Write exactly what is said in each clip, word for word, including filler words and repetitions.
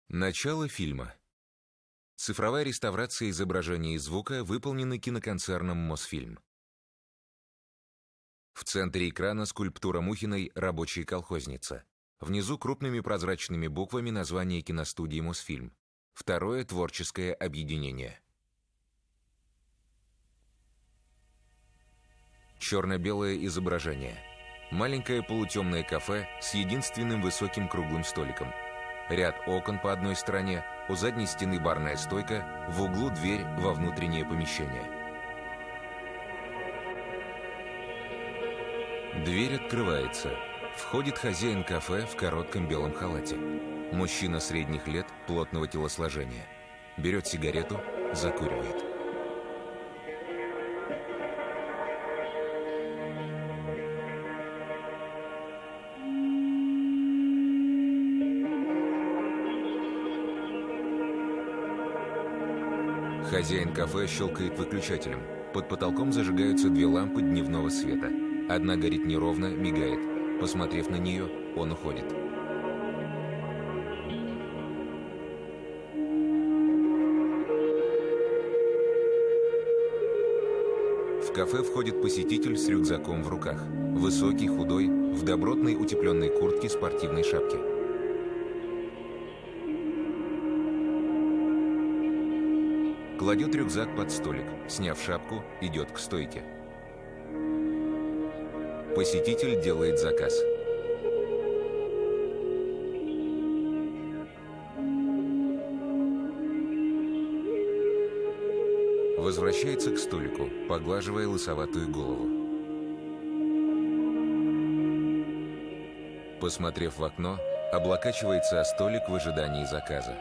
Начало фильма. Цифровая реставрация изображения и звука выполнена киноконцерном «Мосфильм». В центре экрана скульптура Мухиной «Рабочая колхозница». Внизу крупными прозрачными буквами название киностудии «Мосфильм». Второе творческое объединение. Черно-белое изображение. Маленькое полутемное кафе с единственным высоким круглым столиком. Ряд окон по одной стороне, у задней стены барная стойка, в углу дверь во внутреннее помещение. Дверь открывается. Входит хозяин кафе в коротком белом халате. Мужчина средних лет, плотного телосложения. Берет сигарету, закуривает. Хозяин кафе щелкает выключателем. Под потолком зажигаются две лампы дневного света. Одна горит неровно, мигает. Посмотрев на нее, он уходит. В кафе входит посетитель с рюкзаком в руках. Высокий, худой, в добротной утепленной куртке, спортивной шапке. Кладет рюкзак под столик, сняв шапку, идет к стойке. Посетитель делает заказ. Возвращается к столику, поглаживая лысоватую голову. Посмотрев в окно, облокачивается о столик в ожидании заказа.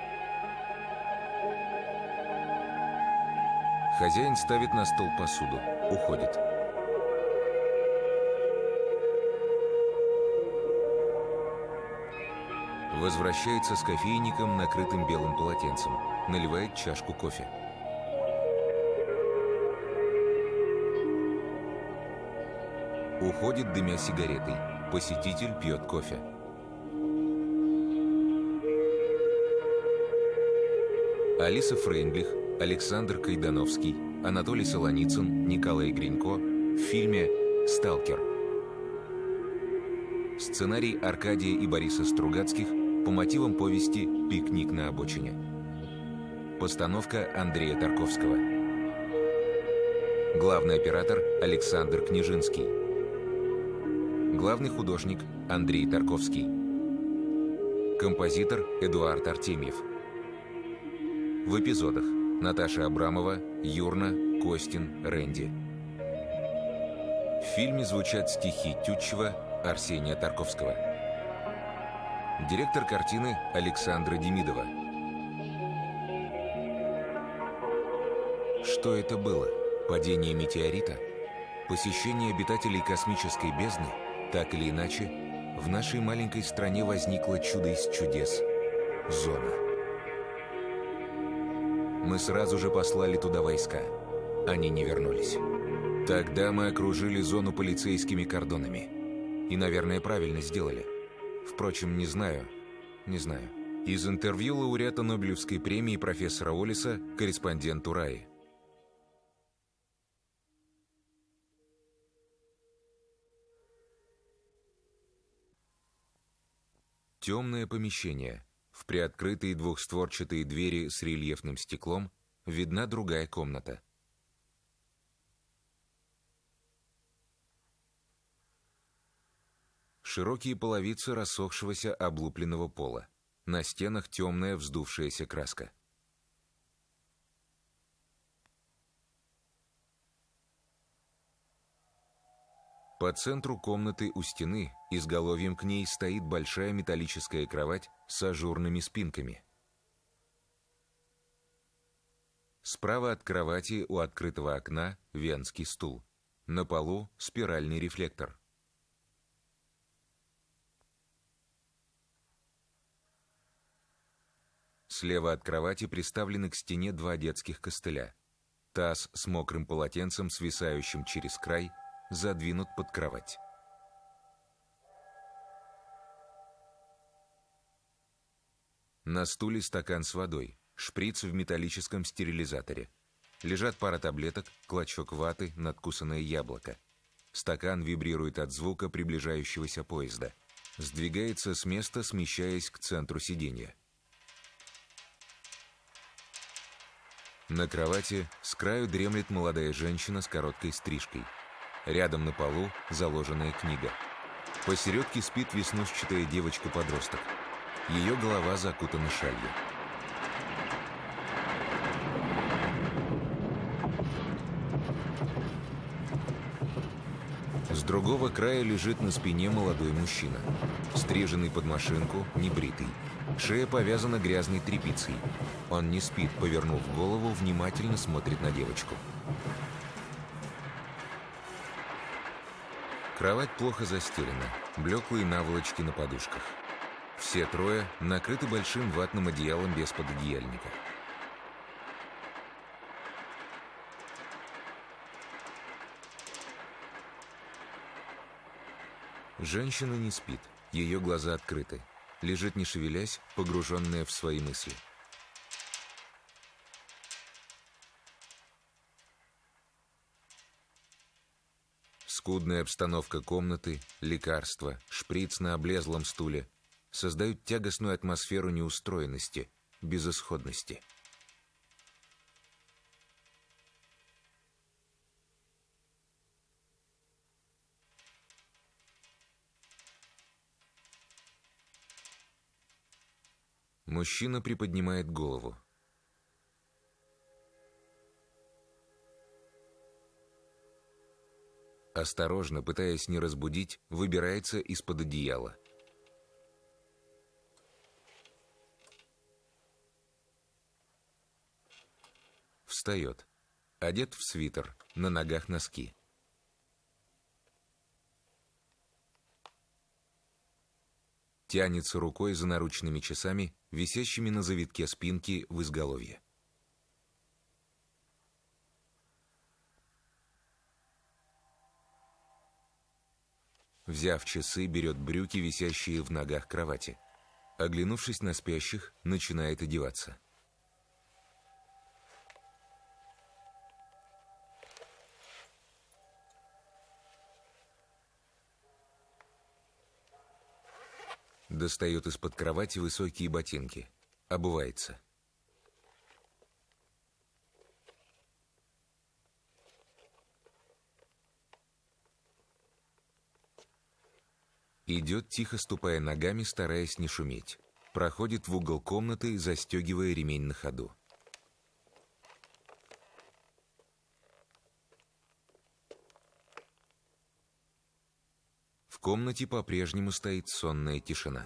Хозяин ставит на стол посуду, уходит. Возвращается с кофейником, накрытым белым полотенцем, наливает чашку кофе. Уходит, дымя сигаретой. Посетитель пьет кофе. Алиса Фрейндлих, Александр Кайдановский, Анатолий Солоницын, Николай Гринько в фильме «Сталкер». Сценарий Аркадия и Бориса Стругацких по мотивам повести «Пикник на обочине». Постановка Андрея Тарковского. Главный оператор Александр Княжинский. Главный художник Андрей Тарковский. Композитор Эдуард Артемьев. В эпизодах Наташа Абрамова, Юрна, Костин, Рэнди. В фильме звучат стихи Тютчева, Арсения Тарковского. Директор картины Александра Демидова. Что это было? Падение метеорита? Посещение обитателей космической бездны? Так или иначе, в нашей маленькой стране возникло чудо из чудес – зона. Мы сразу же послали туда войска. Они не вернулись. Тогда мы окружили зону полицейскими кордонами. И, наверное, правильно сделали. Впрочем, не знаю, не знаю. Из интервью лауреата Нобелевской премии профессора Уоллеса корреспонденту РАИ. Темное помещение. В приоткрытые двухстворчатые двери с рельефным стеклом видна другая комната. Широкие половицы рассохшегося облупленного пола. На стенах темная вздувшаяся краска. По центру комнаты у стены, изголовьем к ней, стоит большая металлическая кровать с ажурными спинками. Справа от кровати у открытого окна венский стул. На полу спиральный рефлектор. Слева от кровати приставлены к стене два детских костыля. Таз с мокрым полотенцем, свисающим через край, задвинут под кровать. На стуле стакан с водой, шприц в металлическом стерилизаторе. Лежат пара таблеток, клочок ваты, надкусанное яблоко. Стакан вибрирует от звука приближающегося поезда. Сдвигается с места, смещаясь к центру сиденья. На кровати с краю дремлет молодая женщина с короткой стрижкой. Рядом на полу заложенная книга. Посередке спит веснушчатая девочка-подросток. Ее голова закутана шалью. С другого края лежит на спине молодой мужчина. Стриженный под машинку, небритый. Шея повязана грязной тряпицей. Он не спит, повернув голову, внимательно смотрит на девочку. Кровать плохо застелена, блеклые наволочки на подушках. Все трое накрыты большим ватным одеялом без пододеяльника. Женщина не спит, ее глаза открыты. Лежит не шевелясь, погруженная в свои мысли. Скудная обстановка комнаты, лекарства, шприц на облезлом стуле создают тягостную атмосферу неустроенности, безысходности. Мужчина приподнимает голову. Осторожно, пытаясь не разбудить, выбирается из-под одеяла. Встает. Одет в свитер, на ногах носки. Тянется рукой за наручными часами, висящими на завитке спинки в изголовье. Взяв часы, берет брюки, висящие в ногах кровати. Оглянувшись на спящих, начинает одеваться. Достает из-под кровати высокие ботинки. Обувается. Идет, тихо ступая ногами, стараясь не шуметь. Проходит в угол комнаты, застегивая ремень на ходу. В комнате по-прежнему стоит сонная тишина.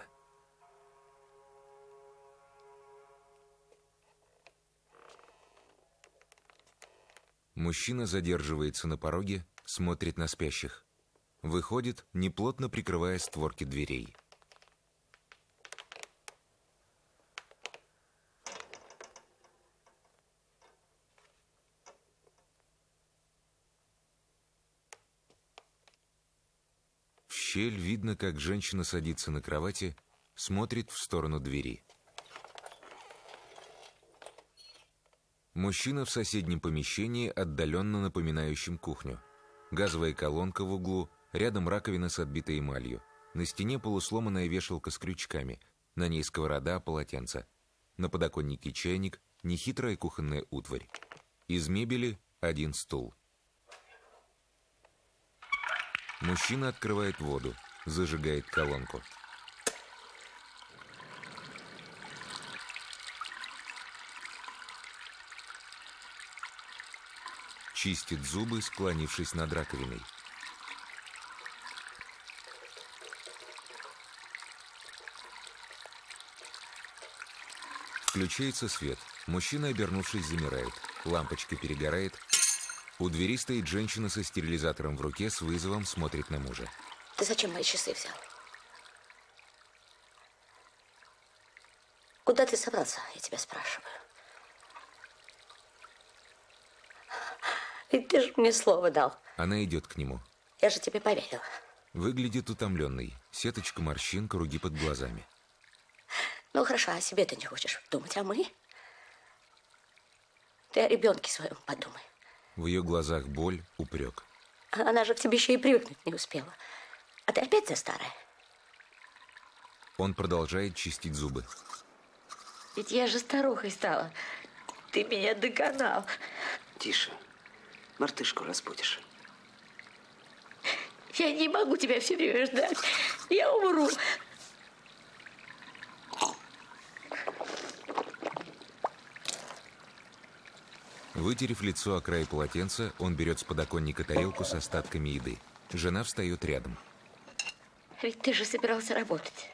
Мужчина задерживается на пороге, смотрит на спящих. Выходит, неплотно прикрывая створки дверей. В щель видно, как женщина садится на кровати, смотрит в сторону двери. Мужчина в соседнем помещении, отдаленно напоминающем кухню. Газовая колонка в углу, рядом раковина с отбитой эмалью. На стене полусломанная вешалка с крючками, на ней сковорода, полотенце. На подоконнике чайник, нехитрая кухонная утварь. Из мебели один стул. Мужчина открывает воду, зажигает колонку. Чистит зубы, склонившись над раковиной. Включается свет. Мужчина, обернувшись, замирает. Лампочка перегорает. У двери стоит женщина со стерилизатором в руке, с вызовом смотрит на мужа. Ты зачем мои часы взял? Куда ты собрался, я тебя спрашиваю? Ведь ты же мне слово дал. Она идет к нему. Я же тебе поверила. Выглядит утомленной. Сеточка морщин, круги под глазами. Ну, хорошо, о себе ты не хочешь думать, а мы? Ты о ребенке своем подумай. В ее глазах боль, упрек. Она же к тебе еще и привыкнуть не успела. А ты опять за старое? Он продолжает чистить зубы. Ведь я же старухой стала. Ты меня доконал. Тише. Мартышку разбудишь. Я не могу тебя все время ждать. Я умру. Вытерев лицо о край полотенца, он берет с подоконника тарелку с остатками еды. Жена встает рядом. Ведь ты же собирался работать.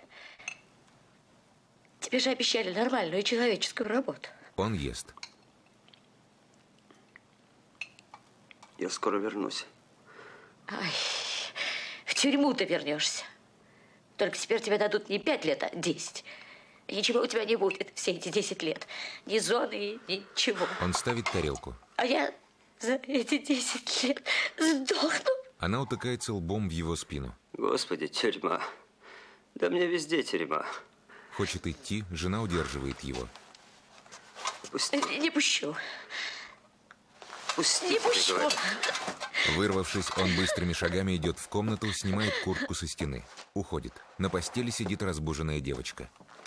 Тебе же обещали нормальную человеческую работу. Он ест. Я скоро вернусь. Ай, в тюрьму ты вернешься. Только теперь тебе дадут не пять лет, а десять. И ничего у тебя не будет все эти десять лет. Ни зоны, ничего. Он ставит тарелку. А я за эти десять лет сдохну. Она утыкается лбом в его спину. Господи, тюрьма. Да мне везде тюрьма. Хочет идти, жена удерживает его. Пусти. Не, не пущу. Пусти, Не пущу. Вырвавшись, он быстрыми шагами идет в комнату, снимает куртку со стены. Уходит. На постели сидит разбуженная девочка.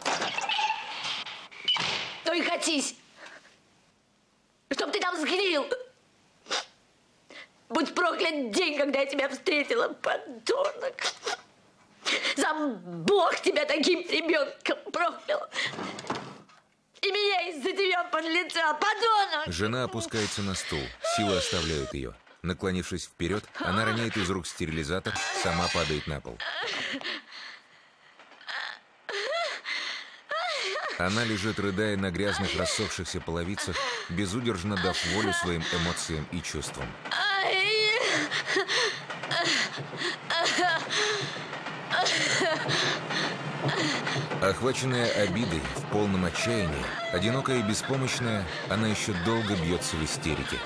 Ну и катись. Чтоб ты там сгнил. Будь проклят день, когда я тебя встретила, подонок. Сам Бог тебя таким ребенком проклял. И меня из-за тебя, подлеца, подонок! Жена опускается на стул. Силы оставляют ее. Наклонившись вперед, она роняет из рук стерилизатор, сама падает на пол. Она лежит, рыдая на грязных рассохшихся половицах, безудержно дав волю своим эмоциям и чувствам. Охваченная обидой, в полном отчаянии, одинокая и беспомощная, она еще долго бьется в истерике.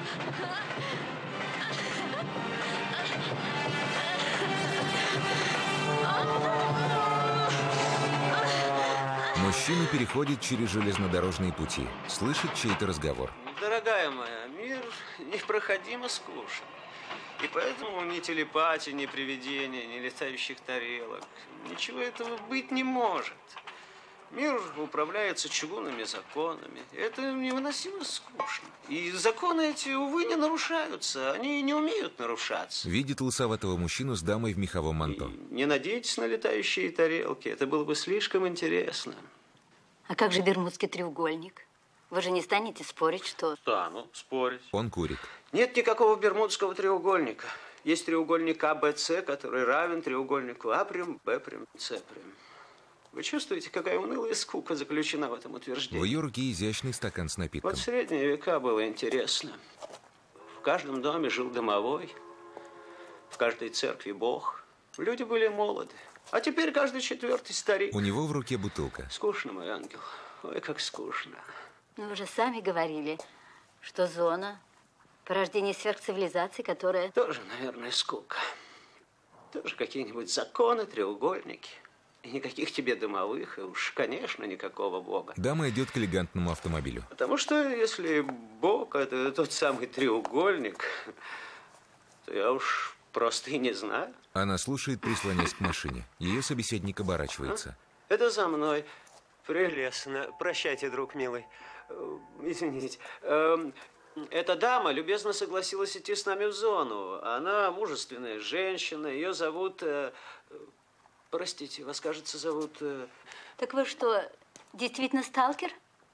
Мужчина переходит через железнодорожные пути, слышит чей-то разговор. Дорогая моя, мир непроходимо скучен. И поэтому ни телепатии, ни привидения, ни летающих тарелок, ничего этого быть не может. Мир управляется чугунными законами. Это невыносимо скучно. И законы эти, увы, не нарушаются. Они не умеют нарушаться. Видит лысоватого мужчину с дамой в меховом манто. И не надейтесь на летающие тарелки. Это было бы слишком интересно. А как же Бермудский треугольник? Вы же не станете спорить, что... Стану спорить. Он курит. Нет никакого Бермудского треугольника. Есть треугольник А Б С, который равен треугольнику А', Б', С'. Вы чувствуете, какая унылая скука заключена в этом утверждении? В ее руке изящный стакан с напитком. Вот в средние века было интересно. В каждом доме жил домовой, в каждой церкви Бог. Люди были молоды. А теперь каждый четвертый старик. У него в руке бутылка. Скучно, мой ангел. Ой, как скучно. Ну, вы же сами говорили, что зона порождение сверхцивилизации, которая... Тоже, наверное, скука. Тоже какие-нибудь законы, треугольники. И никаких тебе домовых, и уж, конечно, никакого Бога. Дама идет к элегантному автомобилю. Потому что если Бог – это тот самый треугольник, то я уж просто и не знаю. Она слушает, прислонясь к машине. Ее собеседник оборачивается. А? Это за мной. Прелестно. Прощайте, друг милый. Извините. Эта дама любезно согласилась идти с нами в зону. Она мужественная женщина. Ее зовут... Простите, вас, кажется, зовут... Так вы что, действительно сталкер?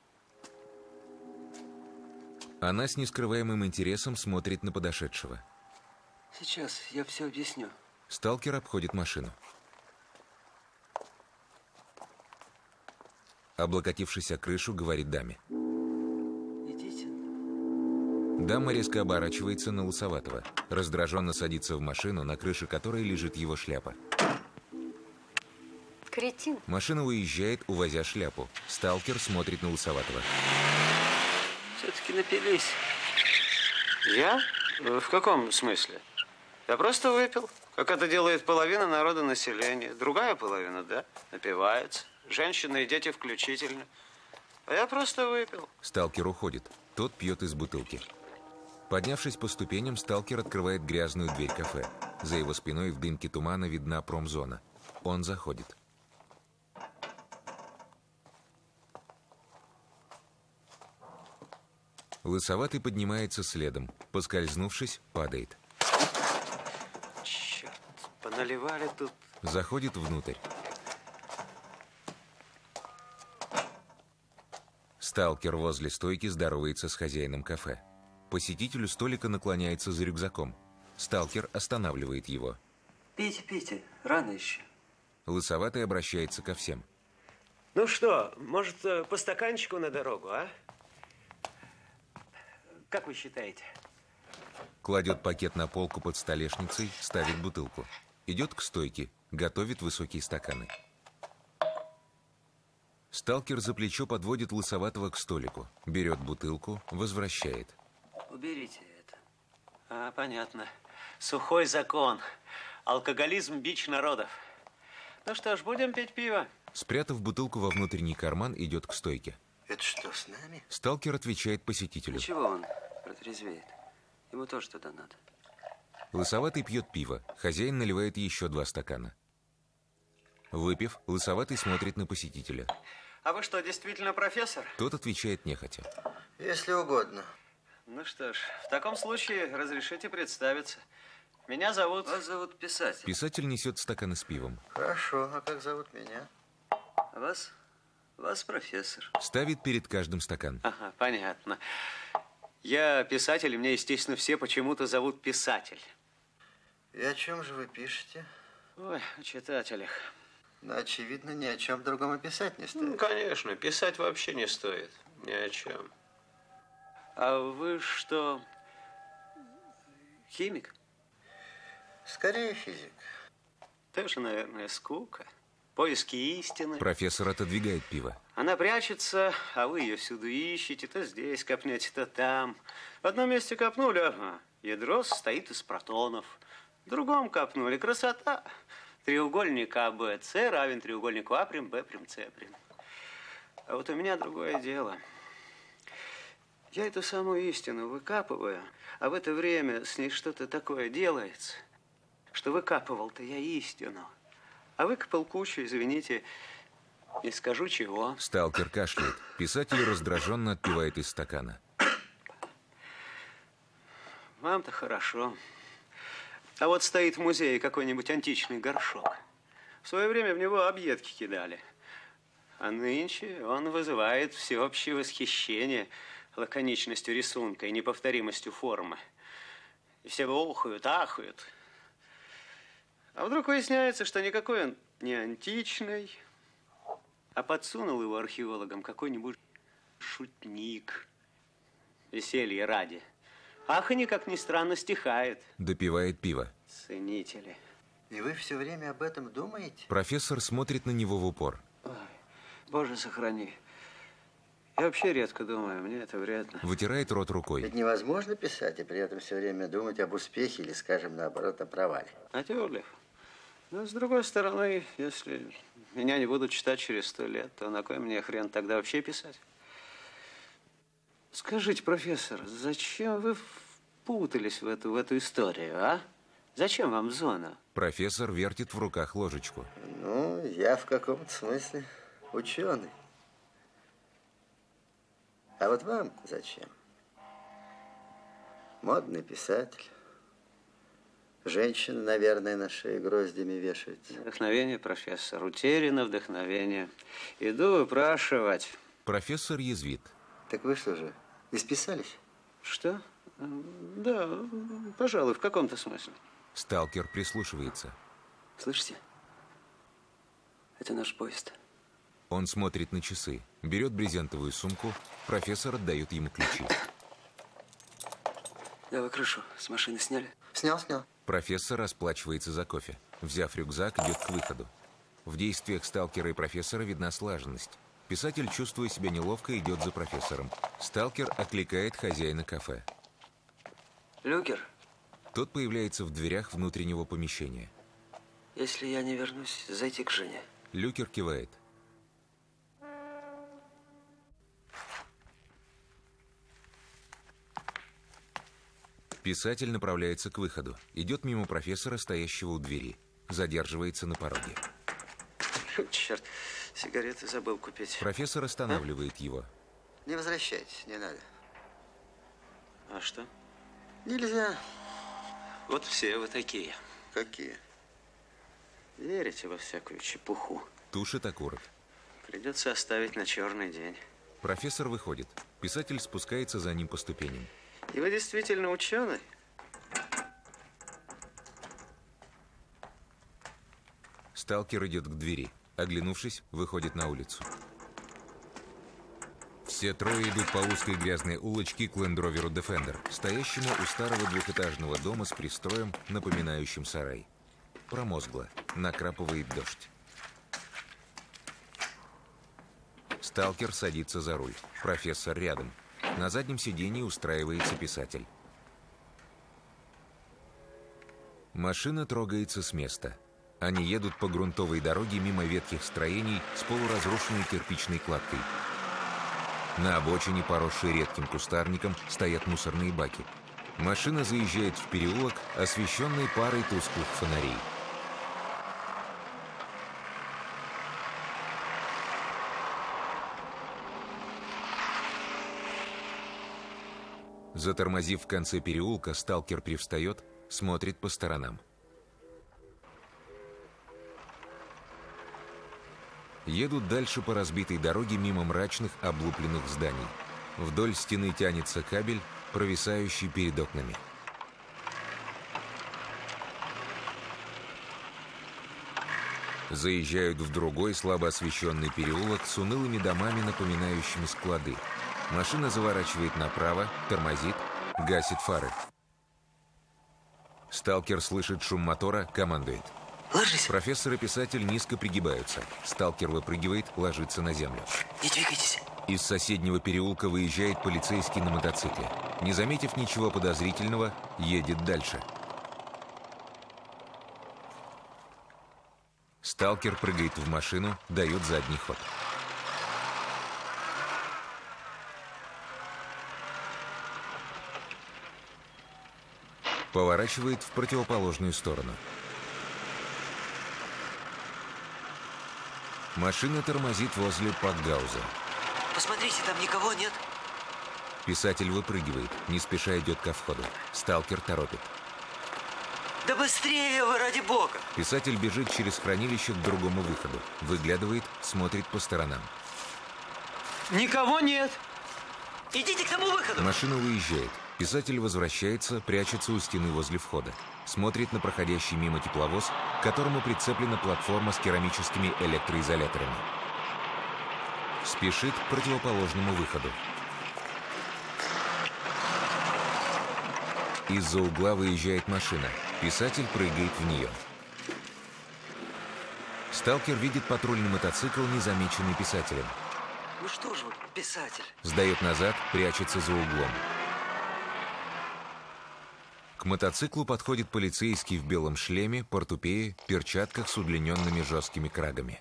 Она с нескрываемым интересом смотрит на подошедшего. Сейчас я все объясню. Сталкер обходит машину. Облокотившись о крышу, говорит даме. Идите. Дама резко оборачивается на лысоватого. Раздраженно садится в машину, на крыше которой лежит его шляпа. Кретин. Машина уезжает, увозя шляпу. Сталкер смотрит на лысоватого. Все-таки напились. Я? В каком смысле? Я просто выпил. Как это делает половина народа населения. Другая половина, да, напивается. Женщины и дети включительно. А я просто выпил. Сталкер уходит. Тот пьет из бутылки. Поднявшись по ступеням, сталкер открывает грязную дверь кафе. За его спиной в дымке тумана видна промзона. Он заходит. Лысоватый поднимается следом. Поскользнувшись, падает. Черт, поналивали тут. Заходит внутрь. Сталкер возле стойки здоровается с хозяином кафе. Посетителю столика наклоняется за рюкзаком. Сталкер останавливает его. Пейте, пейте, рано еще. Лысоватый обращается ко всем. Ну что, может, по стаканчику на дорогу, а? Как вы считаете? Кладет пакет на полку под столешницей, ставит бутылку. Идет к стойке, готовит высокие стаканы. Сталкер за плечо подводит Лысоватого к столику. Берет бутылку, возвращает. Уберите это. А, понятно. Сухой закон. Алкоголизм – бич народов. Ну что ж, будем пить пиво. Спрятав бутылку во внутренний карман, идет к стойке. Это что, с нами? Сталкер отвечает посетителю. Ничего, он протрезвеет. Ему тоже туда надо. Лысоватый пьет пиво. Хозяин наливает еще два стакана. Выпив, Лысоватый смотрит на посетителя. А вы что, действительно профессор? Тот отвечает нехотя. Если угодно. Ну что ж, в таком случае разрешите представиться. Меня зовут... Вас зовут писатель. Писатель несет стаканы с пивом. Хорошо, а как зовут меня? А вас? Вас профессор. Ставит перед каждым стакан. Ага, понятно. Я писатель, и меня, естественно, все почему-то зовут писатель. И о чем же вы пишете? Ой, о читателях. Ну, очевидно, ни о чем другом и писать не стоит. Ну, конечно, писать вообще не стоит. Ни о чем. А вы что, химик? Скорее физик. Тоже, наверное, скука. Поиски истины. Профессор отодвигает пиво. Она прячется, а вы ее всюду ищете. То здесь копнете, то там. В одном месте копнули, ага, ядро состоит из протонов. В другом копнули, красота. Треугольник А Б С равен треугольнику А прим, Б прим, С прим. А вот у меня другое дело. Я эту самую истину выкапываю, а в это время с ней что-то такое делается, что выкапывал-то я истину. А выкопал кучу, извините, не скажу чего. Сталкер кашляет. Писатель раздраженно отпивает из стакана. Вам-то хорошо. А вот стоит в музее какой-нибудь античный горшок. В свое время в него объедки кидали. А нынче он вызывает всеобщее восхищение лаконичностью рисунка и неповторимостью формы. И все охают, ахают. А вдруг выясняется, что никакой он не античный, а подсунул его археологам какой-нибудь шутник. Веселье ради. Аханье, как ни странно, стихает. Допивает пиво. Ценители. И вы все время об этом думаете? Профессор смотрит на него в упор. Ой, Боже, сохрани. Я вообще редко думаю, мне это вредно. Вытирает рот рукой. Ведь невозможно писать и при этом все время думать об успехе или, скажем, наоборот, о провале. Натюрлив. Но, с другой стороны, если меня не будут читать через сто лет, то на кой мне хрен тогда вообще писать? Скажите, профессор, зачем вы впутались в эту, в эту историю, а? Зачем вам зона? Профессор вертит в руках ложечку. Ну, я в каком-то смысле ученый. А вот вам зачем? Модный писатель. Женщины, наверное, на шее гроздями вешаются. Вдохновение, профессор. Утеряно вдохновение. Иду выпрашивать. Профессор язвит. Так вы что же, исписались? Что? Да, пожалуй, в каком-то смысле. Сталкер прислушивается. Слышите? Это наш поезд. Он смотрит на часы, берет брезентовую сумку. Профессор отдает ему ключи. Да, вы крышу с машины сняли? Снял, снял. Профессор расплачивается за кофе. Взяв рюкзак, идет к выходу. В действиях сталкера и профессора видна слаженность. Писатель, чувствуя себя неловко, идет за профессором. Сталкер окликает хозяина кафе. Люкер, Тот появляется в дверях внутреннего помещения. если я не вернусь, зайти к Жене. Люкер кивает. Писатель направляется к выходу. Идет мимо профессора, стоящего у двери. Задерживается на пороге. Черт, сигареты забыл купить. Профессор останавливает а? его. Не возвращайтесь, не надо. А что? Нельзя. Вот все вы такие. Какие? Верите во всякую чепуху. Тушит окурок. Придется оставить на черный день. Профессор выходит. Писатель спускается за ним по ступеням. И вы действительно ученый? Сталкер идет к двери. Оглянувшись, выходит на улицу. Все трое идут по узкой грязной улочке к лендроверу Defender, стоящему у старого двухэтажного дома с пристроем, напоминающим сарай. Промозгло. Накрапывает дождь. Сталкер садится за руль. Профессор рядом. На заднем сиденье устраивается писатель. Машина трогается с места. Они едут по грунтовой дороге мимо ветхих строений с полуразрушенной кирпичной кладкой. На обочине, поросшей редким кустарником, стоят мусорные баки. Машина заезжает в переулок, освещенный парой тусклых фонарей. Затормозив в конце переулка, сталкер привстает, смотрит по сторонам. Едут дальше по разбитой дороге мимо мрачных облупленных зданий. Вдоль стены тянется кабель, провисающий перед окнами. Заезжают в другой слабо освещенный переулок с унылыми домами, напоминающими склады. Машина заворачивает направо, тормозит, гасит фары. Сталкер слышит шум мотора, командует. Ложись. Профессор и писатель низко пригибаются. Сталкер выпрыгивает, ложится на землю. Не двигайтесь. Из соседнего переулка выезжает полицейский на мотоцикле. Не заметив ничего подозрительного, едет дальше. Сталкер прыгает в машину, дает задний ход. Поворачивает в противоположную сторону. Машина тормозит возле Пакгауза. Посмотрите, там никого нет. Писатель выпрыгивает, не спеша идет ко входу. Сталкер торопит. Да быстрее вы, ради бога! Писатель бежит через хранилище к другому выходу. Выглядывает, смотрит по сторонам. Никого нет! Идите к тому выходу! Машина уезжает. Писатель возвращается, прячется у стены возле входа. Смотрит на проходящий мимо тепловоз, к которому прицеплена платформа с керамическими электроизоляторами. Спешит к противоположному выходу. Из-за угла выезжает машина. Писатель прыгает в нее. Сталкер видит патрульный мотоцикл, незамеченный писателем. Ну что ж вы, писатель? Сдает назад, прячется за углом. К мотоциклу подходит полицейский в белом шлеме, портупее, перчатках с удлиненными жесткими крагами.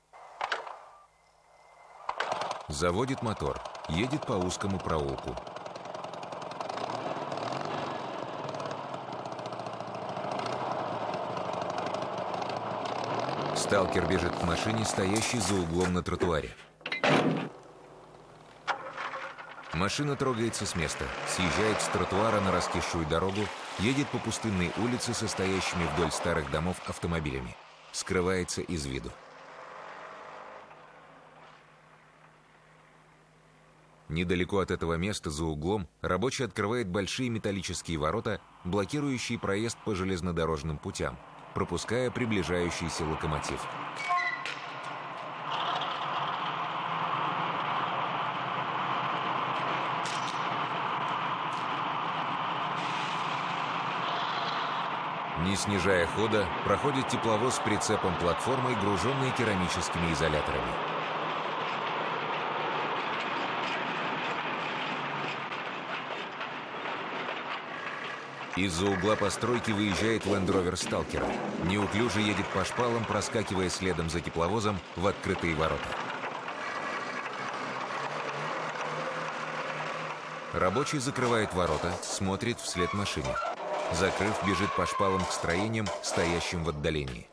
Заводит мотор, едет по узкому проулку. Сталкер бежит к машине, стоящей за углом на тротуаре. Машина трогается с места, съезжает с тротуара на раскисшую дорогу, едет по пустынной улице со стоящими вдоль старых домов автомобилями. Скрывается из виду. Недалеко от этого места, за углом, рабочий открывает большие металлические ворота, блокирующие проезд по железнодорожным путям, пропуская приближающийся локомотив. Не снижая хода, проходит тепловоз с прицепом платформой, груженной керамическими изоляторами. Из-за угла постройки выезжает лендровер Сталкера. Неуклюже едет по шпалам, проскакивая следом за тепловозом в открытые ворота. Рабочий закрывает ворота, смотрит вслед машине. Закрыв, бежит по шпалам к строениям, стоящим в отдалении.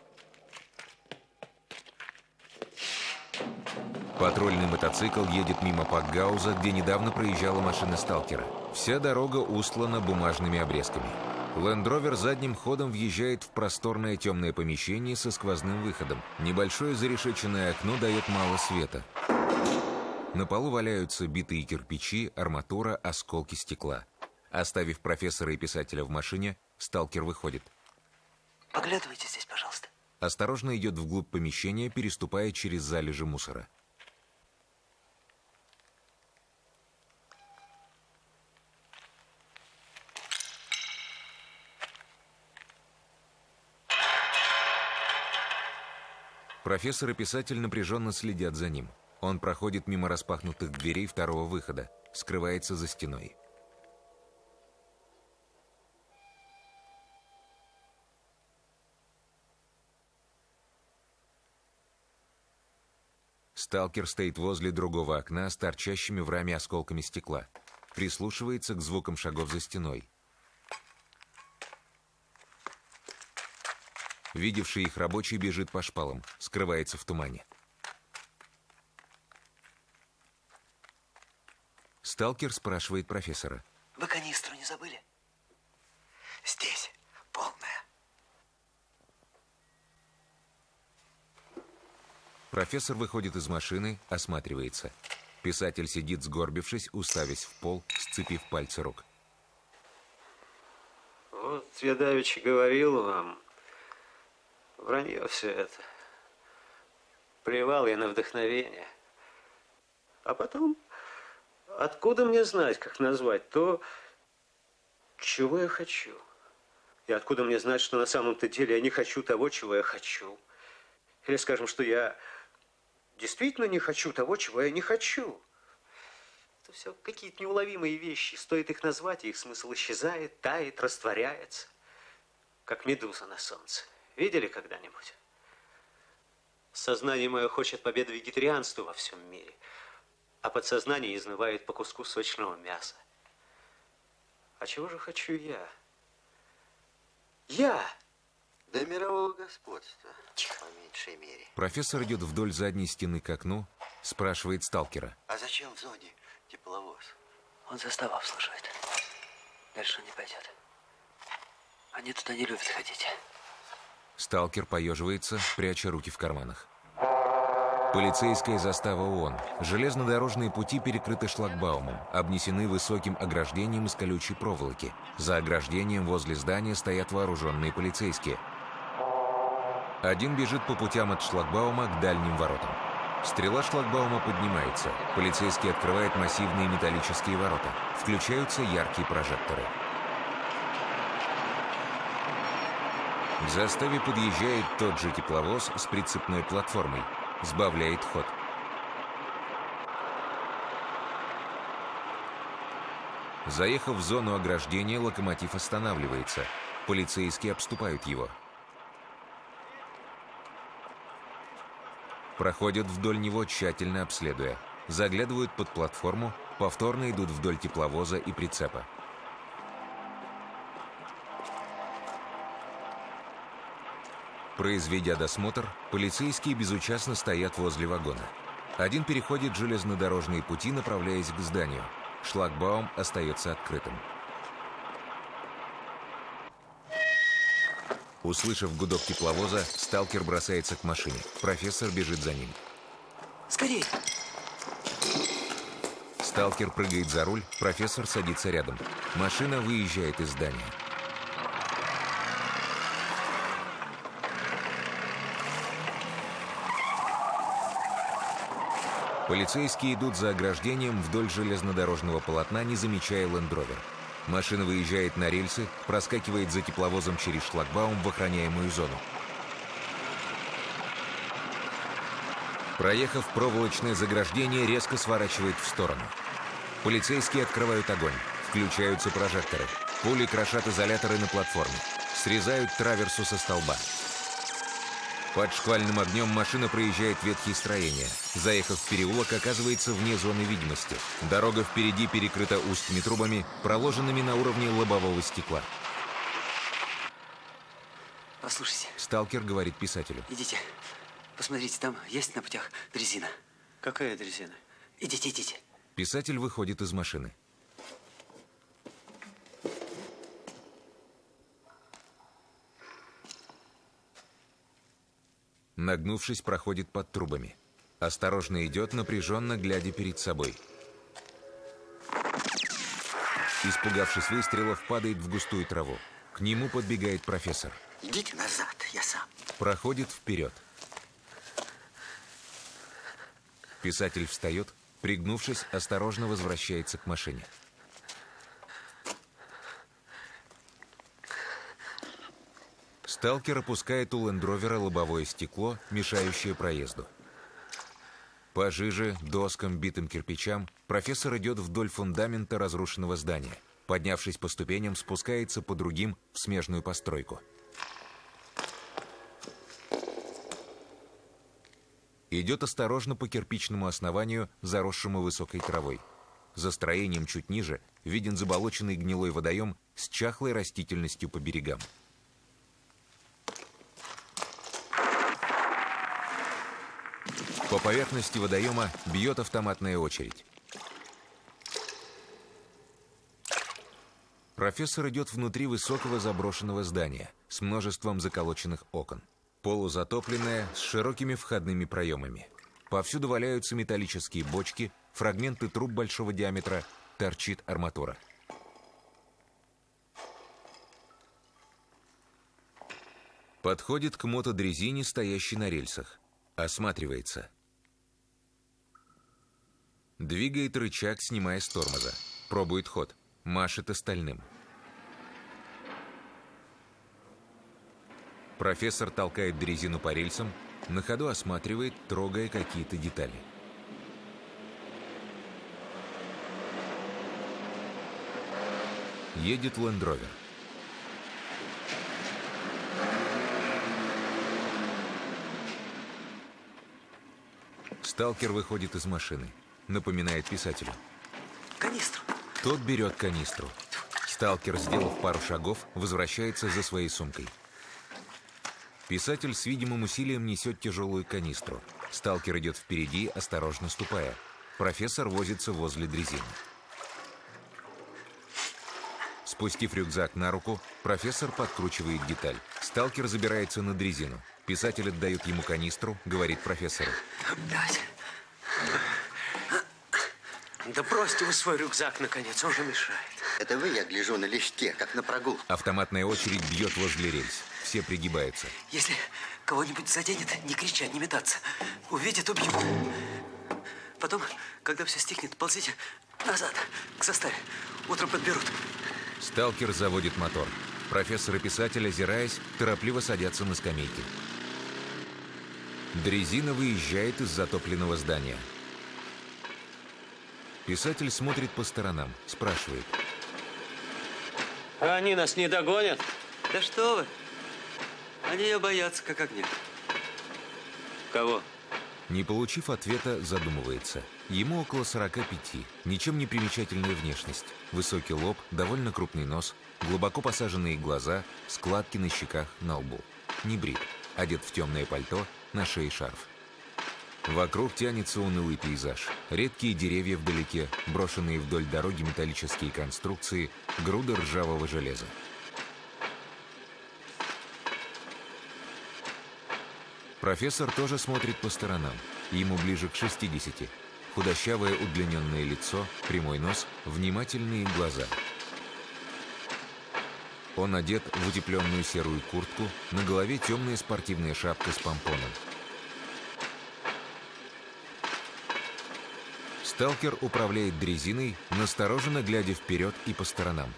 Патрульный мотоцикл едет мимо Пакгауза, где недавно проезжала машина сталкера. Вся дорога устлана бумажными обрезками. Лэнд-Ровер задним ходом въезжает в просторное темное помещение со сквозным выходом. Небольшое зарешеченное окно дает мало света. На полу валяются битые кирпичи, арматура, осколки стекла. Оставив профессора и писателя в машине, сталкер выходит. Поглядывайте здесь, пожалуйста. Осторожно идет вглубь помещения, переступая через залежи мусора. Профессор и писатель напряженно следят за ним. Он проходит мимо распахнутых дверей второго выхода, скрывается за стеной. Сталкер стоит возле другого окна с торчащими в раме осколками стекла. Прислушивается к звукам шагов за стеной. Видевший их рабочий бежит по шпалам, скрывается в тумане. Сталкер спрашивает профессора. Вы канистру не забыли? Здесь полная. Профессор выходит из машины, осматривается. Писатель сидит, сгорбившись, уставясь в пол, сцепив пальцы рук. Вот я давеча говорил вам, вранье все это. Плевал я на вдохновение. А потом, откуда мне знать, как назвать то, чего я хочу? И откуда мне знать, что на самом-то деле я не хочу того, чего я хочу? Или скажем, что я действительно не хочу того, чего я не хочу? Это все какие-то неуловимые вещи. Стоит их назвать, и их смысл исчезает, тает, растворяется. Как медуза на солнце. Видели когда-нибудь? Сознание мое хочет победы вегетарианства во всем мире, а подсознание изнывает по куску сочного мяса. А чего же хочу я? Я! До мирового господства, по меньшей мере. Профессор идет вдоль задней стены к окну, спрашивает сталкера. А зачем в зоне тепловоз? Он заставу обслуживает. Дальше он не пойдет. Они туда не любят ходить. Сталкер поеживается, пряча руки в карманах. Полицейская застава ООН. Железнодорожные пути перекрыты шлагбаумом, обнесены высоким ограждением из колючей проволоки. За ограждением возле здания стоят вооруженные полицейские. Один бежит по путям от шлагбаума к дальним воротам. Стрела шлагбаума поднимается. Полицейский открывает массивные металлические ворота. Включаются яркие прожекторы. К заставе подъезжает тот же тепловоз с прицепной платформой. Сбавляет ход. Заехав в зону ограждения, локомотив останавливается. Полицейские обступают его. Проходят вдоль него, тщательно обследуя. Заглядывают под платформу, повторно идут вдоль тепловоза и прицепа. Произведя досмотр, полицейские безучастно стоят возле вагона. Один переходит железнодорожные пути, направляясь к зданию. Шлагбаум остается открытым. Услышав гудок тепловоза, сталкер бросается к машине. Профессор бежит за ним. Скорей! Сталкер прыгает за руль, профессор садится рядом. Машина выезжает из здания. Полицейские идут за ограждением вдоль железнодорожного полотна, не замечая Лэнд-Ровер. Машина выезжает на рельсы, проскакивает за тепловозом через шлагбаум в охраняемую зону. Проехав проволочное заграждение, резко сворачивает в сторону. Полицейские открывают огонь. Включаются прожекторы. Пули крошат изоляторы на платформе. Срезают траверсу со столба. Под шквальным огнем машина проезжает ветхие строения. Заехав в переулок, оказывается вне зоны видимости. Дорога впереди перекрыта узкими трубами, проложенными на уровне лобового стекла. Послушайте. Сталкер говорит писателю. Идите. Посмотрите, там есть на путях дрезина. Какая дрезина? Идите, идите. Писатель выходит из машины. Нагнувшись, проходит под трубами. Осторожно идет, напряженно глядя перед собой. Испугавшись выстрелов, падает в густую траву. К нему подбегает профессор. Идите назад, я сам. Проходит вперед. Писатель встает, пригнувшись, осторожно возвращается к машине. Сталкер опускает у лендровера лобовое стекло, мешающее проезду. По жиже, доскам, битым кирпичам профессор идет вдоль фундамента разрушенного здания. Поднявшись по ступеням, спускается по другим в смежную постройку. Идет осторожно по кирпичному основанию, заросшему высокой травой. За строением чуть ниже виден заболоченный гнилой водоем с чахлой растительностью по берегам. По поверхности водоема бьет автоматная очередь. Профессор идет внутри высокого заброшенного здания с множеством заколоченных окон. Полузатопленное, с широкими входными проемами. Повсюду валяются металлические бочки, фрагменты труб большого диаметра, торчит арматура. Подходит к мотодрезине, стоящей на рельсах. Осматривается. Двигает рычаг, снимая с тормоза. Пробует ход. Машет остальным. Профессор толкает дрезину по рельсам, на ходу осматривает, трогая какие-то детали. Едет лендровер. Сталкер выходит из машины. Напоминает писателю. Канистру. Тот берет канистру. Сталкер, сделав пару шагов, возвращается за своей сумкой. Писатель с видимым усилием несет тяжелую канистру. Сталкер идет впереди, осторожно ступая. Профессор возится возле дрезины. Спустив рюкзак на руку, профессор подкручивает деталь. Сталкер забирается на дрезину. Писатель отдает ему канистру, говорит профессору. Давайте. Да бросьте вы свой рюкзак, наконец, он же мешает. Это вы, я гляжу, на листке, как на прогулке. Автоматная очередь бьет возле рельс. Все пригибаются. Если кого-нибудь заденет, не кричать, не метаться. Увидят, убьют. Потом, когда все стихнет, ползите назад, к заставе. Утром подберут. Сталкер заводит мотор. Профессор и писатель, озираясь, торопливо садятся на скамейки. Дрезина выезжает из затопленного здания. Писатель смотрит по сторонам, спрашивает. А они нас не догонят? Да что вы? Они ее боятся, как огня. Кого? Не получив ответа, задумывается. Ему около сорока пяти. Ничем не примечательная внешность. Высокий лоб, довольно крупный нос, глубоко посаженные глаза, складки на щеках, на лбу. Не брит. Одет в темное пальто, на шее шарф. Вокруг тянется унылый пейзаж. Редкие деревья вдалеке, брошенные вдоль дороги металлические конструкции, груды ржавого железа. Профессор тоже смотрит по сторонам. Ему ближе к шестидесяти. Худощавое удлиненное лицо, прямой нос, внимательные глаза. Он одет в утепленную серую куртку, на голове темная спортивная шапка с помпоном. Сталкер управляет дрезиной, настороженно глядя вперед и по сторонам.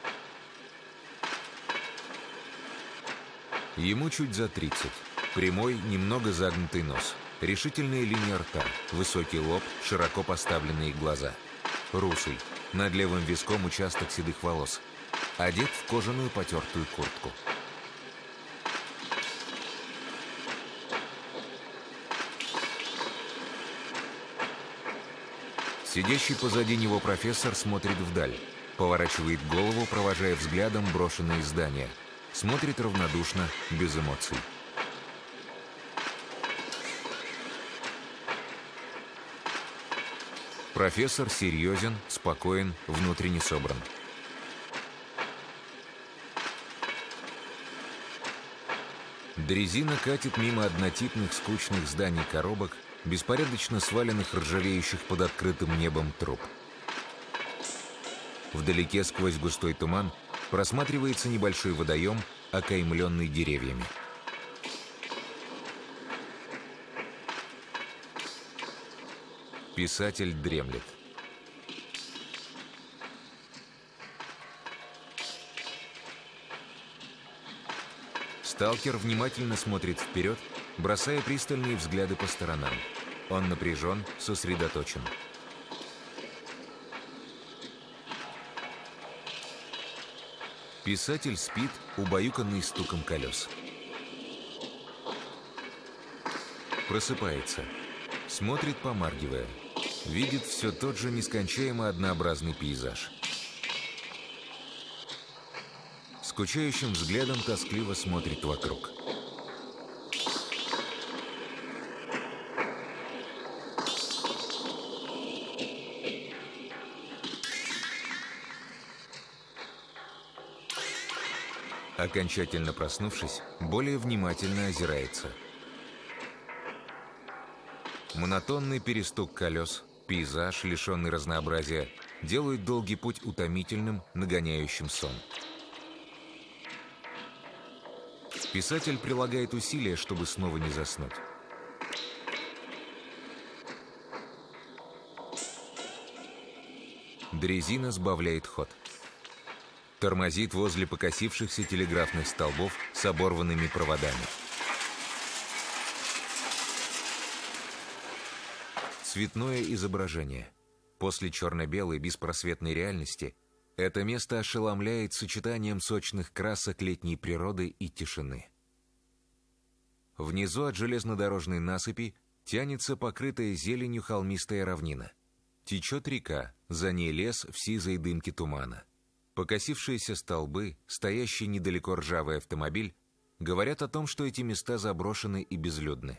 Ему чуть за тридцать. Прямой, немного загнутый нос. Решительная линия рта, высокий лоб, широко поставленные глаза. Русый, над левым виском участок седых волос. Одет в кожаную потертую куртку. Сидящий позади него профессор смотрит вдаль, поворачивает голову, провожая взглядом брошенные здания. Смотрит равнодушно, без эмоций. Профессор серьезен, спокоен, внутренне собран. Дрезина катит мимо однотипных скучных зданий-коробок, беспорядочно сваленных ржавеющих под открытым небом труб. Вдалеке сквозь густой туман просматривается небольшой водоем, окаймленный деревьями. Писатель дремлет. Сталкер внимательно смотрит вперед, бросая пристальные взгляды по сторонам. Он напряжен, сосредоточен. Писатель спит, убаюканный стуком колес. Просыпается. Смотрит, помаргивая. Видит все тот же нескончаемо однообразный пейзаж. Скучающим взглядом тоскливо смотрит вокруг. Окончательно проснувшись, более внимательно озирается. Монотонный перестук колес, пейзаж, лишенный разнообразия, делают долгий путь утомительным, нагоняющим сон. Писатель прилагает усилия, чтобы снова не заснуть. Дрезина сбавляет ход. Тормозит возле покосившихся телеграфных столбов с оборванными проводами. Цветное изображение. После черно-белой беспросветной реальности это место ошеломляет сочетанием сочных красок летней природы и тишины. Внизу от железнодорожной насыпи тянется покрытая зеленью холмистая равнина. Течет река, за ней лес в сизой дымке тумана. Покосившиеся столбы, стоящий недалеко ржавый автомобиль, говорят о том, что эти места заброшены и безлюдны.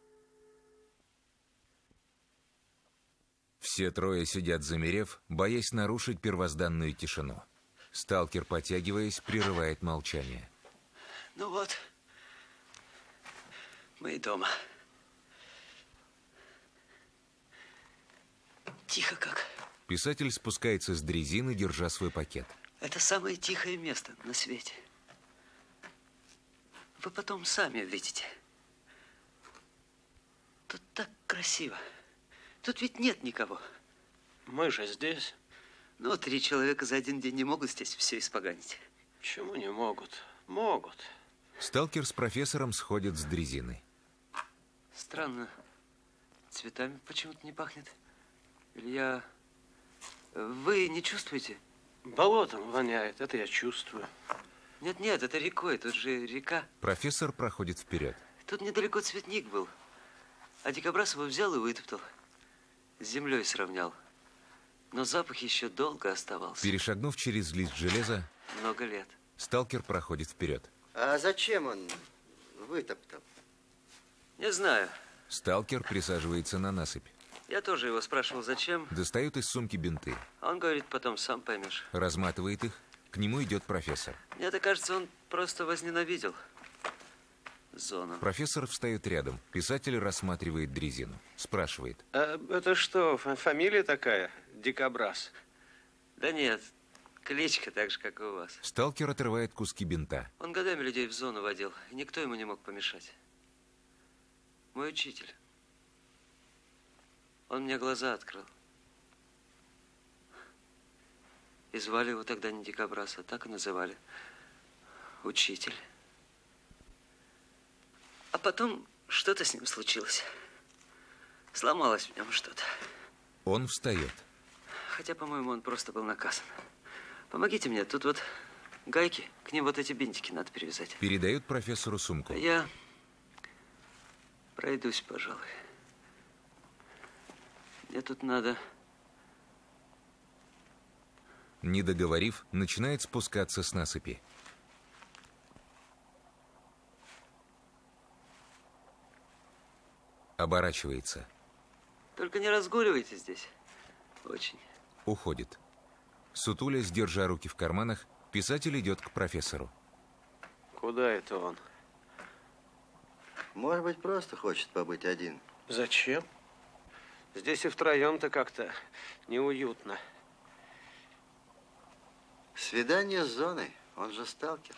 Все трое сидят замерев, боясь нарушить первозданную тишину. Сталкер, потягиваясь, прерывает молчание. Ну вот, мы и дома. Тихо как. Писатель спускается с дрезины, держа свой пакет. Это самое тихое место на свете. Вы потом сами увидите. Тут так красиво. Тут ведь нет никого. Мы же здесь. Ну, три человека за один день не могут здесь все испоганить. Почему не могут? Могут. Сталкер с профессором сходят с дрезины. Странно. Цветами почему-то не пахнет. Или я... Вы не чувствуете? Болотом воняет, это я чувствую. Нет-нет, это рекой, тут же река. Профессор проходит вперед. Тут недалеко цветник был. А дикобраз его взял и вытоптал. С землей сравнял. Но запах еще долго оставался. Перешагнув через лист железа, много лет. сталкер проходит вперед. А зачем он вытоптал? Не знаю. Сталкер присаживается на насыпь. Я тоже его спрашивал, зачем. Достает из сумки бинты. А он говорит, потом сам поймешь. Разматывает их. К нему идет профессор. Мне так кажется, он просто возненавидел зону. Профессор встает рядом. Писатель рассматривает дрезину. Спрашивает. А это что, фамилия такая? Дикобраз? Да нет, кличка так же, как и у вас. Сталкер отрывает куски бинта. Он годами людей в зону водил, и никто ему не мог помешать. Мой учитель. Он мне глаза открыл. И звали его тогда не Дикобраз, а так и называли. Учитель. А потом что-то с ним случилось. Сломалось в нем что-то. Он встает. Хотя, по-моему, он просто был наказан. Помогите мне, тут вот гайки, к ним вот эти бинтики надо перевязать. Передают профессору сумку. Я пройдусь, пожалуй. Мне тут надо Не договорив, начинает спускаться с насыпи. Оборачивается. Только не разгуливайте здесь. Очень. Уходит. Сутулясь, держа руки в карманах, писатель идет к профессору. Куда это он? Может быть, просто хочет побыть один. Зачем? Здесь и втроем-то как-то неуютно. Свидание с Зоной, он же сталкер.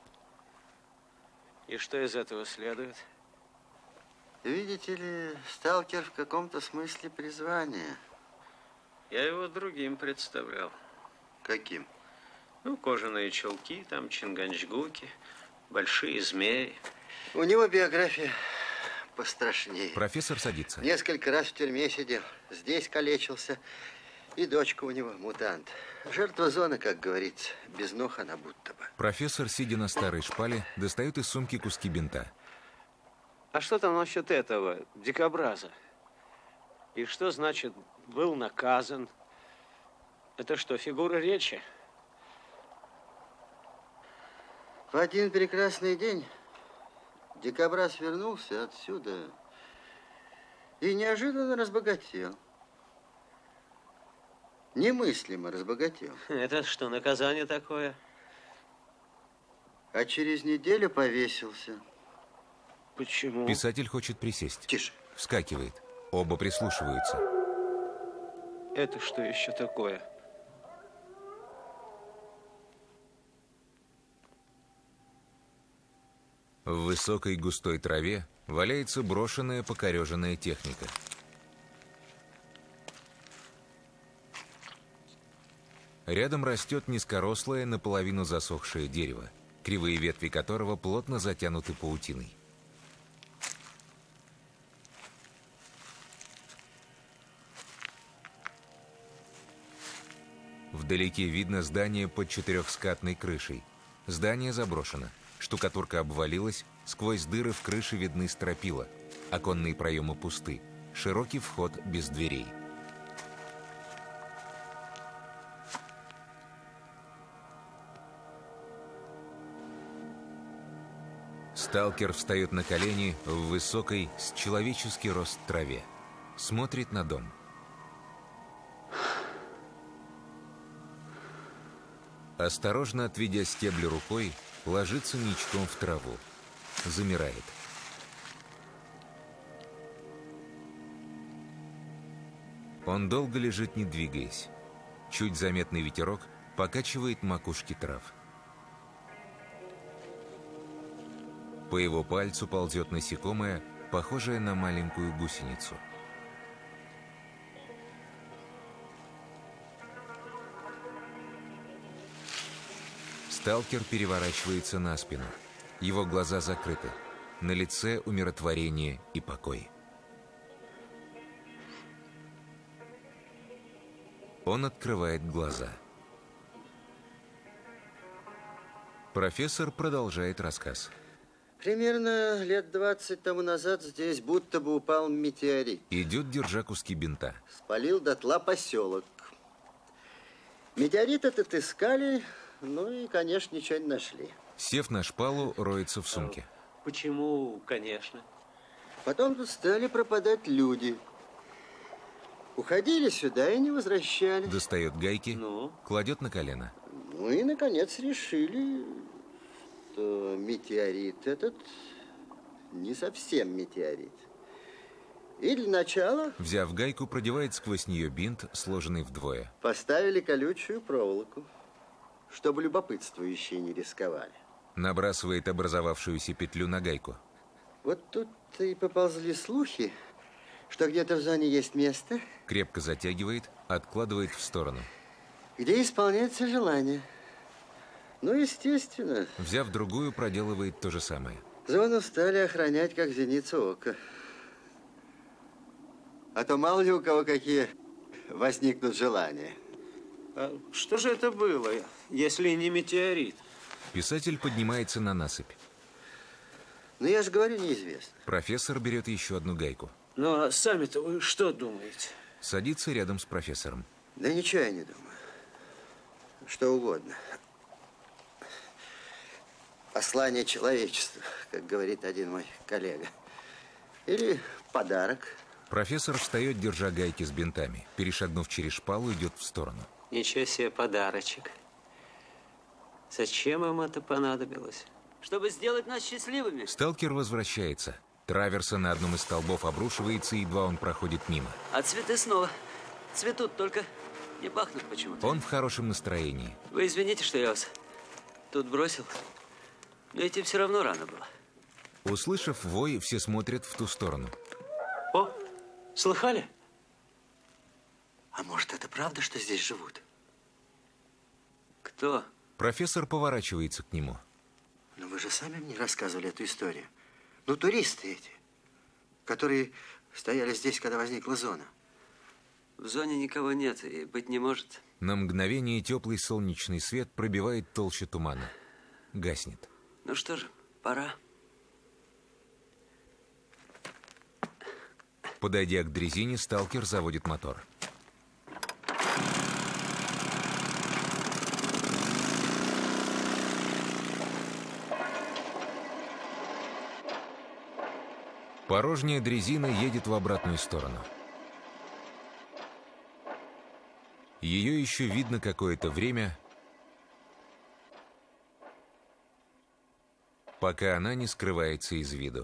И что из этого следует? Видите ли, сталкер в каком-то смысле призвание. Я его другим представлял. Каким? Ну, кожаные чулки, там чинганчгуки, большие змеи. У него биография пострашнее. Профессор садится. Несколько раз в тюрьме сидел, здесь калечился. И дочка у него мутант. Жертва зоны, как говорится, без ног она будто бы. Профессор, сидя на старой шпале, достает из сумки куски бинта. А что там насчет этого дикобраза? И что значит был наказан? Это что, фигура речи? В один прекрасный день дикобраз вернулся отсюда и неожиданно разбогател. Немыслимо разбогател. Это что, наказание такое? А через неделю повесился. Почему? Писатель хочет присесть. Тише. Вскакивает. Оба прислушиваются. Это что еще такое? В высокой густой траве валяется брошенная покореженная техника. Рядом растет низкорослое, наполовину засохшее дерево, кривые ветви которого плотно затянуты паутиной. Вдалеке видно здание под четырехскатной крышей. Здание заброшено. Штукатурка обвалилась, сквозь дыры в крыше видны стропила. Оконные проемы пусты. Широкий вход без дверей. Сталкер встает на колени в высокой, с человеческий рост траве. Смотрит на дом. Осторожно отведя стебли рукой, ложится ничком в траву. Замирает. Он долго лежит, не двигаясь. Чуть заметный ветерок покачивает макушки трав. По его пальцу ползет насекомое, похожее на маленькую гусеницу. Сталкер переворачивается на спину. Его глаза закрыты. На лице умиротворение и покой. Он открывает глаза. Профессор продолжает рассказ. Примерно лет двадцать тому назад здесь будто бы упал метеорит. Идет, держа куски бинта. Спалил дотла поселок. Метеорит этот искали, ну и, конечно, ничего не нашли. Сев на шпалу, роется в сумке. Почему, конечно? Потом тут стали пропадать люди. Уходили сюда и не возвращались. Достает гайки, Ну? кладет на колено. Ну и, наконец, решили, что метеорит этот не совсем метеорит. И для начала Взяв гайку, продевает сквозь нее бинт, сложенный вдвое. поставили колючую проволоку, чтобы любопытствующие не рисковали. Набрасывает образовавшуюся петлю на гайку. Вот тут-то и поползли слухи, что где-то в зоне есть место, Крепко затягивает, откладывает в сторону. где исполняется желание. Ну, естественно, Взяв другую, проделывает то же самое. зону стали охранять, как зеницу ока. А то мало ли у кого какие возникнут желания. А что же это было, если не метеорит? Писатель поднимается на насыпь. Ну, я же говорю, неизвестно. Профессор берет еще одну гайку. Ну, а сами-то вы что думаете? Садится рядом с профессором. Да ничего я не думаю. что угодно. Послание человечеству, как говорит один мой коллега. Или подарок. Профессор встает, держа гайки с бинтами. Перешагнув через шпалу, идет в сторону. Ничего себе подарочек. Зачем им это понадобилось? Чтобы сделать нас счастливыми. Сталкер возвращается. Траверса на одном из столбов обрушивается, едва он проходит мимо. А цветы снова цветут, только не пахнут почему-то. Он в хорошем настроении. Вы извините, что я вас тут бросил. Но идти все равно рано было. Услышав вой, все смотрят в ту сторону. О, слыхали? А может, это правда, что здесь живут? Кто? Профессор поворачивается к нему. Но вы же сами мне рассказывали эту историю. Ну, туристы эти, которые стояли здесь, когда возникла зона. В зоне никого нет и быть не может. На мгновение теплый солнечный свет пробивает толщу тумана. Гаснет. Ну что же, пора. Подойдя к дрезине, сталкер заводит мотор. Порожняя дрезина едет в обратную сторону. Ее еще видно какое-то время, пока она не скрывается из виду.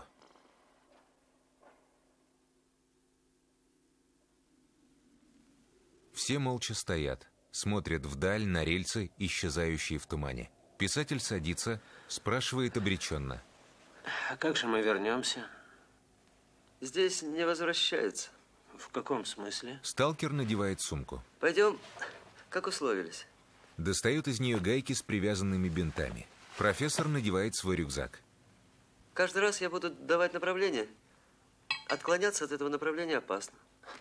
Все молча стоят, смотрят вдаль на рельсы, исчезающие в тумане. Писатель садится, спрашивает обреченно. А как же мы вернемся? Здесь не возвращаются. В каком смысле? Сталкер надевает сумку. Пойдем, как условились. Достает из нее гайки с привязанными бинтами. Профессор надевает свой рюкзак. Каждый раз я буду давать направление. Отклоняться от этого направления опасно.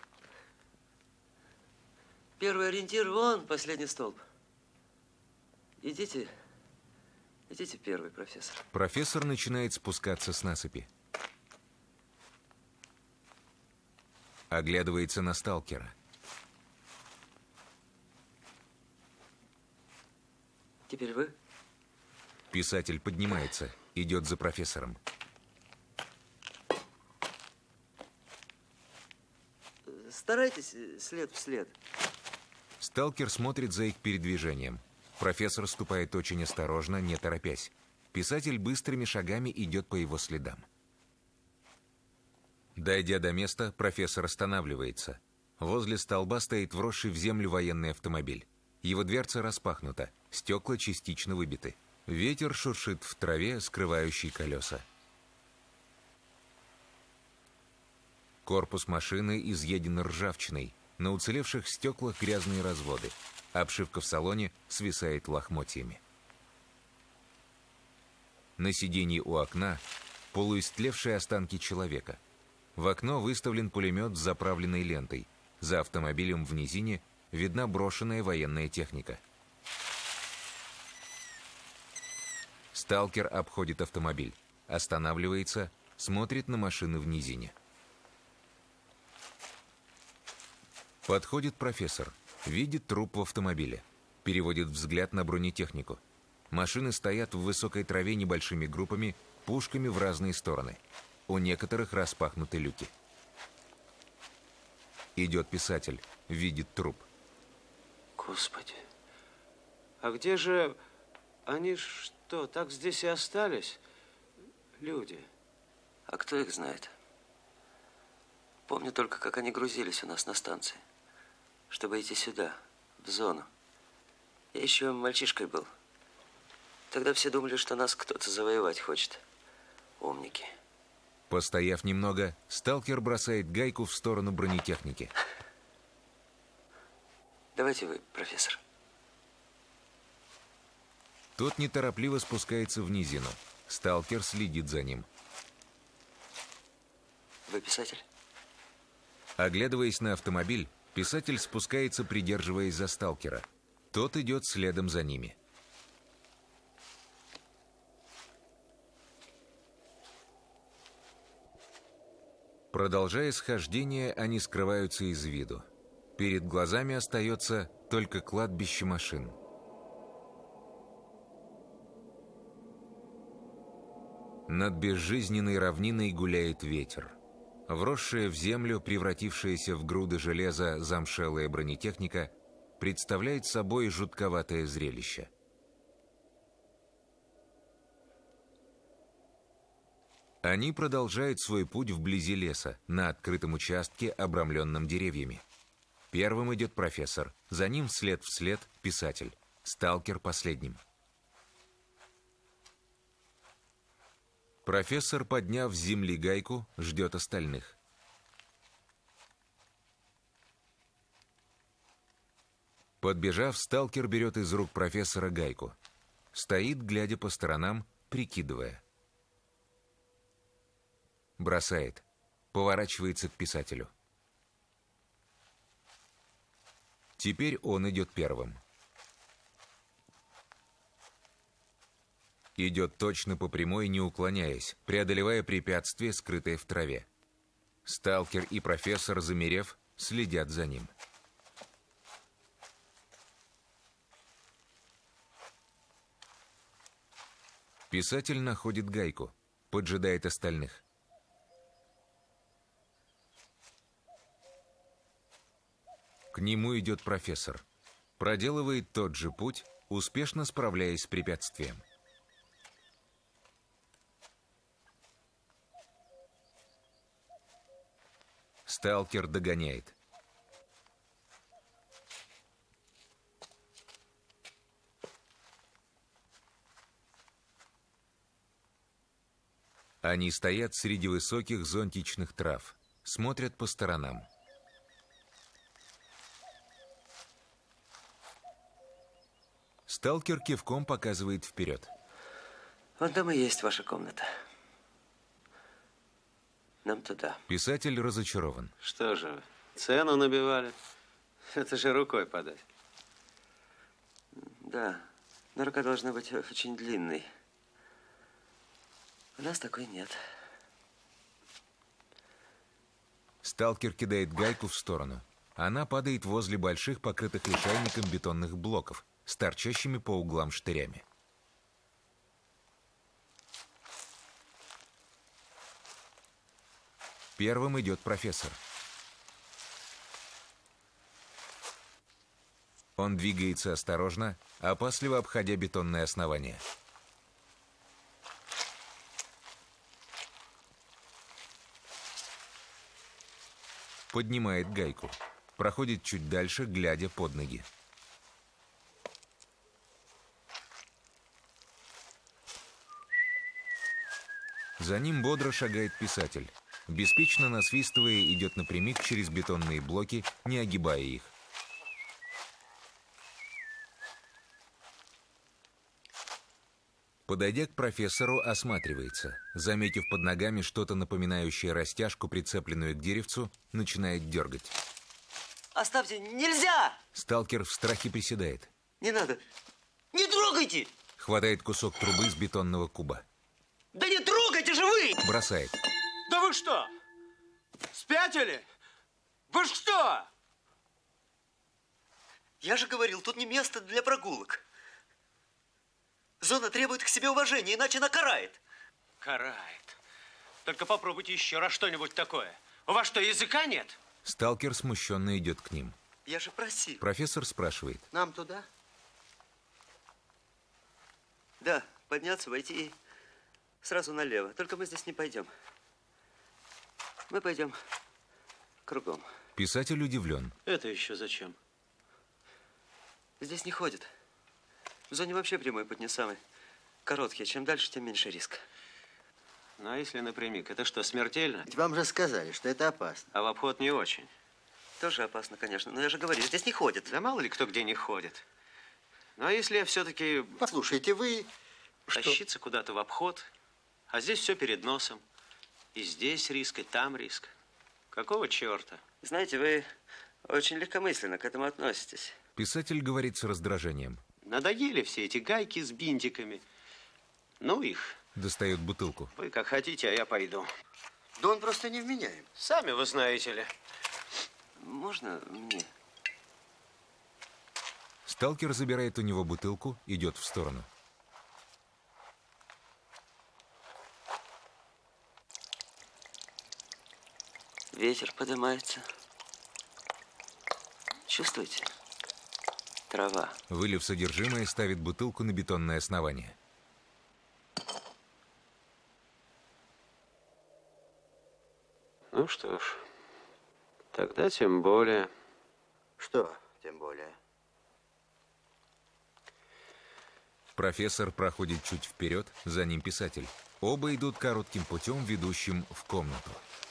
Первый ориентир вон, последний столб. Идите, идите первый, профессор. Профессор начинает спускаться с насыпи. Оглядывается на сталкера. Теперь вы? Писатель поднимается, идет за профессором. Старайтесь след в след. Сталкер смотрит за их передвижением. Профессор ступает очень осторожно, не торопясь. Писатель быстрыми шагами идет по его следам. Дойдя до места, профессор останавливается. Возле столба стоит вросший в землю военный автомобиль. Его дверца распахнута, стекла частично выбиты. Ветер шуршит в траве, скрывающей колеса. Корпус машины изъеден ржавчиной. На уцелевших стеклах грязные разводы. Обшивка в салоне свисает лохмотьями. На сиденье у окна полуистлевшие останки человека. В окно выставлен пулемет с заправленной лентой. За автомобилем в низине видна брошенная военная техника. Сталкер обходит автомобиль, останавливается, смотрит на машины в низине. Подходит профессор, видит труп в автомобиле, переводит взгляд на бронетехнику. Машины стоят в высокой траве небольшими группами, пушками в разные стороны. У некоторых распахнуты люки. Идет писатель, видит труп. Господи, а где же они, что, так здесь и остались? Люди. А кто их знает? Помню только, как они грузились у нас на станции, чтобы идти сюда, в зону. Я еще мальчишкой был. Тогда все думали, что нас кто-то завоевать хочет. Умники. Постояв немного, сталкер бросает гайку в сторону бронетехники. Давайте вы, профессор. Тот неторопливо спускается в низину. Сталкер следит за ним. Вы писатель? Оглядываясь на автомобиль, писатель спускается, придерживаясь за сталкера. Тот идет следом за ними. Продолжая схождение, они скрываются из виду. Перед глазами остается только кладбище машин. Над безжизненной равниной гуляет ветер. Вросшая в землю, превратившаяся в груды железа замшелая бронетехника представляет собой жутковатое зрелище. Они продолжают свой путь вблизи леса, на открытом участке, обрамленном деревьями. Первым идет профессор, за ним вслед вслед писатель, сталкер последним. Профессор, подняв с земли гайку, ждет остальных. Подбежав, сталкер берет из рук профессора гайку. Стоит, глядя по сторонам, прикидывая. Бросает. Поворачивается к писателю. Теперь он идет первым. Идет точно по прямой, не уклоняясь, преодолевая препятствие, скрытое в траве. Сталкер и профессор, замерев, следят за ним. Писатель находит гайку, поджидает остальных. К нему идет профессор. Проделывает тот же путь, успешно справляясь с препятствием. Сталкер догоняет. Они стоят среди высоких зонтичных трав, смотрят по сторонам. Сталкер кивком показывает вперед. Вот там и есть ваша комната. Нам туда. Писатель разочарован. Что же, цену набивали? Это же рукой подать. Да, но рука должна быть очень длинной. У нас такой нет. Сталкер кидает гайку в сторону. Она падает возле больших, покрытых лишайником бетонных блоков, с торчащими по углам штырями. Первым идет профессор. Он двигается осторожно, опасливо обходя бетонное основание. Поднимает гайку. Проходит чуть дальше, глядя под ноги. За ним бодро шагает писатель. Беспечно насвистывая, идет напрямик через бетонные блоки, не огибая их. Подойдя к профессору, осматривается. Заметив под ногами что-то напоминающее растяжку, прицепленную к деревцу, начинает дергать. Оставьте, нельзя! Сталкер в страхе приседает. Не надо. Не трогайте! Хватает кусок трубы с бетонного куба. Да не трогайте же вы! Бросает. Да вы что? Спятили? Вы что? Я же говорил, тут не место для прогулок. Зона требует к себе уважения, иначе она карает. Карает. Только попробуйте еще раз что-нибудь такое. У вас что, языка нет? Сталкер смущенно идет к ним. Я же просил. Профессор спрашивает. Нам туда? Да, подняться, войти и сразу налево. Только мы здесь не пойдем. Мы пойдем кругом. Писатель удивлен. Это еще зачем? Здесь не ходят. В зоне вообще прямой путь не самый короткий. Чем дальше, тем меньше риск. Ну, а если напрямик? Это что, смертельно? Ведь вам же сказали, что это опасно. А в обход не очень. Тоже опасно, конечно. Но я же говорю, здесь не ходят. Да мало ли кто где не ходит. Ну, а если я все-таки Послушайте, вы... тащиться куда-то в обход, а здесь все перед носом. И здесь риск, и там риск. Какого черта? Знаете, вы очень легкомысленно к этому относитесь. Писатель говорит с раздражением. Надоели все эти гайки с бинтиками. Ну их. Достает бутылку. Вы как хотите, а я пойду. Да он просто невменяем. Сами вы знаете ли. Можно мне? Сталкер забирает у него бутылку, идет в сторону. ветер поднимается. Чувствуете? Трава. Вылив содержимое, ставит бутылку на бетонное основание. Ну что ж, тогда тем более. Что тем более? Профессор проходит чуть вперед, за ним писатель. Оба идут коротким путем, ведущим в комнату.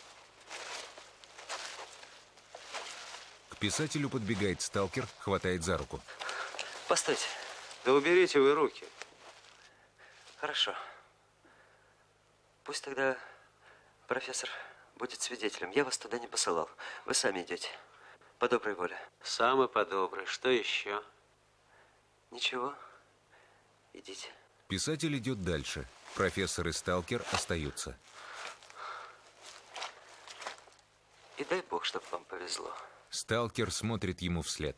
К писателю подбегает сталкер, хватает за руку. Постойте. Да уберите вы руки. Хорошо. Пусть тогда профессор будет свидетелем. Я вас туда не посылал. Вы сами идете. По доброй воле. Самый по доброй. Что еще? Ничего. Идите. Писатель идет дальше. Профессор и сталкер остаются. И дай бог, чтобы вам повезло. Сталкер смотрит ему вслед.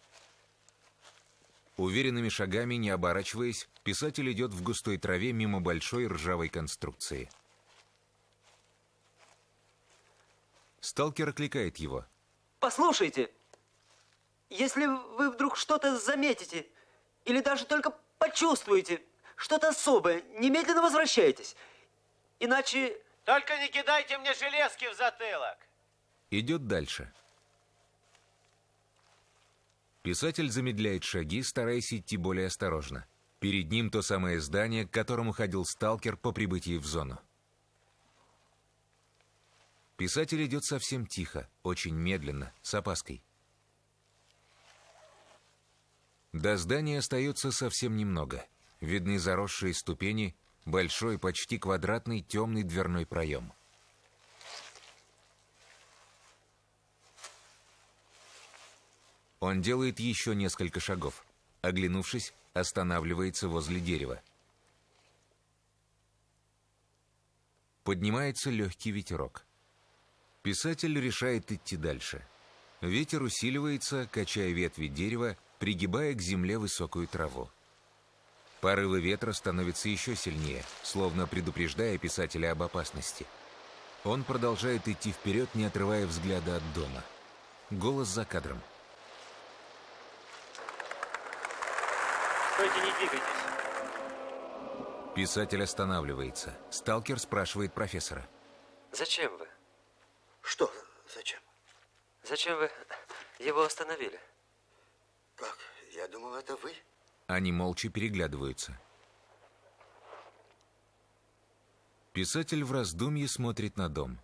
Уверенными шагами, не оборачиваясь, писатель идет в густой траве мимо большой ржавой конструкции. Сталкер окликает его. Послушайте, если вы вдруг что-то заметите или даже только почувствуете что-то особое, немедленно возвращайтесь. Иначе... Только не кидайте мне железки в затылок. Идет дальше. Писатель замедляет шаги, стараясь идти более осторожно. Перед ним то самое здание, к которому ходил сталкер по прибытии в зону. Писатель идет совсем тихо, очень медленно, с опаской. До здания остается совсем немного. Видны заросшие ступени, большой, почти квадратный, темный дверной проем. Он делает еще несколько шагов. Оглянувшись, останавливается возле дерева. Поднимается легкий ветерок. Писатель решает идти дальше. Ветер усиливается, качая ветви дерева, пригибая к земле высокую траву. Порывы ветра становятся еще сильнее, словно предупреждая писателя об опасности. Он продолжает идти вперед, не отрывая взгляда от дома. Голос за кадром. Стойте, не двигайтесь. Писатель останавливается. Сталкер спрашивает профессора. Зачем вы? Что? Зачем? Зачем вы его остановили? Как? Я думал, это вы. Они молча переглядываются. Писатель в раздумье смотрит на дом.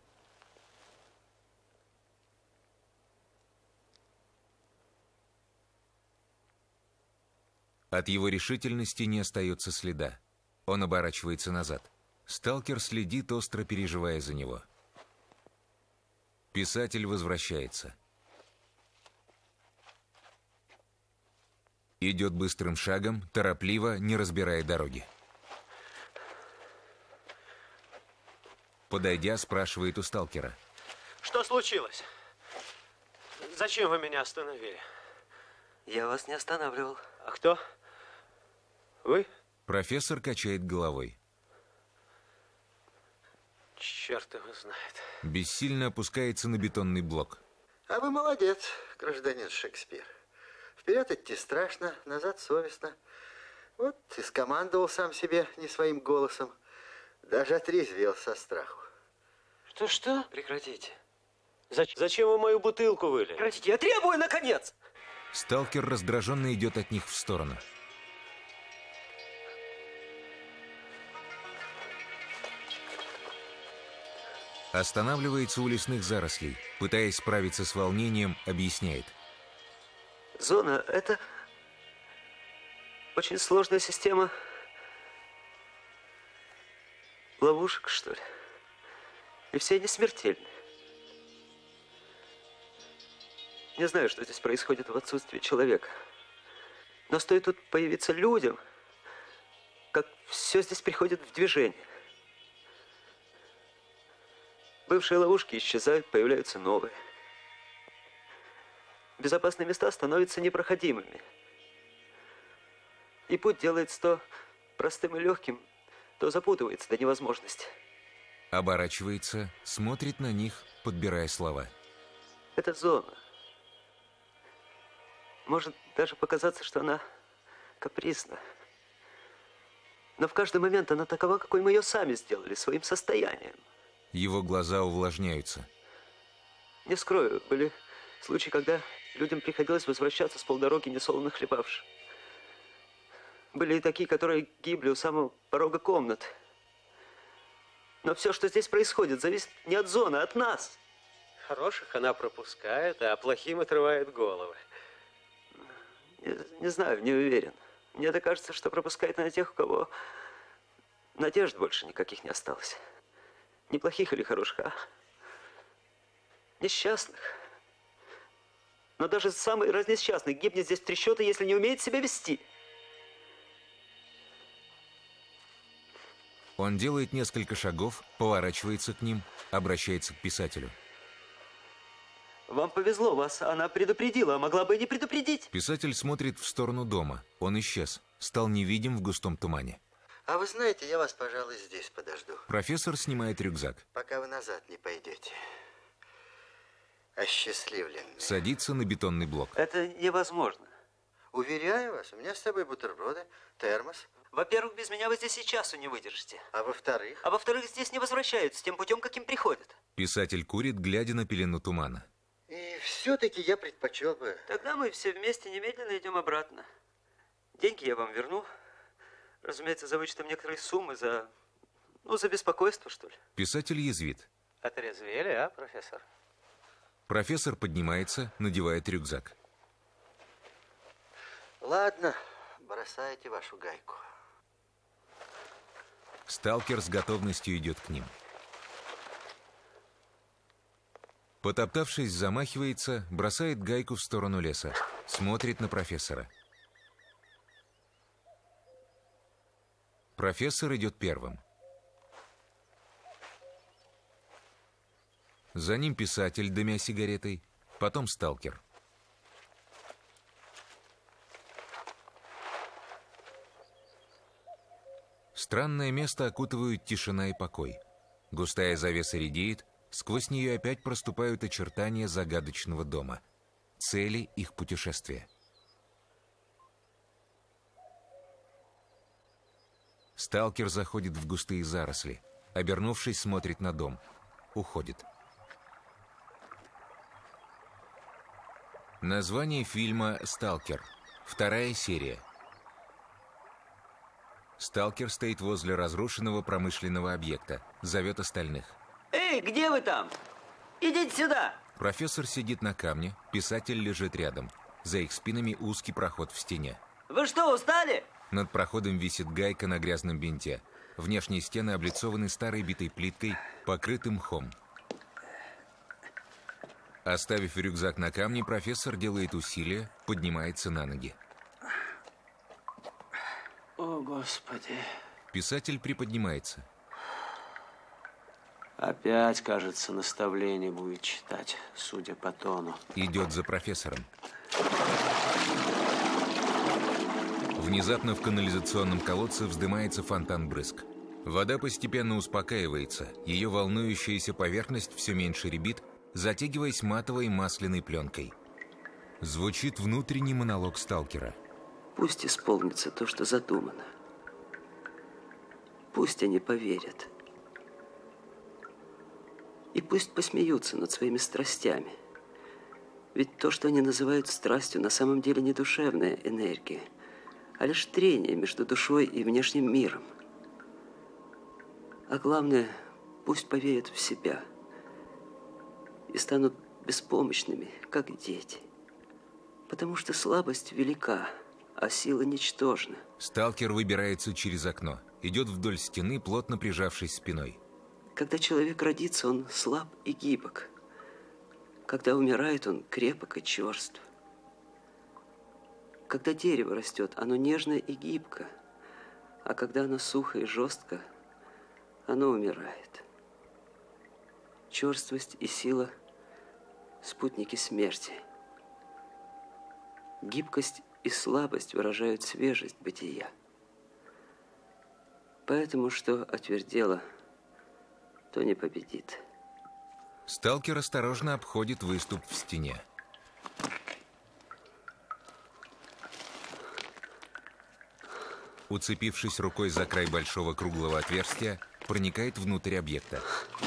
От его решительности не остается следа. Он оборачивается назад. Сталкер следит, остро переживая за него. Писатель возвращается. Идет быстрым шагом, торопливо, не разбирая дороги. Подойдя, спрашивает у сталкера. Что случилось? Зачем вы меня остановили? Я вас не останавливал. А кто? Вы? Профессор качает головой. Черт его знает. Бессильно опускается на бетонный блок. А вы молодец, гражданин Шекспир. Вперед идти страшно, назад совестно. Вот и скомандовал сам себе не своим голосом. Даже отрезвел со страху. Что-что? Прекратите. Зач- зачем вы мою бутылку вылили? Прекратите, я требую, наконец! Сталкер раздраженно идет от них в сторону. Останавливается у лесных зарослей. Пытаясь справиться с волнением, объясняет. Зона – это очень сложная система ловушек, что ли. И все они смертельны. Не знаю, что здесь происходит в отсутствии человека. Но стоит тут появиться людям, как все здесь приходит в движение. Бывшие ловушки исчезают, появляются новые. Безопасные места становятся непроходимыми. И путь делается то простым и легким, то запутывается до невозможности. Оборачивается, смотрит на них, подбирая слова. Это зона. Может даже показаться, что она капризна. Но в каждый момент она такова, какой мы ее сами сделали, своим состоянием. Его глаза увлажняются. Не скрою, были случаи, когда людям приходилось возвращаться с полдороги несолоно хлебавши. Были и такие, которые гибли у самого порога комнат. Но все, что здесь происходит, зависит не от зоны, а от нас. Хороших она пропускает, а плохим отрывает головы. Не, не знаю, не уверен. Мне так кажется, что пропускает она тех, у кого надежд больше никаких не осталось. Не плохих или хороших, а несчастных. Но даже самый разнесчастный гибнет здесь в три счета, если не умеет себя вести. Он делает несколько шагов, поворачивается к ним, обращается к писателю. Вам повезло, вас она предупредила, а могла бы и не предупредить. Писатель смотрит в сторону дома. Он исчез, стал невидим в густом тумане. А вы знаете, я вас, пожалуй, здесь подожду. Профессор снимает рюкзак. Пока вы назад не пойдете. Осчастливленный. Садится на бетонный блок. Это невозможно. Уверяю вас, у меня с собой бутерброды, термос. Во-первых, без меня вы здесь и часу не выдержите. А во-вторых? А во-вторых, здесь не возвращаются тем путем, каким приходят. Писатель курит, глядя на пелену тумана. И все-таки я предпочел бы... Тогда мы все вместе немедленно идем обратно. Деньги я вам верну. Разумеется, за вычетом некоторой суммы, за... Ну, за беспокойство, что ли. Писатель язвит. Отрезвели, а, профессор? Профессор поднимается, надевает рюкзак. Ладно, бросайте вашу гайку. Сталкер с готовностью идет к ним. Потоптавшись, замахивается, бросает гайку в сторону леса. Смотрит на профессора. Профессор идет первым. За ним писатель, дымя сигаретой, потом сталкер. Странное место окутывают тишина и покой. Густая завеса редеет, сквозь нее опять проступают очертания загадочного дома. Цели их путешествия. Сталкер заходит в густые заросли. Обернувшись, смотрит на дом. Уходит. Название фильма «Сталкер». Вторая серия. Сталкер стоит возле разрушенного промышленного объекта. Зовет остальных. Эй, где вы там? Идите сюда! Профессор сидит на камне, писатель лежит рядом. За их спинами узкий проход в стене. Вы что, устали? Над проходом висит гайка на грязном бинте. Внешние стены облицованы старой битой плиткой, покрыты мхом. Оставив рюкзак на камне, профессор делает усилие, поднимается на ноги. О, Господи. Писатель приподнимается. Опять, кажется, наставление будет читать, судя по тону. Идет за профессором. Внезапно в канализационном колодце вздымается фонтан брызг. Вода постепенно успокаивается, ее волнующаяся поверхность все меньше рябит, затягиваясь матовой масляной пленкой. Звучит внутренний монолог сталкера. Пусть исполнится то, что задумано. Пусть они поверят. И пусть посмеются над своими страстями. Ведь то, что они называют страстью, на самом деле не душевная энергия, а лишь трение между душой и внешним миром. А главное, пусть поверят в себя и станут беспомощными, как дети. Потому что слабость велика, а сила ничтожна. Сталкер выбирается через окно, идет вдоль стены, плотно прижавшись спиной. Когда человек родится, он слаб и гибок. Когда умирает, он крепок и черств. Когда дерево растет, оно нежно и гибко. А когда оно сухо и жестко, оно умирает. Черствость и сила – спутники смерти. Гибкость и слабость выражают свежесть бытия. Поэтому, что отвердело, то не победит. Сталкер осторожно обходит выступ в стене. Уцепившись рукой за край большого круглого отверстия, проникает внутрь объекта.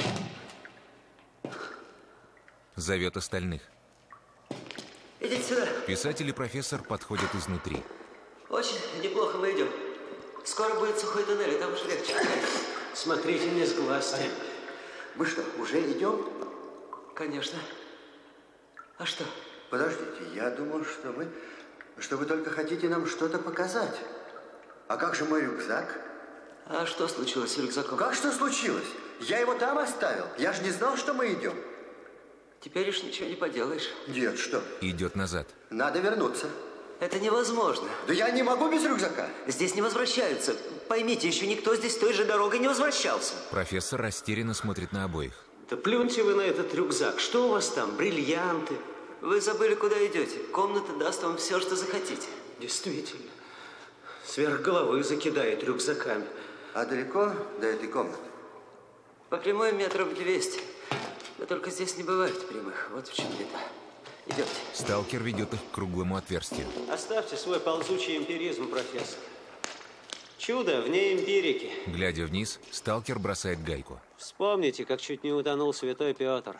Зовет остальных. Идите сюда. Писатель и профессор подходят изнутри. Очень неплохо мы идем. Скоро будет сухой туннель, и там уж легче. Смотрите, не сглазьте. Мы что, уже идем? Конечно. А что? Подождите, я думал, что вы, что вы только хотите нам что-то показать. А как же мой рюкзак? А что случилось с рюкзаком? Как что случилось? Я его там оставил. Я же не знал, что мы идем. Теперь уж ничего не поделаешь. Дед, что? Идет назад. Надо вернуться. Это невозможно. Да я не могу без рюкзака. Здесь не возвращаются. Поймите, еще никто здесь той же дорогой не возвращался. Профессор растерянно смотрит на обоих. Да плюньте вы на этот рюкзак. Что у вас там? Бриллианты? Вы забыли, куда идете. Комната даст вам все, что захотите. Действительно. Сверх головы закидает рюкзаками. А далеко до этой комнаты? По прямой метров двести. Да только здесь не бывает прямых. Вот в чем беда. Идемте. Сталкер ведет их к круглому отверстию. Оставьте свой ползучий эмпиризм, профессор. Чудо вне эмпирики. Глядя вниз, сталкер бросает гайку. Вспомните, как чуть не утонул святой Петр.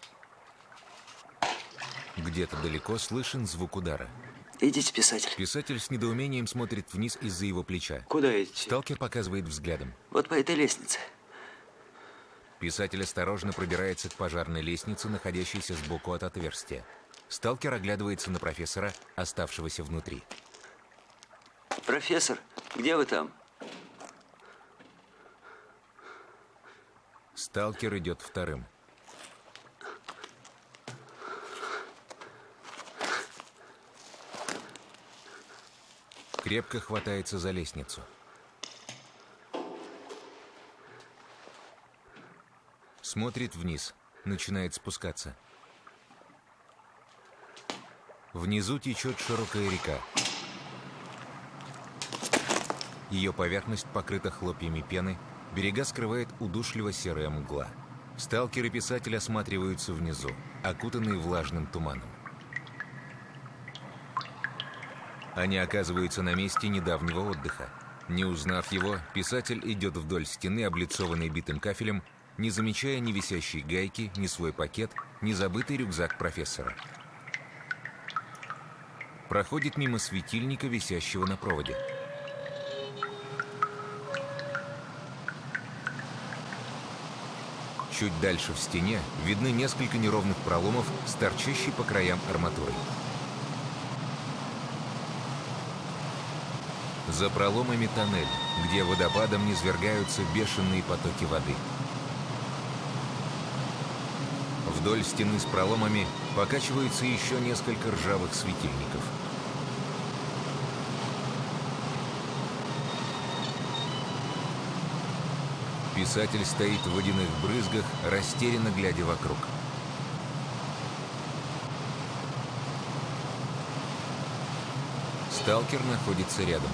Где-то далеко слышен звук удара. Идите, писатель. Писатель с недоумением смотрит вниз из-за его плеча. Куда идти? Сталкер показывает взглядом. Вот по этой лестнице. Писатель осторожно пробирается к пожарной лестнице, находящейся сбоку от отверстия. Сталкер оглядывается на профессора, оставшегося внутри. Профессор, где вы там? Сталкер идет вторым. Крепко хватается за лестницу. Смотрит вниз, начинает спускаться. Внизу течет широкая река. Ее поверхность покрыта хлопьями пены, берега скрывает удушливо серая мгла. Сталкер и писатель осматриваются внизу, окутанные влажным туманом. Они оказываются на месте недавнего отдыха. Не узнав его, писатель идет вдоль стены, облицованной битым кафелем, не замечая ни висящей гайки, ни свой пакет, ни забытый рюкзак профессора. Проходит мимо светильника, висящего на проводе. Чуть дальше в стене видны несколько неровных проломов с торчащей по краям арматурой. За проломами тоннель, где водопадом низвергаются бешеные потоки воды. Вдоль стены с проломами покачиваются еще несколько ржавых светильников. Писатель стоит в водяных брызгах, растерянно глядя вокруг. Сталкер находится рядом.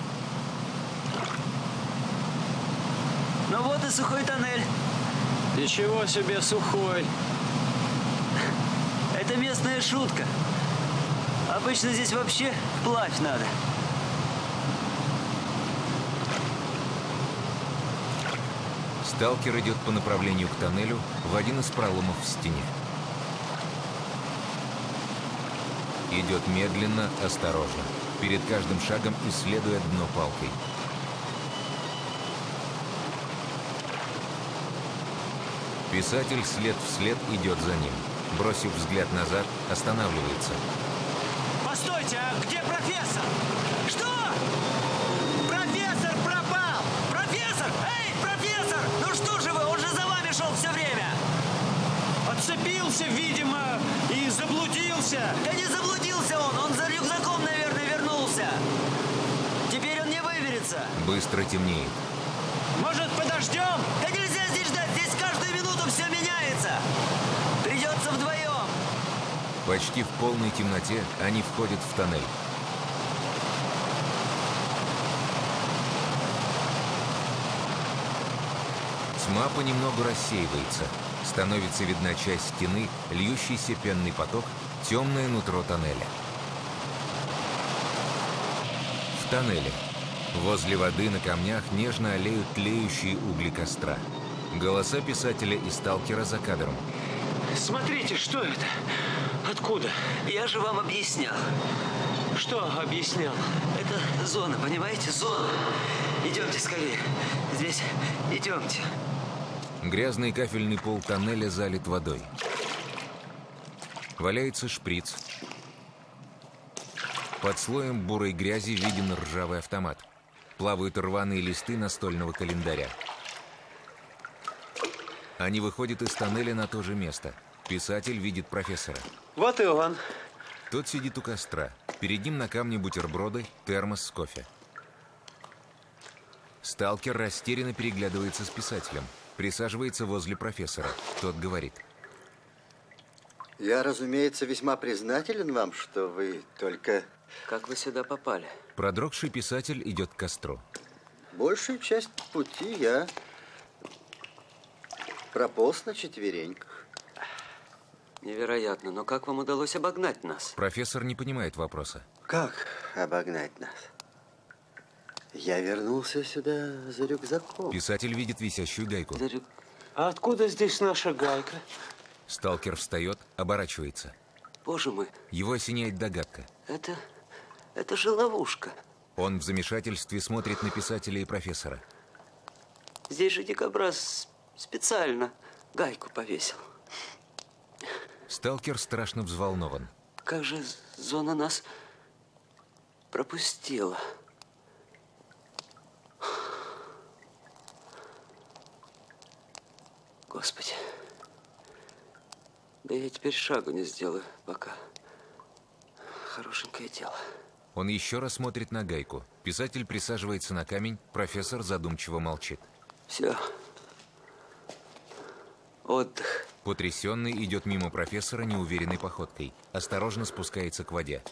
Ну вот и сухой тоннель. Ничего себе сухой. Это местная шутка. Обычно здесь вообще вплавь надо. Сталкер идет по направлению к тоннелю в один из проломов в стене. Идет медленно, осторожно, перед каждым шагом исследуя дно палкой. Писатель след в след идет за ним. Бросив взгляд назад, останавливается. Постойте, а где профессор? Что? Профессор пропал! Профессор! Эй, профессор! Ну что же вы, он же за вами шел все время! Отцепился, видимо, и заблудился. Да не заблудился он, он за рюкзаком, наверное, вернулся. Теперь он не выберется. Быстро темнеет. Может, подождем? Да нельзя здесь ждать, здесь каждую минуту все меняется. Придется вдвоем. Почти в полной темноте они входят в тоннель. Тьма понемногу рассеивается. Становится видна часть стены, льющийся пенный поток, темное нутро тоннеля. В тоннеле. Возле воды на камнях нежно олеют тлеющие угли костра. Голоса писателя и сталкера за кадром. Смотрите, что это? Откуда? Я же вам объяснял. Что объяснял? Это зона, понимаете? Зона. Идемте скорее. Здесь идемте. Грязный кафельный пол тоннеля залит водой. Валяется шприц. Под слоем бурой грязи виден ржавый автомат. Плавают рваные листы настольного календаря. Они выходят из тоннеля на то же место. Писатель видит профессора. Вот и он. Тот сидит у костра. Перед ним на камне бутерброды, термос с кофе. Сталкер растерянно переглядывается с писателем. Присаживается возле профессора. Тот говорит. Я, разумеется, весьма признателен вам, что вы только... Как вы сюда попали? Продрогший писатель идет к костру. Большую часть пути я прополз на четвереньках. Невероятно, но как вам удалось обогнать нас? Профессор не понимает вопроса. Как обогнать нас? Я вернулся сюда за рюкзаком. Писатель видит висящую гайку. За рюк... А откуда здесь наша гайка? Сталкер встает, оборачивается. Боже мой. Его осеняет догадка. Это... это же ловушка. Он в замешательстве смотрит на писателя и профессора. Здесь же дикобраз специально гайку повесил. Сталкер страшно взволнован. Как же зона нас пропустила? Господи. Да я теперь шагу не сделаю пока. Хорошенькое дело. Он еще раз смотрит на гайку. Писатель присаживается на камень, профессор задумчиво молчит. Все. Отдых. Потрясенный идет мимо профессора неуверенной походкой. Осторожно спускается к воде.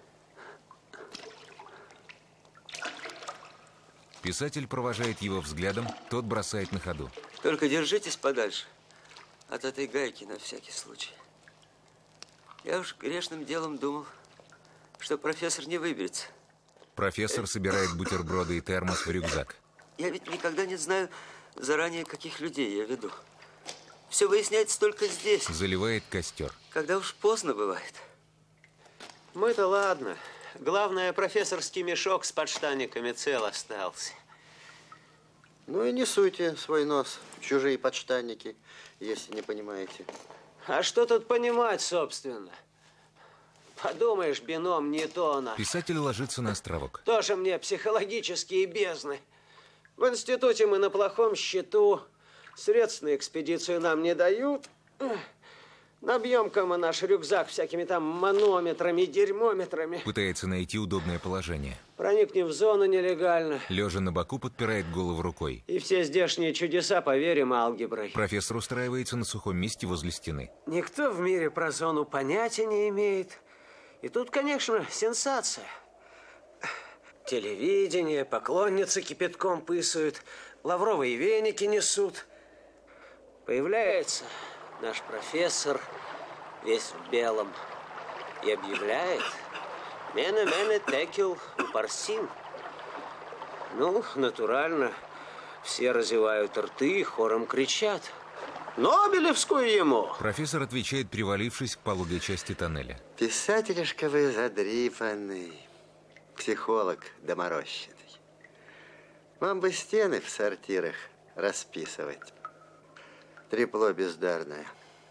Писатель провожает его взглядом, тот бросает на ходу. Только держитесь подальше от этой гайки на всякий случай. Я уж грешным делом думал, что профессор не выберется. Профессор собирает бутерброды и термос в рюкзак. Я ведь никогда не знаю заранее, каких людей я веду. Все выясняется только здесь. Заливает костер. Когда уж поздно бывает. Мы-то ладно. Главное, профессорский мешок с подштанниками цел остался. Ну и не суйте свой нос в чужие подштанники, если не понимаете. А что тут понимать, собственно? Подумаешь, бином Ньютона. Писатель ложится на островок. Тоже мне психологические бездны. В институте мы на плохом счету. Средств на экспедицию нам не дают. Набьем-ка мы наш рюкзак всякими там манометрами, дерьмометрами. Пытается найти удобное положение. Проникнем в зону нелегально. Лежа на боку, подпирает голову рукой. И все здешние чудеса поверим алгеброй. Профессор устраивается на сухом месте возле стены. Никто в мире про зону понятия не имеет. И тут, конечно, сенсация. Телевидение, поклонницы кипятком пысают, лавровые веники несут. Появляется наш профессор, весь в белом, и объявляет: «Мене-мене текил упарсин». Ну, натурально, все разевают рты и хором кричат: «Нобелевскую ему!» Профессор отвечает, привалившись к пологой части тоннеля. Писателишка вы задрипанный, психолог доморощенный. Вам бы стены в сортирах расписывать. Трепло бездарное.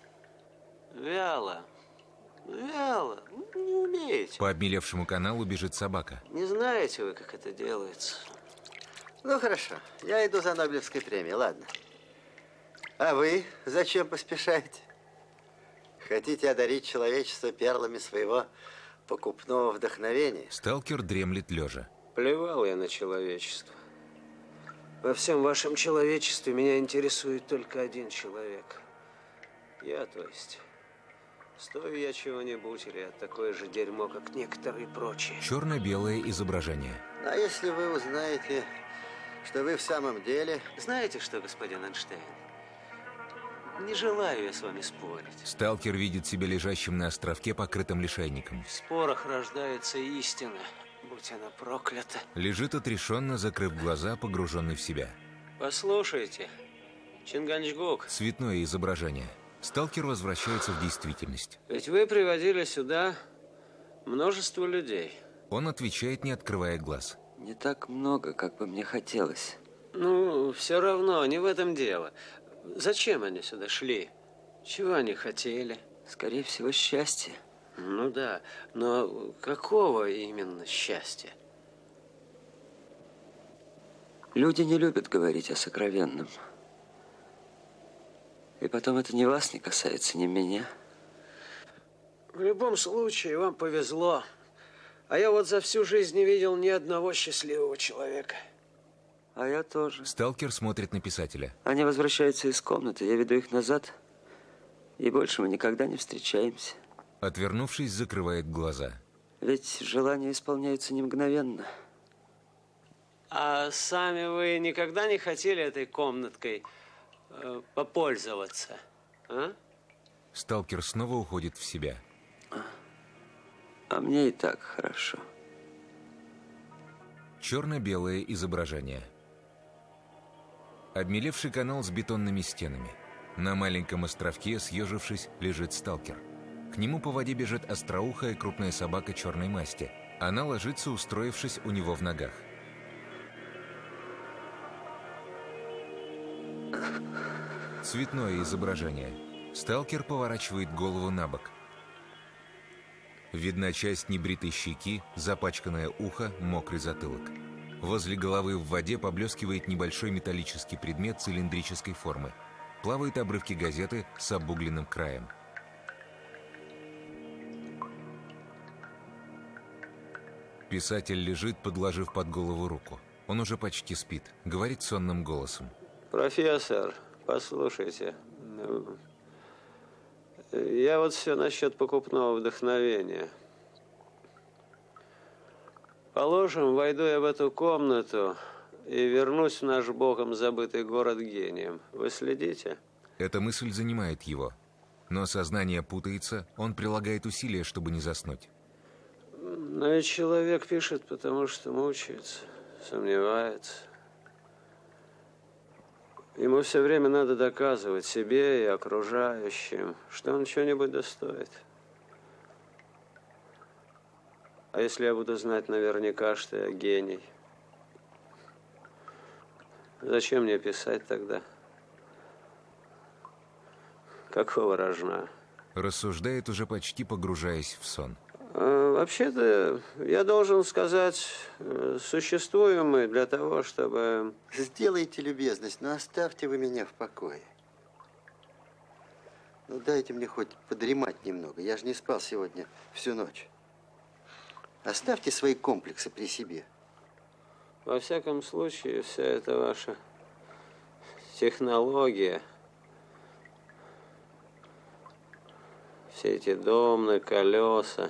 Вяло, вяло, не умеете. По обмелевшему каналу бежит собака. Не знаете вы, как это делается. Ну, хорошо. Я иду за Нобелевской премией, ладно. А вы зачем поспешаете? Хотите одарить человечество перлами своего покупного вдохновения? Сталкер дремлет лежа. Плевал я на человечество. Во всем вашем человечестве меня интересует только один человек. Я, то есть. Стою я чего-нибудь или от такое же дерьмо, как некоторые прочие. Черно-белое изображение. А если вы узнаете, что вы в самом деле... Знаете что, господин Эйнштейн? Не желаю я с вами спорить. Сталкер видит себя лежащим на островке, покрытым лишайником. В спорах рождается истина. Будь она проклята. Лежит отрешенно, закрыв глаза, погруженный в себя. Послушайте, Чинганчгук. Цветное изображение. Сталкер возвращается в действительность. Ведь вы приводили сюда множество людей. Он отвечает, не открывая глаз. Не так много, как бы мне хотелось. Ну, все равно, не в этом дело. Зачем они сюда шли? Чего они хотели? Скорее всего, счастье. Ну да, но какого именно счастья? Люди не любят говорить о сокровенном. И потом это ни вас не касается, ни меня. В любом случае, вам повезло. А я вот за всю жизнь не видел ни одного счастливого человека. А я тоже. Сталкер смотрит на писателя. Они возвращаются из комнаты, я веду их назад. И больше мы никогда не встречаемся. Отвернувшись, закрывает глаза. Ведь желания исполняются не мгновенно. А сами вы никогда не хотели этой комнаткой э, попользоваться? А? Сталкер снова уходит в себя. А мне и так хорошо. Черно-белое изображение. Обмелевший канал с бетонными стенами. На маленьком островке, съежившись, лежит сталкер. К нему по воде бежит остроухая крупная собака черной масти. Она ложится, устроившись у него в ногах. Цветное изображение. Сталкер поворачивает голову на бок. Видна часть небритой щеки, запачканное ухо, мокрый затылок. Возле головы в воде поблескивает небольшой металлический предмет цилиндрической формы. Плавают обрывки газеты с обугленным краем. Писатель лежит, подложив под голову руку. Он уже почти спит, говорит сонным голосом. Профессор, послушайте. Я вот все насчет покупного вдохновения. Положим, войду я в эту комнату и вернусь в наш богом забытый город гением. Вы следите? Эта мысль занимает его. Но сознание путается, он прилагает усилия, чтобы не заснуть. Но ведь человек пишет, потому что мучается, сомневается. Ему все время надо доказывать себе и окружающим, что он что-нибудь достоит. А если я буду знать наверняка, что я гений? Зачем мне писать тогда? Какого рожна? Рассуждает, уже почти погружаясь в сон. А, вообще-то, я должен сказать, существуем мы для того, чтобы... Сделайте любезность, но оставьте вы меня в покое. Ну, дайте мне хоть подремать немного. Я же не спал сегодня всю ночь. Оставьте свои комплексы при себе. Во всяком случае, вся эта ваша технология, все эти домны, колеса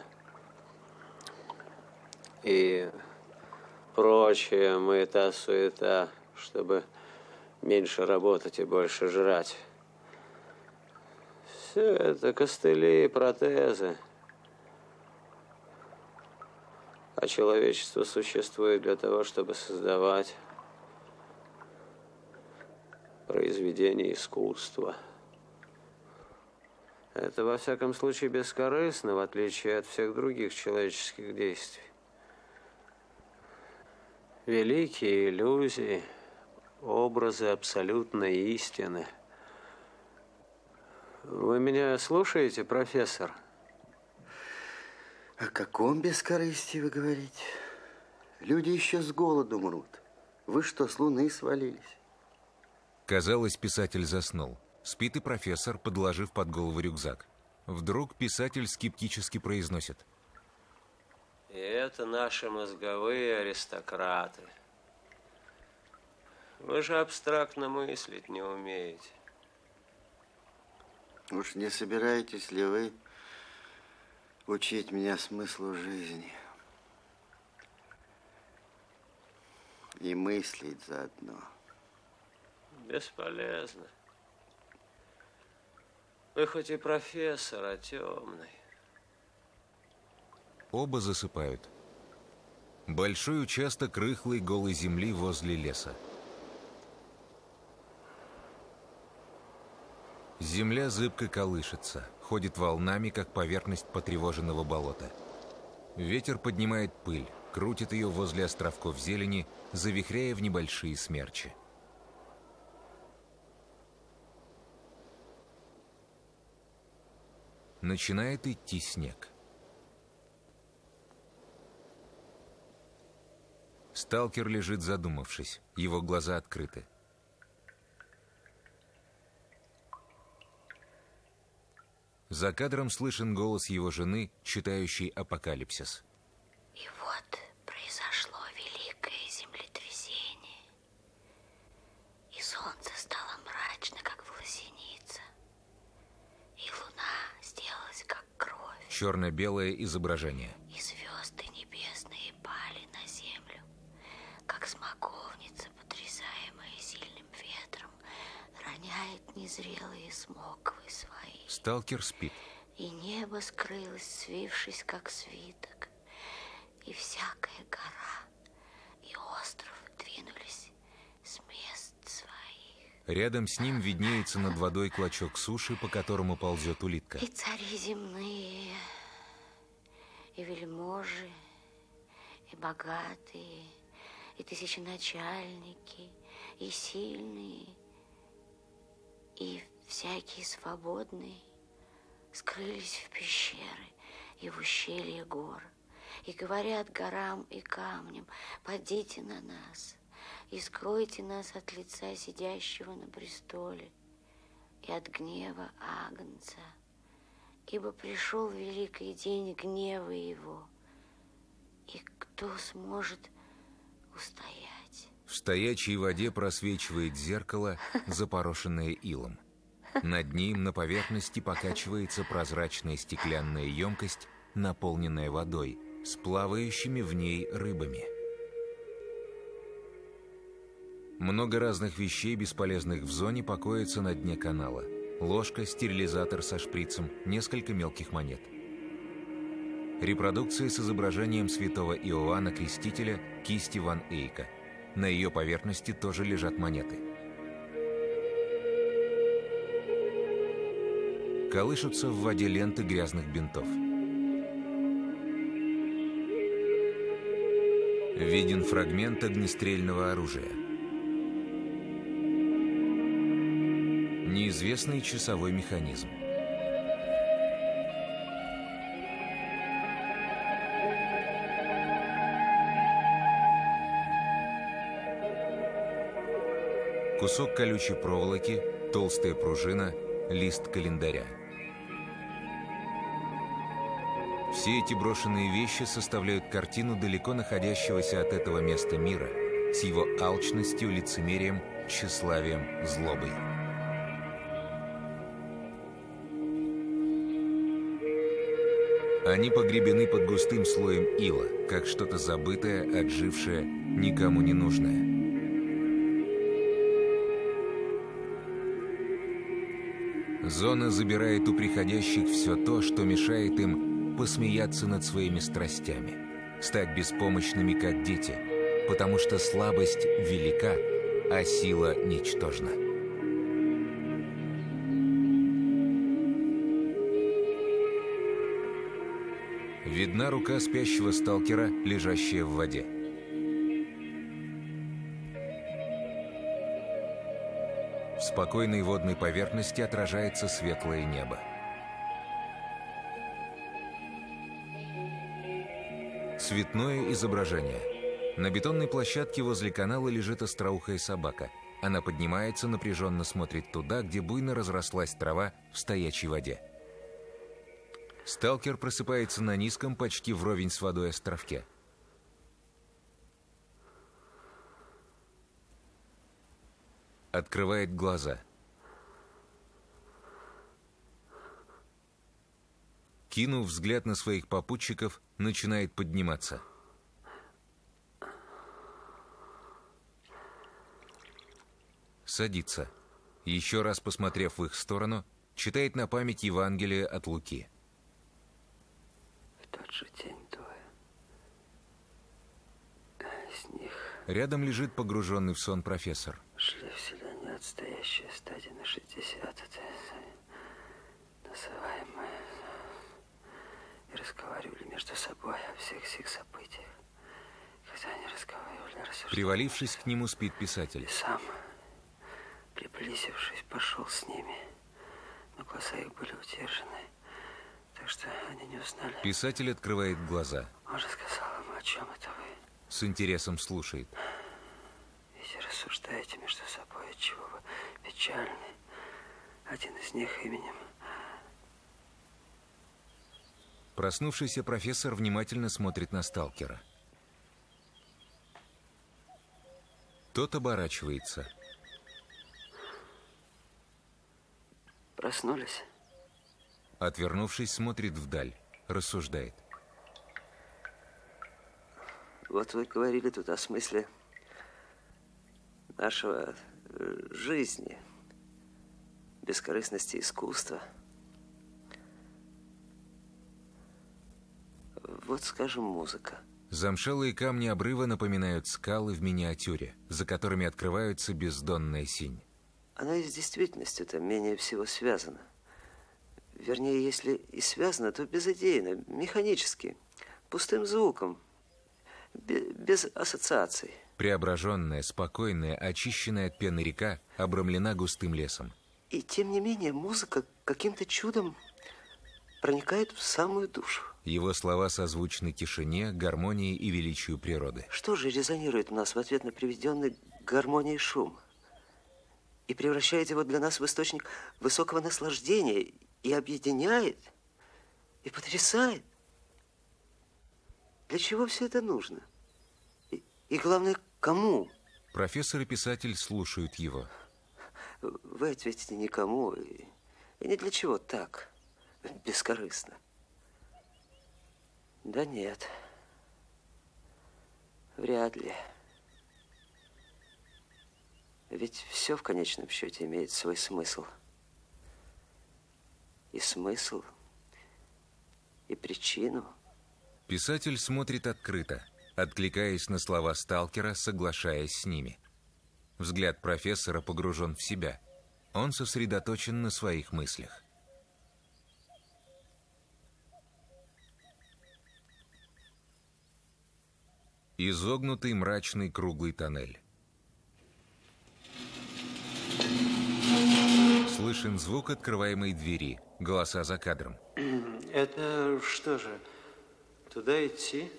и прочее мыта-суета, чтобы меньше работать и больше жрать. Все это костыли, протезы. А человечество существует для того, чтобы создавать произведения искусства. Это, во всяком случае, бескорыстно, в отличие от всех других человеческих действий. Великие иллюзии, образы абсолютной истины. Вы меня слушаете, профессор? О каком бескорыстии вы говорите? Люди еще с голоду мрут. Вы что, с луны свалились? Казалось, писатель заснул. Спит и профессор, подложив под голову рюкзак. Вдруг писатель скептически произносит. И это наши мозговые аристократы. Вы же абстрактно мыслить не умеете. Уж не собираетесь ли вы учить меня смыслу жизни? и мыслить заодно. Бесполезно. Вы хоть и профессор, а темный. Оба засыпают. Большой участок рыхлой голой земли возле леса. Земля зыбко колышется, ходит волнами, как поверхность потревоженного болота. Ветер поднимает пыль, крутит ее возле островков зелени, завихряя в небольшие смерчи. Начинает идти снег. Сталкер лежит задумавшись, его глаза открыты. За кадром слышен голос его жены, читающей апокалипсис. И вот произошло великое землетрясение. И солнце стало мрачно, как волосеница. И луна сделалась, как кровь. Черно-белое изображение. И звезды небесные пали на землю, как смоковница, потрясаемая сильным ветром, роняет незрелые смоквы свои. Сталкер спит. И небо скрылось, свившись, как свиток. И всякая гора и остров двинулись с мест своих. Рядом с ним виднеется над водой клочок суши, по которому ползет улитка. И цари земные, и вельможи, и богатые, и тысяченачальники, и сильные, и всякие свободные скрылись в пещеры и в ущелье гор, и говорят горам и камням: падите на нас и скройте нас от лица сидящего на престоле и от гнева Агнца, ибо пришел великий день гнева его, и кто сможет устоять? В стоячей воде просвечивает зеркало, запорошенное илом. Над ним на поверхности покачивается прозрачная стеклянная емкость, наполненная водой, с плавающими в ней рыбами. Много разных вещей, бесполезных в зоне, покоятся на дне канала. Ложка, стерилизатор со шприцем, несколько мелких монет. Репродукция с изображением святого Иоанна Крестителя кисти Ван Эйка. На ее поверхности тоже лежат монеты. Колышутся в воде ленты грязных бинтов. Виден фрагмент огнестрельного оружия. Неизвестный часовой механизм. Кусок колючей проволоки, толстая пружина, лист календаря. Все эти брошенные вещи составляют картину далеко находящегося от этого места мира, с его алчностью, лицемерием, тщеславием, злобой. Они погребены под густым слоем ила, как что-то забытое, отжившее, никому не нужное. Зона забирает у приходящих все то, что мешает им посмеяться над своими страстями, стать беспомощными, как дети, потому что слабость велика, а сила ничтожна. Видна рука спящего сталкера, лежащая в воде. В спокойной водной поверхности отражается светлое небо. Цветное изображение. На бетонной площадке возле канала лежит остроухая собака. Она поднимается, напряженно смотрит туда, где буйно разрослась трава в стоячей воде. Сталкер просыпается на низком, почти вровень с водой островке. Открывает глаза. Кинув взгляд на своих попутчиков, начинает подниматься. Садится. Еще раз посмотрев в их сторону, читает на память Евангелие от Луки. В тот же день двое из них Рядом лежит погруженный в сон профессор. шли в селение отстоящее стадия на шестьдесят, это называемое, и разговаривали между собой о всех сих событиях. Когда они разговаривали, рассуждали. Привалившись к нему, спит писатель. И сам, приблизившись, пошел с ними. Но глаза их были удержаны, так что они не узнали. Писатель открывает глаза. Он же сказал ему, о чем это вы? С интересом слушает. Ведь рассуждаете между собой, отчего вы печальны. Один из них именем. Проснувшийся профессор внимательно смотрит на сталкера. Тот оборачивается. Проснулись? Отвернувшись, смотрит вдаль. Рассуждает. Вот вы говорили тут о смысле нашего жизни, бескорыстности искусства. Вот, скажем, музыка. Замшелые камни обрыва напоминают скалы в миниатюре, за которыми открывается бездонная синь. Она и с действительностью-то менее всего связана. Вернее, если и связана, то безыдейно, механически, пустым звуком, без ассоциаций. Преображенная, спокойная, очищенная от пены река обрамлена густым лесом. И тем не менее музыка каким-то чудом проникает в самую душу. Его слова созвучны тишине, гармонии и величию природы. Что же резонирует у нас в ответ на приведенный гармонии шум? И превращает его для нас в источник высокого наслаждения, и объединяет, и потрясает. Для чего все это нужно? И, и главное, кому? Профессор и писатель слушают его. Вы ответите никому, и, и не для чего так, бескорыстно. Да нет, вряд ли. Ведь все в конечном счете имеет свой смысл. И смысл, и причину. Писатель смотрит открыто, откликаясь на слова сталкера, соглашаясь с ними. Взгляд профессора погружен в себя. Он сосредоточен на своих мыслях. Изогнутый мрачный круглый тоннель. Слышен звук открываемой двери, голоса за кадром. Это что же, туда идти?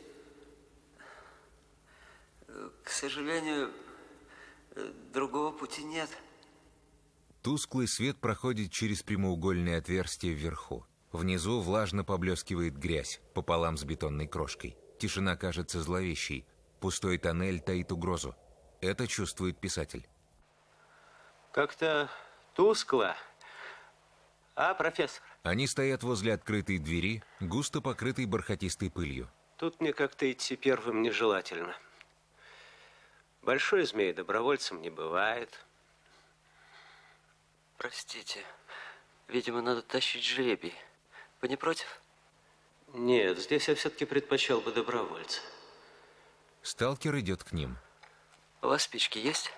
К сожалению, другого пути нет. Тусклый свет проходит через прямоугольное отверстие вверху. Внизу влажно поблескивает грязь, пополам с бетонной крошкой. Тишина кажется зловещей. Пустой тоннель таит угрозу. Это чувствует писатель. Как-то тускло. А, профессор? Они стоят возле открытой двери, густо покрытой бархатистой пылью. Тут мне как-то идти первым нежелательно. Большой змей добровольцем не бывает. Простите, видимо, надо тащить жребий. Вы не против? Нет, здесь я все-таки предпочел бы добровольца. Сталкер идет к ним. У вас спички есть?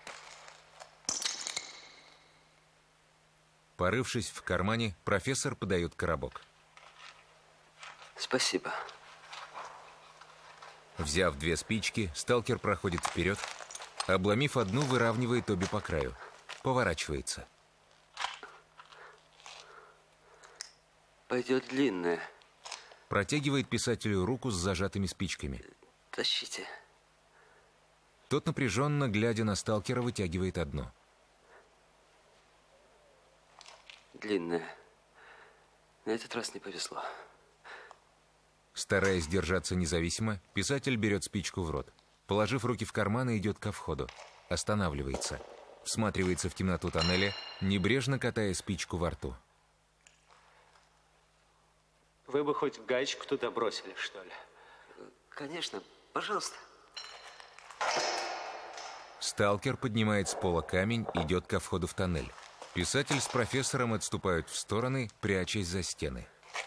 Порывшись в кармане, профессор подает коробок. Спасибо. Взяв две спички, сталкер проходит вперед, обломив одну, выравнивает обе по краю. Поворачивается. Пойдет длинная. Протягивает писателю руку с зажатыми спичками. Тащите. Тот, напряженно глядя на сталкера, вытягивает одну. Длинная. На этот раз не повезло. Стараясь держаться независимо, писатель берет спичку в рот. Положив руки в карманы, идет ко входу. Останавливается. Всматривается в темноту тоннеля, небрежно катая спичку во рту. Вы бы хоть гаечку туда бросили, что ли? Конечно, пожалуйста. Сталкер поднимает с пола камень, идет ко входу в тоннель. Писатель с профессором отступают в стороны, прячась за стены.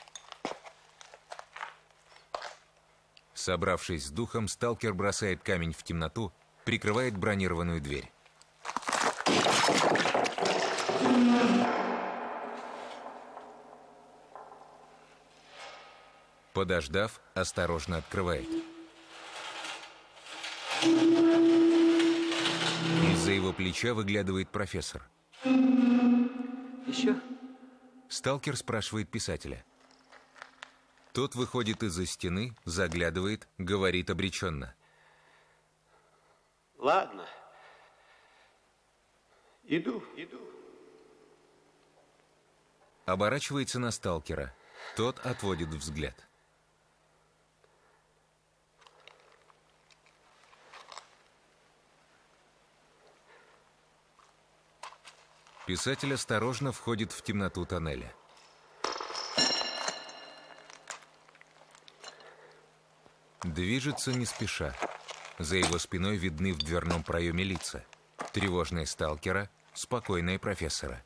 Собравшись с духом, сталкер бросает камень в темноту, прикрывает бронированную дверь. Подождав, осторожно открывает. Из-за его плеча выглядывает профессор. Еще? Сталкер спрашивает писателя. Тот выходит из-за стены, заглядывает, говорит обреченно. Ладно. Иду, иду. Оборачивается на сталкера. Тот отводит взгляд. Писатель осторожно входит в темноту тоннеля. Движется не спеша. За его спиной видны в дверном проеме лица. Тревожные сталкера, спокойные профессора.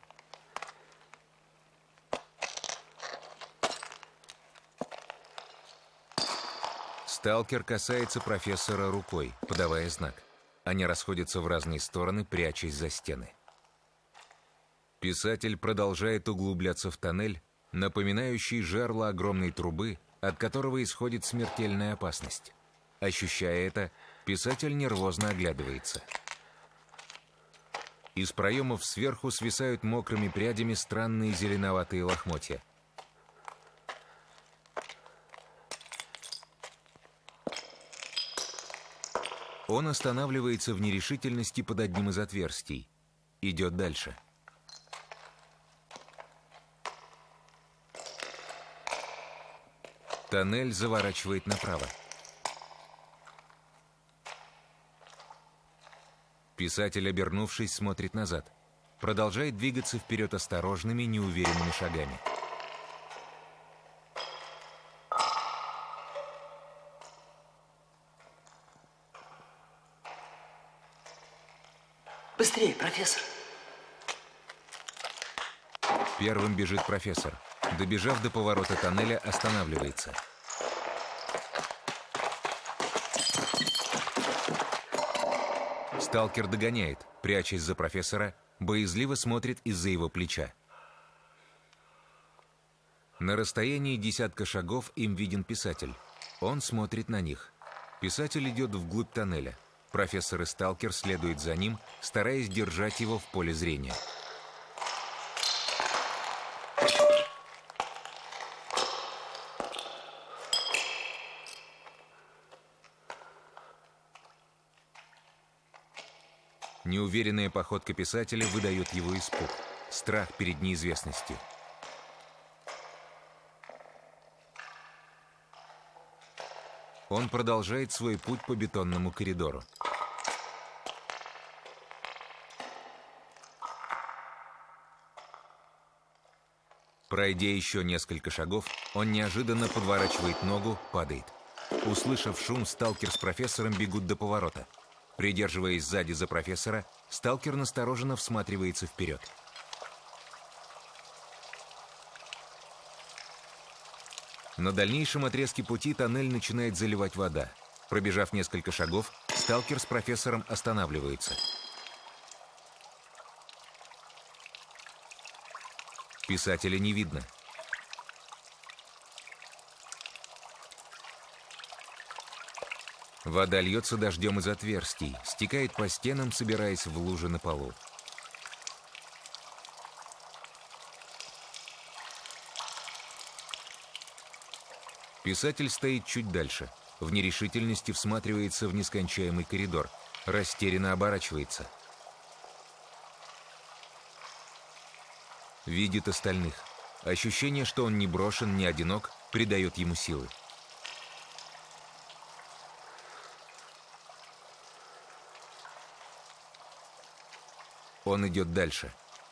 Сталкер касается профессора рукой, подавая знак. Они расходятся в разные стороны, прячась за стены. Писатель продолжает углубляться в тоннель, напоминающий жерло огромной трубы, от которого исходит смертельная опасность. Ощущая это, писатель нервозно оглядывается. Из проемов сверху свисают мокрыми прядями странные зеленоватые лохмотья. Он останавливается в нерешительности под одним из отверстий. Идет дальше. Тоннель заворачивает направо. Писатель, обернувшись, смотрит назад. Продолжает двигаться вперед осторожными, неуверенными шагами. Быстрее, профессор. Первым бежит профессор. Добежав до поворота тоннеля, останавливается. Сталкер догоняет, прячась за профессора, боязливо смотрит из-за его плеча. На расстоянии десятка шагов им виден писатель. Он смотрит на них. Писатель идет вглубь тоннеля. Профессор и сталкер следуют за ним, стараясь держать его в поле зрения. Неуверенная походка писателя выдает его испуг, страх перед неизвестностью. Он продолжает свой путь по бетонному коридору. Пройдя еще несколько шагов, он неожиданно подворачивает ногу, падает. Услышав шум, сталкер с профессором бегут до поворота. Придерживаясь сзади за профессора, сталкер настороженно всматривается вперед. На дальнейшем отрезке пути тоннель начинает заливать вода. Пробежав несколько шагов, сталкер с профессором останавливается. Писателя не видно. Вода льется дождем из отверстий, стекает по стенам, собираясь в лужи на полу. Писатель стоит чуть дальше, в нерешительности всматривается в нескончаемый коридор, растерянно оборачивается. Видит остальных. Ощущение, что он не брошен, не одинок, придает ему силы. Он идет дальше.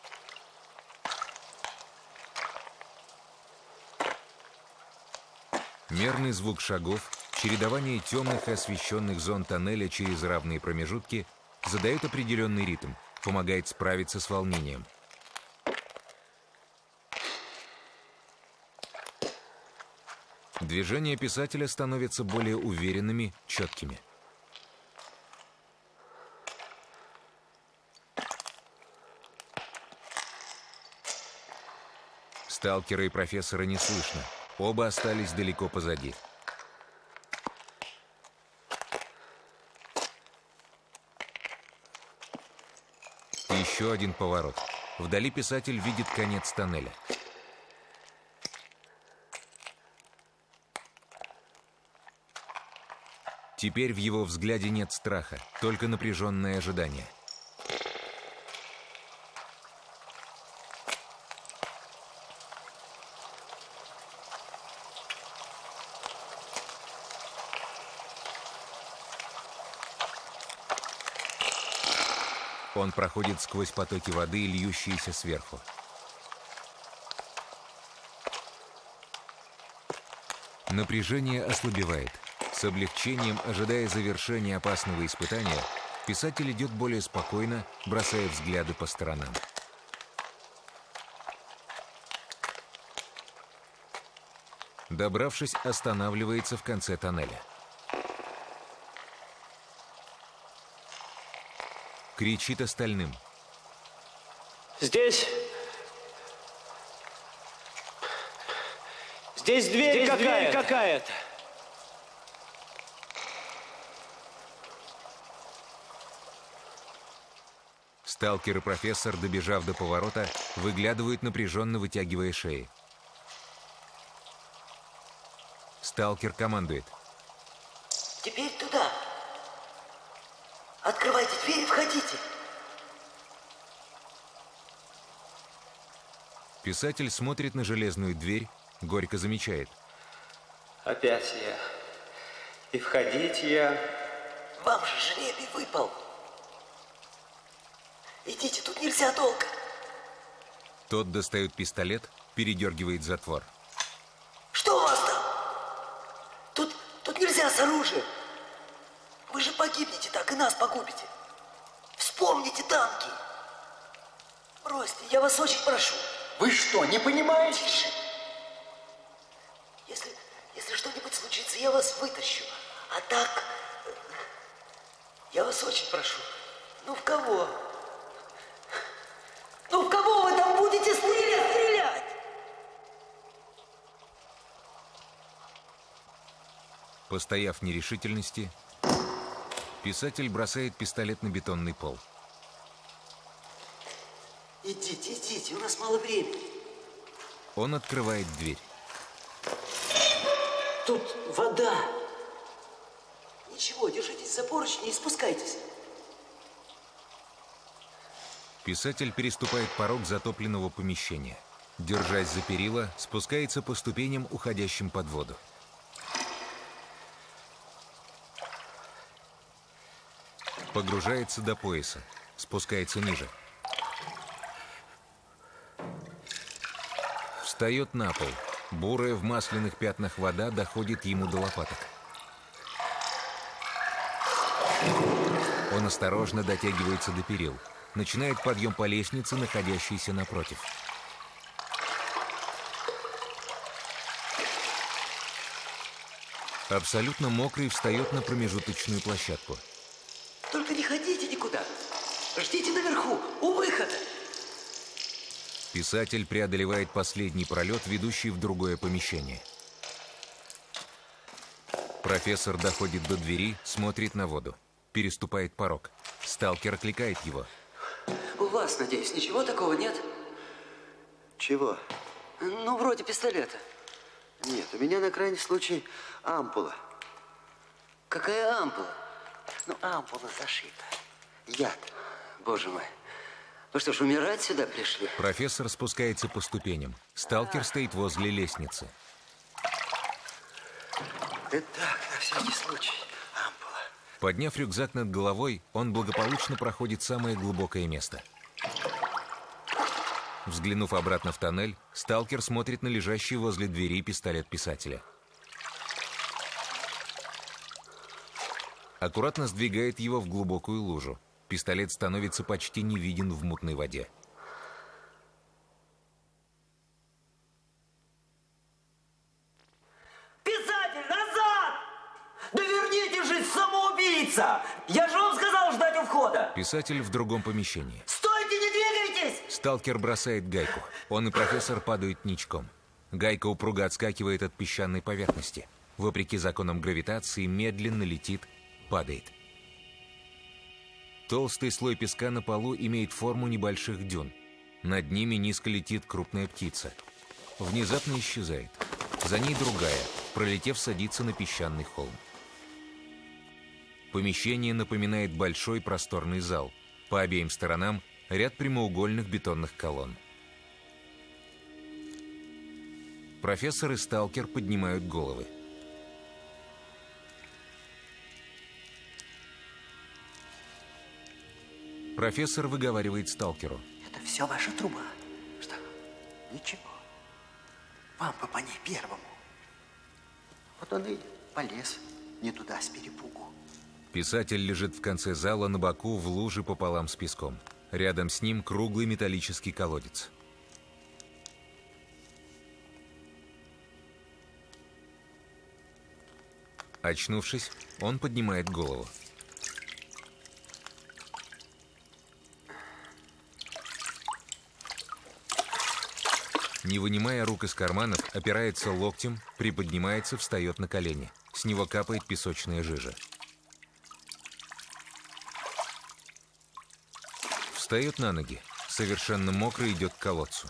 Мерный звук шагов, чередование темных и освещенных зон тоннеля через равные промежутки задает определенный ритм, помогает справиться с волнением. Движения писателя становятся более уверенными, четкими. Сталкера и профессора не слышно. Оба остались далеко позади. Еще один поворот. Вдали писатель видит конец тоннеля. Теперь в его взгляде нет страха, только напряженное ожидание. Он проходит сквозь потоки воды, льющиеся сверху. Напряжение ослабевает. С облегчением, ожидая завершения опасного испытания, писатель идет более спокойно, бросая взгляды по сторонам. Добравшись, останавливается в конце тоннеля. Кричит остальным. Здесь... Здесь дверь Здесь какая-то. Дверь какая-то. Сталкер и профессор, добежав до поворота, выглядывают, напряженно вытягивая шеи. Сталкер командует. Теперь туда. Открывайте дверь и входите. Писатель смотрит на железную дверь, горько замечает. Опять я. И входить я... Вам же жребий выпал. Идите, тут нельзя долго. Тот достает пистолет, передергивает затвор. Что у вас там? Тут, тут нельзя с оружием. Вы же погибнете так и нас погубите. Вспомните танки. Бросьте, я вас очень прошу. Вы что, не понимаете? Тише. Если, если что-нибудь случится, я вас вытащу. А так, я вас очень прошу. Ну в кого? Ну в кого вы там будете стрелять? стрелять? Постояв в нерешительности, писатель бросает пистолет на бетонный пол. Идите, идите, у нас мало времени. Он открывает дверь. Тут вода. Ничего, держитесь за поручни и спускайтесь. Писатель переступает порог затопленного помещения. Держась за перила, спускается по ступеням, уходящим под воду. Погружается до пояса, спускается ниже. Встает на пол. Бурая в масляных пятнах вода доходит ему до лопаток. Он осторожно дотягивается до перил. Начинает подъем по лестнице, находящейся напротив. Абсолютно мокрый встает на промежуточную площадку. Только не ходите никуда. Ждите наверху, у выхода. Писатель преодолевает последний пролет, ведущий в другое помещение. Профессор доходит до двери, смотрит на воду. Переступает порог. Сталкер окликает его. У вас, надеюсь, ничего такого нет? Чего? Ну, вроде пистолета. Нет, у меня на крайний случай ампула. Какая ампула? Ну, ампула зашита. Яд. Боже мой. Вы что ж, умирать сюда пришли? Профессор спускается по ступеням. Сталкер стоит возле лестницы. Это так, на всякий случай. Ампула. Подняв рюкзак над головой, он благополучно проходит самое глубокое место. Взглянув обратно в тоннель, сталкер смотрит на лежащий возле двери пистолет писателя. Аккуратно сдвигает его в глубокую лужу. Пистолет становится почти не виден в мутной воде. Писатель, назад! Да вернитесь же, самоубийца! Я же вам сказал ждать у входа! Писатель в другом помещении. Стойте, не двигайтесь! Сталкер бросает гайку. Он и профессор падают ничком. Гайка упруго отскакивает от песчаной поверхности. Вопреки законам гравитации, медленно летит, падает. Толстый слой песка на полу имеет форму небольших дюн. Над ними низко летит крупная птица. Внезапно исчезает. За ней другая, пролетев, садится на песчаный холм. Помещение напоминает большой просторный зал. По обеим сторонам ряд прямоугольных бетонных колонн. Профессор и сталкер поднимают головы. Профессор выговаривает сталкеру. Это все ваша труба. Что? Ничего. Вам бы по ней первому. Вот он и полез не туда с перепугу. Писатель лежит в конце зала на боку в луже пополам с песком. Рядом с ним круглый металлический колодец. Очнувшись, он поднимает голову. Не вынимая рук из карманов, опирается локтем, приподнимается, встает на колени. С него капает песочная жижа. Встает на ноги. Совершенно мокрый идет к колодцу.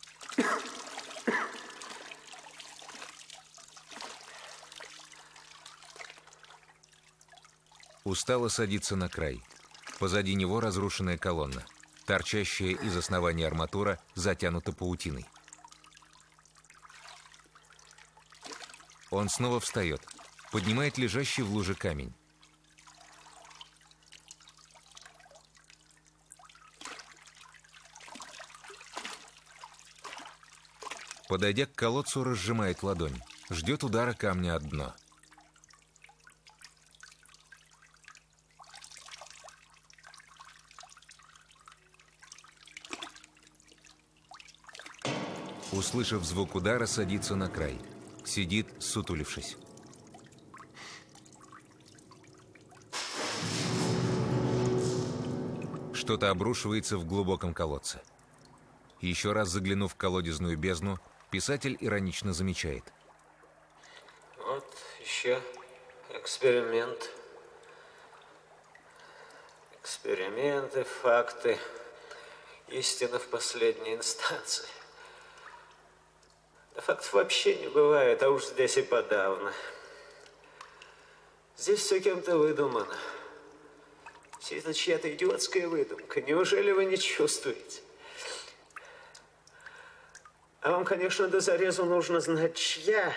Устало садится на край. Позади него разрушенная колонна. Торчащая из основания арматура затянута паутиной. Он снова встает, поднимает лежащий в луже камень. Подойдя к колодцу, разжимает ладонь. Ждет удара камня о дно. Услышав звук удара, садится на край. Сидит, сутулившись. Что-то обрушивается в глубоком колодце. Еще раз заглянув в колодезную бездну, писатель иронично замечает. Вот еще эксперимент. Эксперименты, факты, истина в последней инстанции. Да фактов вообще не бывает, а уж здесь и подавно. Здесь все кем-то выдумано. Все это чья-то идиотская выдумка. Неужели вы не чувствуете? А вам, конечно, до зарезу нужно знать, чья.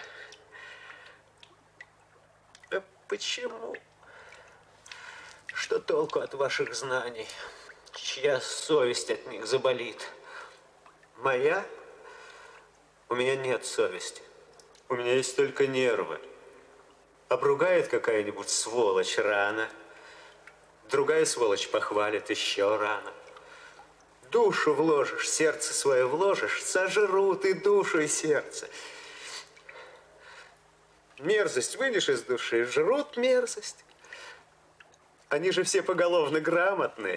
Да почему? Что толку от ваших знаний? Чья совесть от них заболит? Моя? У меня нет совести. У меня есть только нервы. Обругает какая-нибудь сволочь рано. Другая сволочь похвалит еще рано. Душу вложишь, сердце свое вложишь, сожрут и душу, и сердце. Мерзость вынешь из души, жрут мерзость. Они же все поголовно грамотные.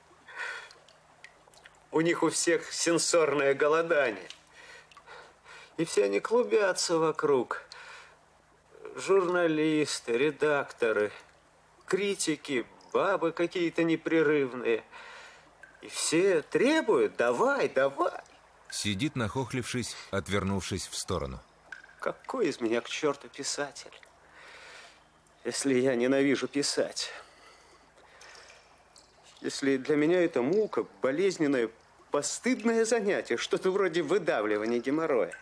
У них у всех сенсорное голодание. И все они клубятся вокруг. Журналисты, редакторы, критики, бабы какие-то непрерывные. И все требуют: давай, давай. Сидит, нахохлившись, отвернувшись в сторону. Какой из меня к черту писатель, если я ненавижу писать? Если для меня это мука, болезненное, постыдное занятие, что-то вроде выдавливания геморроя.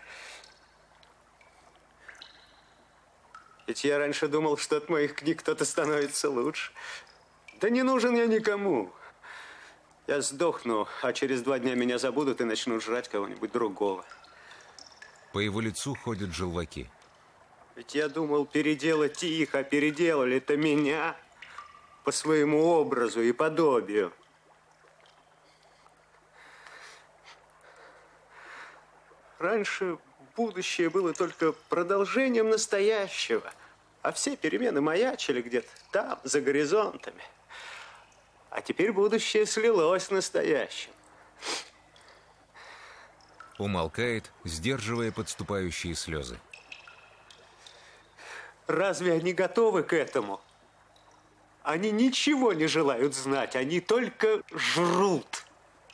Ведь я раньше думал, что от моих книг кто-то становится лучше. Да не нужен я никому. Я сдохну, а через два дня меня забудут и начнут жрать кого-нибудь другого. По его лицу ходят желваки. Ведь я думал переделать их, а переделали-то меня. по своему образу и подобию. Раньше будущее было только продолжением настоящего, а все перемены маячили где-то там, за горизонтами. А теперь будущее слилось с настоящим. Умолкает, сдерживая подступающие слезы. Разве они готовы к этому? Они ничего не желают знать, они только жрут.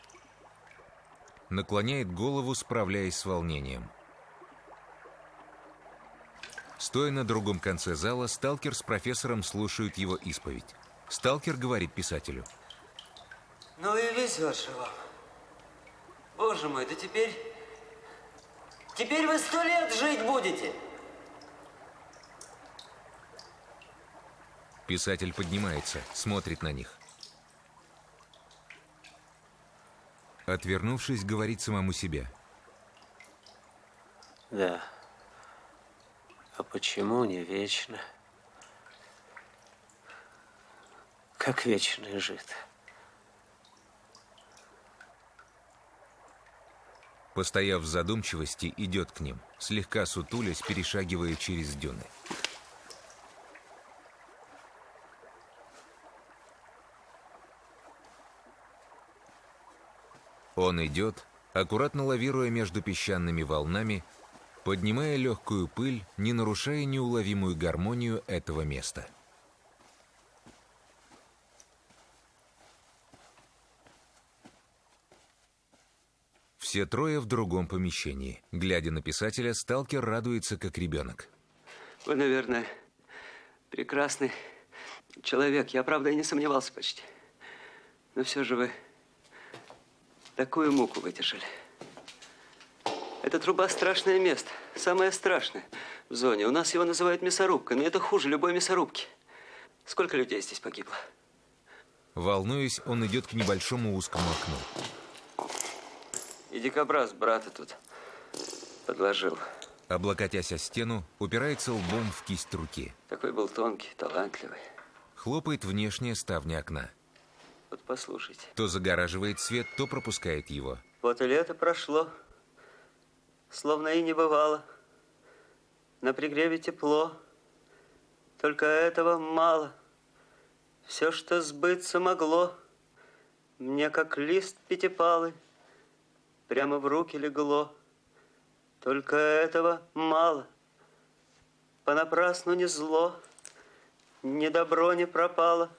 Наклоняет голову, справляясь с волнением. Стоя на другом конце зала, сталкер с профессором слушают его исповедь. Сталкер говорит писателю. Ну и везет же вам. Боже мой, да теперь... Теперь вы сто лет жить будете. Писатель поднимается, смотрит на них. Отвернувшись, говорит самому себе. Да. А почему не вечно? Как вечный жид. Постояв в задумчивости, идет к ним, слегка сутулясь, перешагивая через дюны. Он идет, аккуратно лавируя между песчаными волнами, поднимая легкую пыль, не нарушая неуловимую гармонию этого места. Все трое в другом помещении. Глядя на писателя, сталкер радуется, как ребенок. Вы, наверное, прекрасный человек. Я, правда, и не сомневался почти. Но все же вы такую муку выдержали. Эта труба – страшное место. Самое страшное в зоне. У нас его называют мясорубкой, но это хуже любой мясорубки. Сколько людей здесь погибло? Волнуясь, он идет к небольшому узкому окну. И дикобраз брата тут подложил. Облокотясь о стену, упирается лбом в кисть руки. Такой был тонкий, талантливый. Хлопает внешняя ставня окна. Вот послушайте. То загораживает свет, то пропускает его. Вот и лето прошло, словно и не бывало. На пригреве тепло, только этого мало. Все, что сбыться могло, мне как лист пятипалый, прямо в руки легло. Только этого мало. Понапрасну не зло, ни добро не пропало.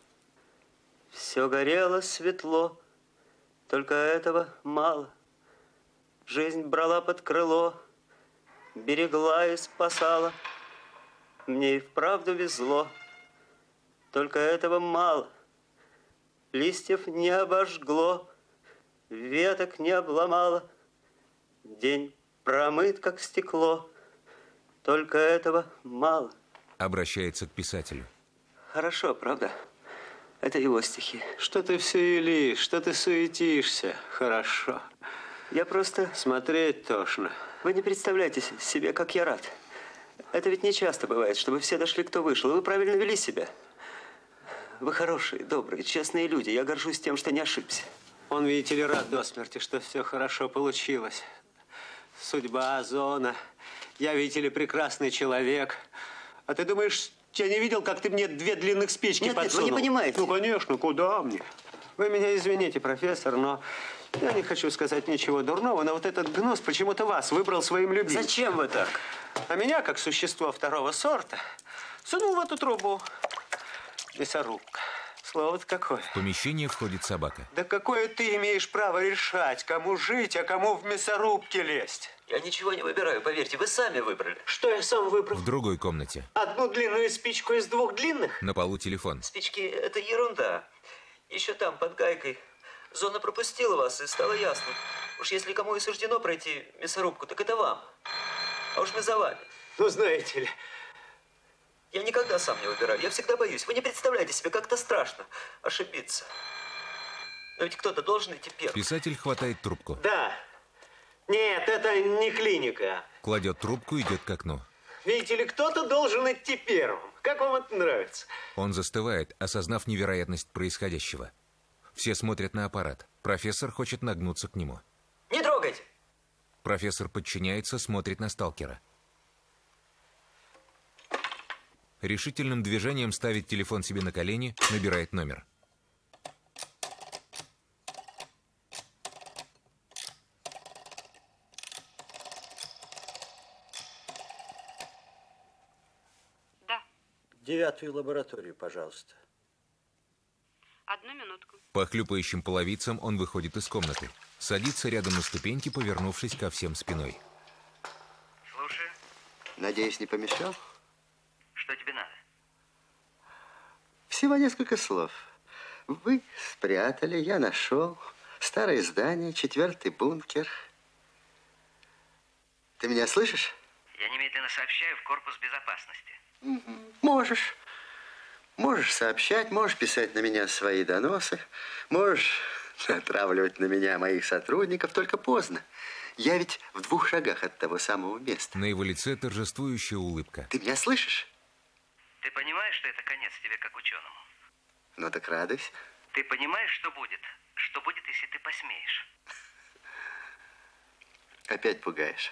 Все горело светло, только этого мало. Жизнь брала под крыло, берегла и спасала. Мне и вправду везло, только этого мало. Листьев не обожгло, веток не обломало. День промыт, как стекло, только этого мало. Обращается к писателю. Хорошо, правда? Это его стихи. Что ты все юлишь, что ты суетишься? Хорошо. Я просто... Смотреть тошно. Вы не представляете себе, как я рад. Это ведь не часто бывает, чтобы все дошли, кто вышел. Вы правильно вели себя. Вы хорошие, добрые, честные люди. Я горжусь тем, что не ошибся. Он, видите ли, рад до смерти, что все хорошо получилось. Судьба, зона. Я, видите ли, прекрасный человек. А ты думаешь, я не видел, как ты мне две длинных спички нет, подсунул? Нет, вы не понимаете. Ну, конечно, куда мне? Вы меня извините, профессор, но я не хочу сказать ничего дурного, но вот этот гнус почему-то вас выбрал своим любимым. Зачем вы так? А меня, как существо второго сорта, сунул в эту трубу. Мясорубка. Слово-то какое. В помещение входит собака. Да какое ты имеешь право решать, кому жить, а кому в мясорубке лезть? Я ничего не выбираю, поверьте, вы сами выбрали. Что я сам выбрал? В другой комнате. Одну длинную спичку из двух длинных? На полу телефон. Спички – это ерунда. Еще там, под гайкой, зона пропустила вас, и стало ясно. Уж если кому и суждено пройти мясорубку, так это вам. А уж мы за вами. Ну, знаете ли... Я никогда сам не выбираю, я всегда боюсь. Вы не представляете себе, как-то страшно ошибиться. Но ведь кто-то должен идти первым. Писатель хватает трубку. Да. Нет, это не клиника. Кладет трубку и идет к окну. Видите ли, кто-то должен идти первым. Как вам это нравится? Он застывает, осознав невероятность происходящего. Все смотрят на аппарат. Профессор хочет нагнуться к нему. Не трогайте! Профессор подчиняется, смотрит на сталкера. Решительным движением ставит телефон себе на колени, набирает номер. Да. Девятую лабораторию, пожалуйста. Одну минутку. По хлюпающим половицам он выходит из комнаты. Садится рядом на ступеньки, повернувшись ко всем спиной. Слушай. Надеюсь, не помешал? Что тебе надо? Всего несколько слов. Вы спрятали, я нашел. Старое здание, четвертый бункер. Ты меня слышишь? Я немедленно сообщаю в корпус безопасности. Угу. Можешь. Можешь сообщать, можешь писать на меня свои доносы, можешь натравливать на меня моих сотрудников, только поздно. Я ведь в двух шагах от того самого места. На его лице торжествующая улыбка. Ты меня слышишь? Ты понимаешь, что это конец тебе как ученому? Ну так радуйся. Ты понимаешь, что будет? Что будет, если ты посмеешь? Опять пугаешь.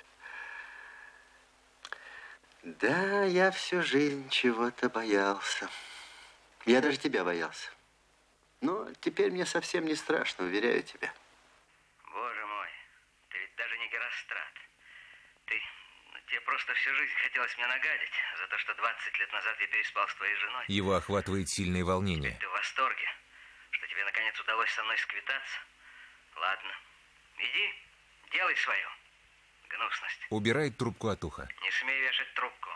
Да, я всю жизнь чего-то боялся. Я даже тебя боялся. Но теперь мне совсем не страшно, уверяю тебя. Боже мой, ты ведь даже не Герострат. Ты, ну, тебе просто всю жизнь хотелось мне нагадить за то, что двадцать лет назад я переспал с твоей женой. Его охватывает сильное волнение. Ты в восторге, что тебе наконец удалось со мной сквитаться? Ладно, иди, делай свое. Гнусность. Убирает трубку от уха. Не смей вешать трубку.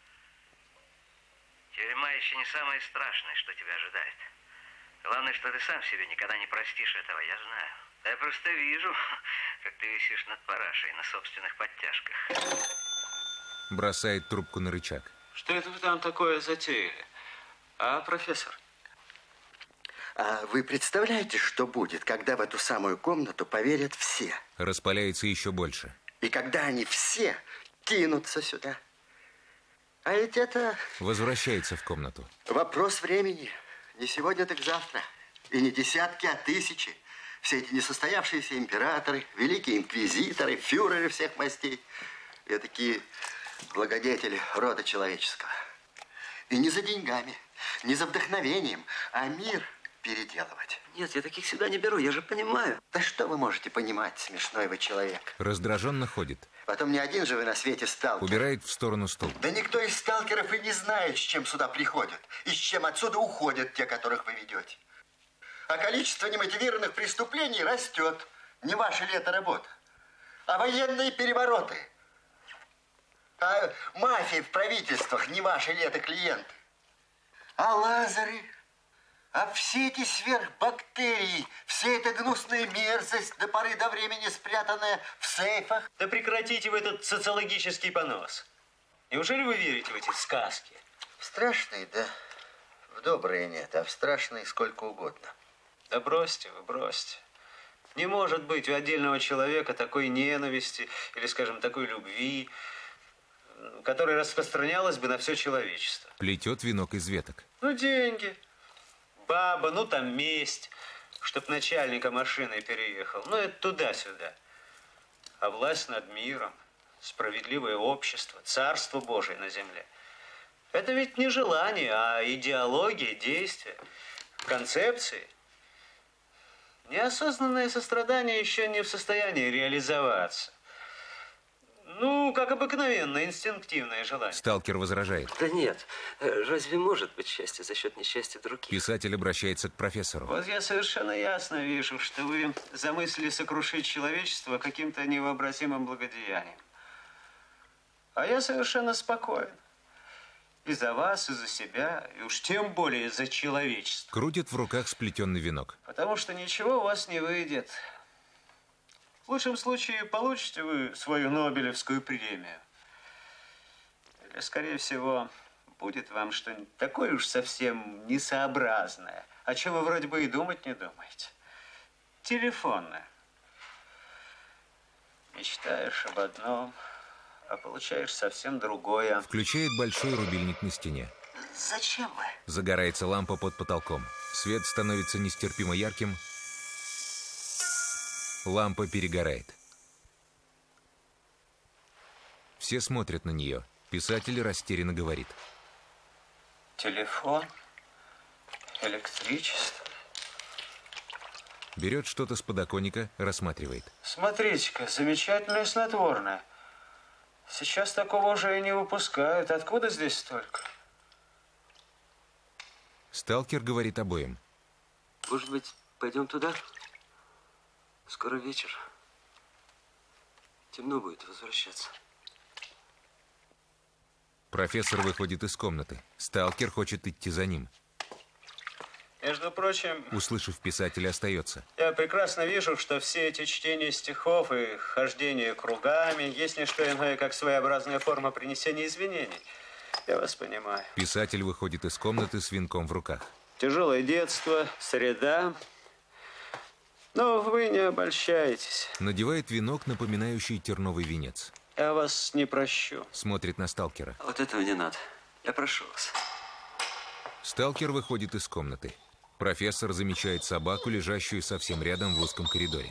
Тюрьма еще не самое страшное, что тебя ожидает. Главное, что ты сам себе никогда не простишь этого, я знаю. Да я просто вижу, как ты висишь над парашей на собственных подтяжках. Бросает трубку на рычаг. Что это вы там такое затеяли? А, профессор? А вы представляете, что будет, когда в эту самую комнату поверят все? Распаляется еще больше. И когда они все кинутся сюда. А ведь это... Возвращается в комнату. Вопрос времени. Не сегодня, так завтра. И не десятки, а тысячи. Все эти несостоявшиеся императоры, великие инквизиторы, фюреры всех мастей. И такие благодетели рода человеческого. И не за деньгами, не за вдохновением, а мир переделывать. Нет, я таких сюда не беру, я же понимаю. Да что вы можете понимать, смешной вы человек. Раздраженно ходит. Потом не один же вы на свете сталкер. Убирает в сторону стул. Да никто из сталкеров и не знает, с чем сюда приходят. И с чем отсюда уходят те, которых вы ведете. А количество немотивированных преступлений растет. Не ваша ли это работа? А военные перевороты? А мафия в правительствах, не ваши ли это клиенты? А лазеры? А все эти сверхбактерии, вся эта гнусная мерзость, до поры до времени спрятанная в сейфах? Да прекратите вы этот социологический понос. Неужели вы верите в эти сказки? В страшные, да. В добрые нет, а в страшные сколько угодно. Да бросьте вы, бросьте. Не может быть у отдельного человека такой ненависти или, скажем, такой любви, которая распространялась бы на все человечество. Плетет венок из веток. Ну, деньги. Баба, ну там месть, чтоб начальника машиной переехал. Ну, это туда-сюда. А власть над миром, справедливое общество, царство Божие на земле. Это ведь не желание, а идеология, действия, концепции. Неосознанное сострадание еще не в состоянии реализоваться. Ну, как обыкновенное, инстинктивное желание. Сталкер возражает. Да нет, разве может быть счастье за счет несчастья других? Писатель обращается к профессору. Вот я совершенно ясно вижу, что вы замыслили сокрушить человечество каким-то невообразимым благодеянием. А я совершенно спокоен. И за вас, и за себя, и уж тем более за человечество. Крутит в руках сплетенный венок. Потому что ничего у вас не выйдет. В лучшем случае получите вы свою Нобелевскую премию. Или, скорее всего, будет вам что-нибудь такое уж совсем несообразное, о чем вы вроде бы и думать не думаете. Телефонное. Мечтаешь об одном, а получаешь совсем другое. Включает большой рубильник на стене. Зачем вы? Загорается лампа под потолком. Свет становится нестерпимо ярким. Лампа перегорает. Все смотрят на нее. Писатель растерянно говорит. Телефон, электричество. Берет что-то с подоконника, рассматривает. Смотрите-ка, замечательное снотворное. Сейчас такого уже и не выпускают. Откуда здесь столько? Сталкер говорит обоим. Может быть, пойдем туда? Скоро вечер. Темно будет возвращаться. Профессор выходит из комнаты. Сталкер хочет идти за ним. Между прочим, услышав писателя, остается. Я прекрасно вижу, что все эти чтения стихов и хождение кругами есть не что иное, как своеобразная форма принесения извинений. Я вас понимаю. Писатель выходит из комнаты с венком в руках. Тяжелое детство, среда. Но вы не обольщайтесь. Надевает венок, напоминающий терновый венец. Я вас не прощу. Смотрит на сталкера. Вот этого не надо. Я прошу вас. Сталкер выходит из комнаты. Профессор замечает собаку, лежащую совсем рядом в узком коридоре.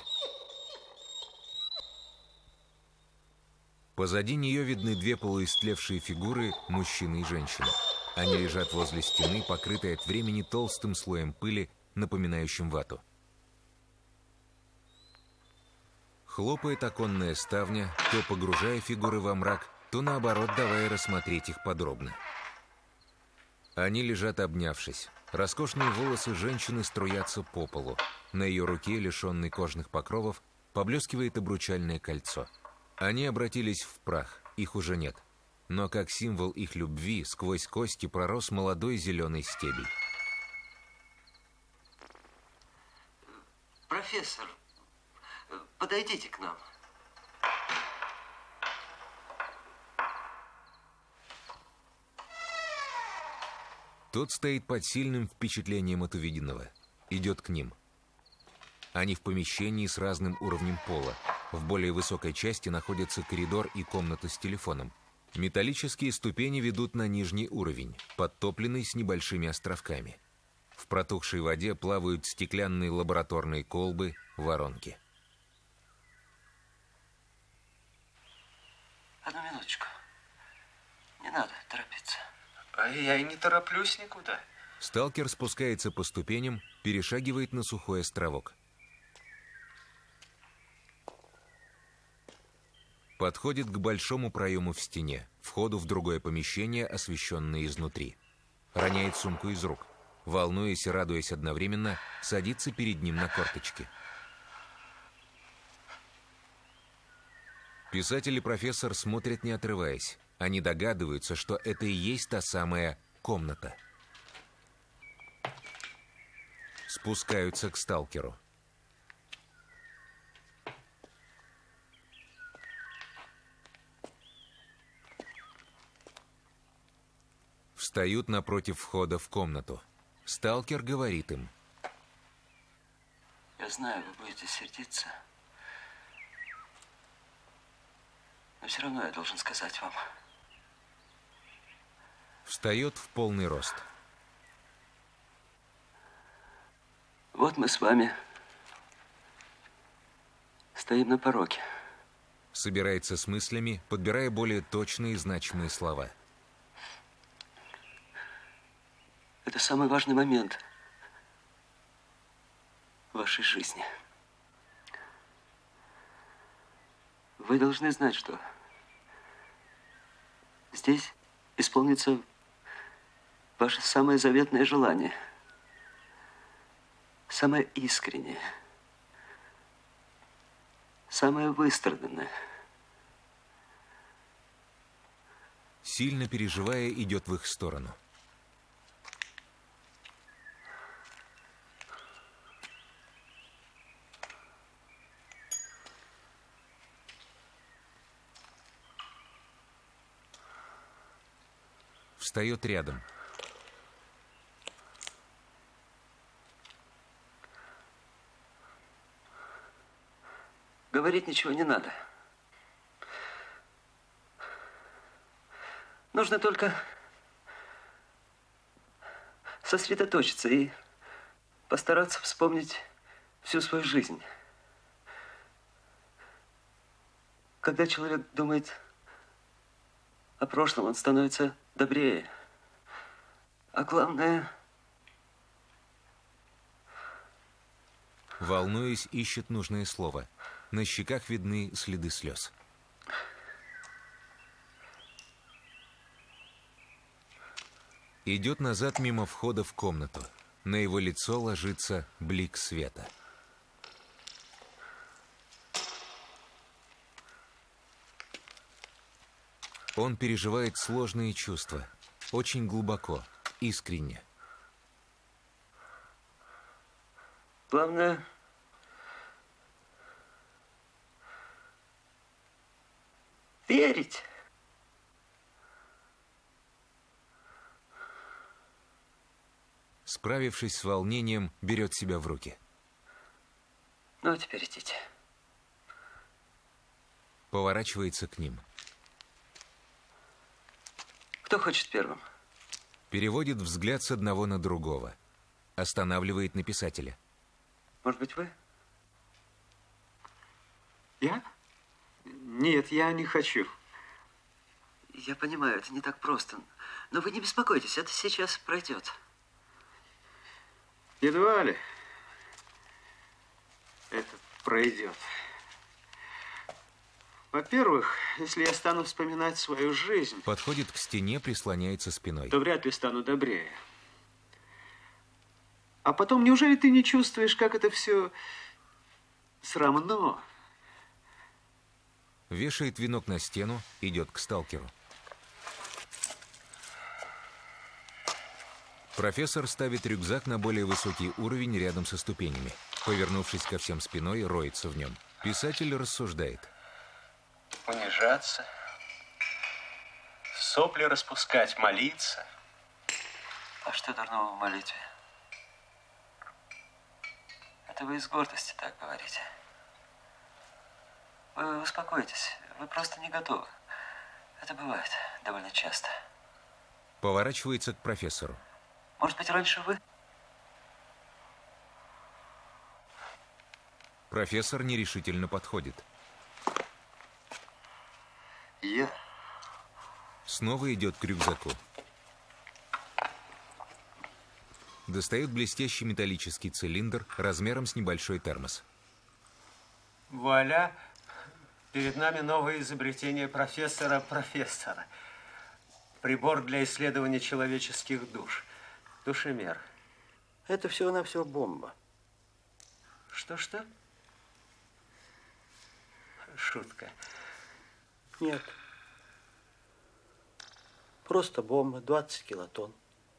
Позади нее видны две полуистлевшие фигуры мужчины и женщины. Они лежат возле стены, покрытые от времени толстым слоем пыли, напоминающим вату. Хлопает оконная ставня, то погружая фигуры во мрак, то наоборот давая рассмотреть их подробно. Они лежат обнявшись. Роскошные волосы женщины струятся по полу. На ее руке, лишенной кожных покровов, поблескивает обручальное кольцо. Они обратились в прах, их уже нет. Но как символ их любви сквозь кости пророс молодой зеленый стебель. Профессор, подойдите к нам. Тот стоит под сильным впечатлением от увиденного. Идет к ним. Они в помещении с разным уровнем пола. В более высокой части находится коридор и комната с телефоном. Металлические ступени ведут на нижний уровень, подтопленный с небольшими островками. В протухшей воде плавают стеклянные лабораторные колбы, воронки. Одну минуточку. Не надо торопиться. А я и не тороплюсь никуда. Сталкер спускается по ступеням, перешагивает на сухой островок. Подходит к большому проему в стене, входу в другое помещение, освещенное изнутри. Роняет сумку из рук. Волнуясь и радуясь одновременно, садится перед ним на корточки. Писатель и профессор смотрят, не отрываясь. Они догадываются, что это и есть та самая комната. Спускаются к сталкеру. Встают напротив входа в комнату. Сталкер говорит им. Я знаю, вы будете сердиться. Но все равно я должен сказать вам. Встает в полный рост. Вот мы с вами стоим на пороге. Собирается с мыслями, подбирая более точные и значимые слова. Это самый важный момент в вашей жизни. Вы должны знать, что здесь исполнится ваше самое заветное желание, самое искреннее, самое выстраданное. Сильно переживая, идет в их сторону. Встает рядом. Говорить ничего не надо. Нужно только сосредоточиться и постараться вспомнить всю свою жизнь. Когда человек думает о прошлом, он становится добрее. А главное... Волнуясь, ищет нужное слово. На щеках видны следы слез. Идет назад мимо входа в комнату. На его лицо ложится блик света. Он переживает сложные чувства. Очень глубоко, искренне. Главное... верить. Справившись с волнением, берет себя в руки. Ну, а теперь идите. Поворачивается к ним. Кто хочет первым? Переводит взгляд с одного на другого. Останавливает на писателя. Может быть, вы? Я? Нет, я не хочу. Я понимаю, это не так просто. Но вы не беспокойтесь, это сейчас пройдет. Едва ли это пройдет. Во-первых, если я стану вспоминать свою жизнь... Подходит к стене, прислоняется спиной. То вряд ли стану добрее. А потом, неужели ты не чувствуешь, как это все срамно? Вешает венок на стену, идет к сталкеру. Профессор ставит рюкзак на более высокий уровень рядом со ступенями. Повернувшись ко всем спиной, роется в нем. Писатель рассуждает. Унижаться, сопли распускать, молиться. А что дурного в молитве? Это вы из гордости так говорите. Вы успокойтесь, вы просто не готовы. Это бывает довольно часто. Поворачивается к профессору. Может быть, раньше вы? Профессор нерешительно подходит. Я? Снова идет к рюкзаку. Достает блестящий металлический цилиндр размером с небольшой термос. Вуаля! Перед нами новое изобретение профессора-профессора. Прибор для исследования человеческих душ. Душемер. Это всего-навсего бомба. Что-что? Шутка. Нет. Просто бомба, двадцать килотонн.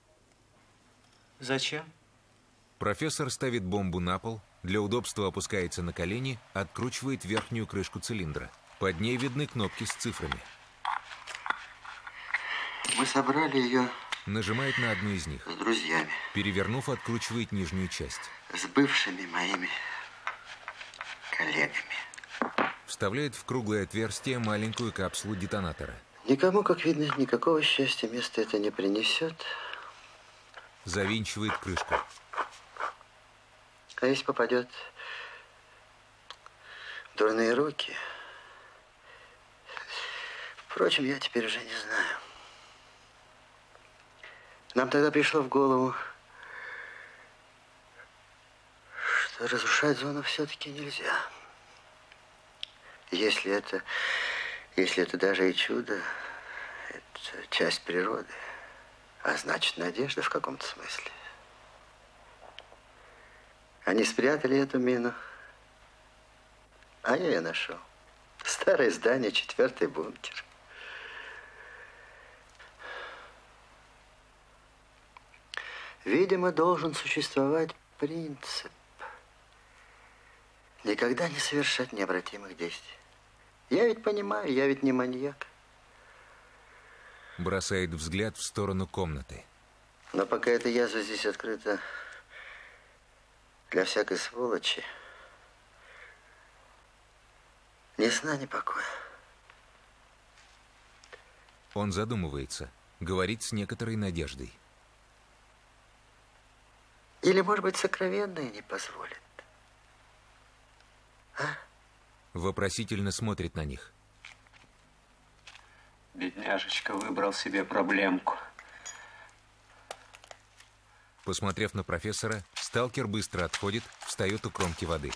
Зачем? Профессор ставит бомбу на пол, для удобства опускается на колени, откручивает верхнюю крышку цилиндра. Под ней видны кнопки с цифрами. Мы собрали ее... Нажимает на одну из них. С друзьями. Перевернув, откручивает нижнюю часть. С бывшими моими коллегами. Вставляет в круглое отверстие маленькую капсулу детонатора. Никому, как видно, никакого счастья место это не принесет. Завинчивает крышку. А если попадет в дурные руки? Впрочем, я теперь уже не знаю. Нам тогда пришло в голову, что разрушать зону все-таки нельзя. Если это, если это даже и чудо, это часть природы, а значит, надежда в каком-то смысле. Они спрятали эту мину, а я ее нашел. Старое здание, четвертый бункер. Видимо, должен существовать принцип. Никогда не совершать необратимых действий. Я ведь понимаю, я ведь не маньяк. Бросает взгляд в сторону комнаты. Но пока эта язва здесь открыта для всякой сволочи, ни сна, ни покоя. Он задумывается, говорит с некоторой надеждой. Или, может быть, сокровенное не позволит? А? Вопросительно смотрит на них. Бедняжечка выбрал себе проблемку. Посмотрев на профессора, сталкер быстро отходит, встает у кромки воды.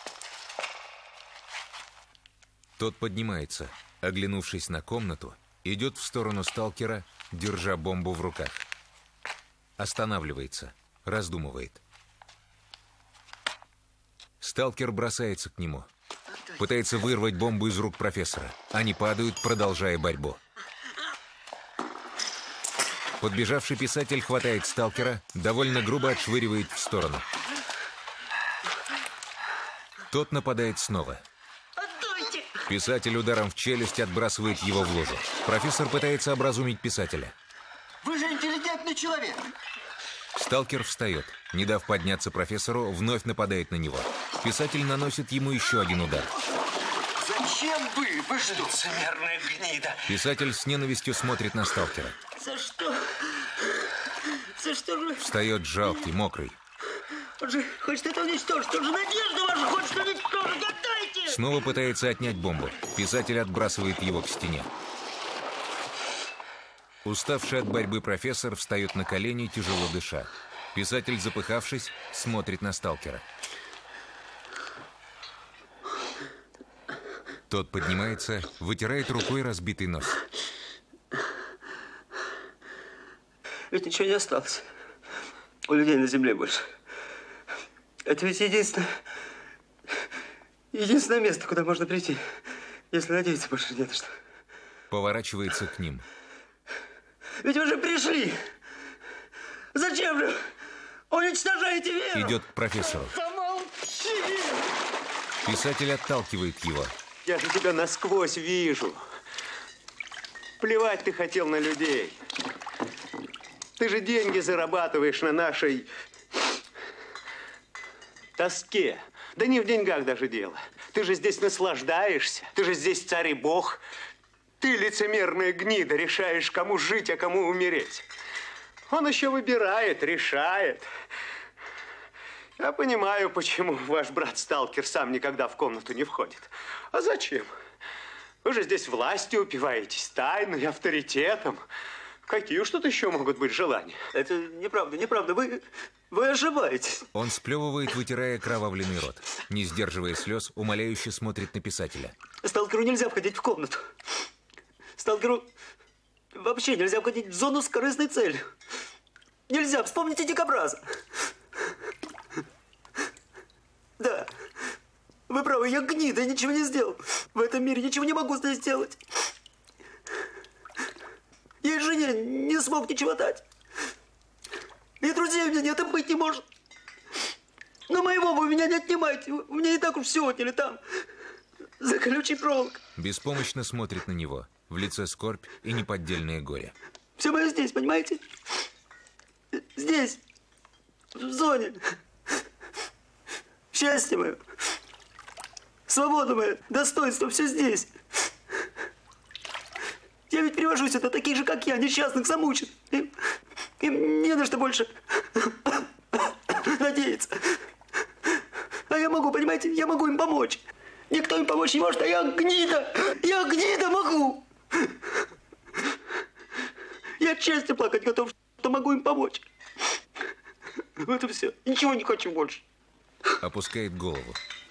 Тот поднимается, оглянувшись на комнату, идет в сторону сталкера, держа бомбу в руках. Останавливается, раздумывает. Сталкер бросается к нему. Пытается вырвать бомбу из рук профессора. Они падают, продолжая борьбу. Подбежавший писатель хватает сталкера, довольно грубо отшвыривает в сторону. Тот нападает снова. Писатель ударом в челюсть отбрасывает его в лужу. Профессор пытается образумить писателя. Вы же интеллигентный человек. Сталкер встает. Не дав подняться профессору, вновь нападает на него. Писатель наносит ему еще один удар. Зачем вы? Вы что? Лицемерная гнида. Писатель с ненавистью смотрит на сталкера. За что? За что же? Встает жалкий, мокрый. Он же хочет это уничтожить. Он же надежду вашу хочет уничтожить. Отдайте! Снова пытается отнять бомбу. Писатель отбрасывает его к стене. Уставший от борьбы профессор встает на колени, тяжело дыша. Писатель, запыхавшись, смотрит на сталкера. Тот поднимается, вытирает рукой разбитый нос. Ведь ничего не осталось у людей на земле больше. Это ведь единственное, единственное место, куда можно прийти, если надеяться больше не на что. Поворачивается к ним. Ведь вы же пришли. Зачем же уничтожаете веру? Идет к профессору. Замолчи! Писатель отталкивает его. Я же тебя насквозь вижу. Плевать ты хотел на людей. Ты же деньги зарабатываешь на нашей тоске. Да не в деньгах даже дело. Ты же здесь наслаждаешься. Ты же здесь царь и бог. Ты, лицемерная гнида, решаешь, кому жить, а кому умереть. Он еще выбирает, решает. Я понимаю, почему ваш брат-сталкер сам никогда в комнату не входит. А зачем? Вы же здесь властью упиваетесь, тайной, авторитетом. Какие уж тут еще могут быть желания? Это неправда, неправда. Вы, вы ошибаетесь. Он сплевывает, вытирая кровавленный рот. Не сдерживая слез, умоляюще смотрит на писателя. Сталкеру нельзя входить в комнату. Сталкеру вообще нельзя входить в зону с корыстной целью. Нельзя. Вспомните дикобраза. Да. Вы правы, я гнида, я ничего не сделал. В этом мире ничего не могу здесь сделать. Я и жене не смог ничего дать. И друзей у меня нет, и быть не может. Но моего вы у меня не отнимайте. У меня и так уж все отняли там, за колючей проволокой. Беспомощно смотрит на него. В лице скорбь и неподдельное горе. Все мое здесь, понимаете? Здесь, в зоне. Счастье мое, свобода моя, достоинство, все здесь. Я ведь привожу сюда таких же, как я, несчастных, замученных. Им, им не на что больше надеяться. А я могу, понимаете, я могу им помочь. Никто им помочь не может, а я гнида, я гнида могу. Я от счастья плакать готов, что могу им помочь. Вот и все, ничего не хочу больше. Опускает голову.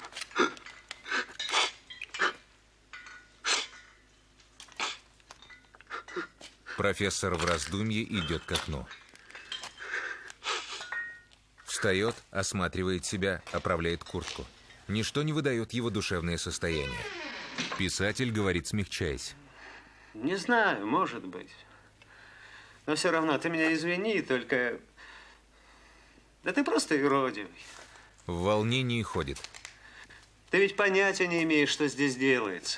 Профессор в раздумье идет к окну. Встает, осматривает себя, оправляет куртку. Ничто не выдает его душевное состояние. Писатель говорит, смягчаясь. Не знаю, может быть. Но все равно ты меня извини, только... Да ты просто юродивый. В волнении ходит. Ты ведь понятия не имеешь, что здесь делается.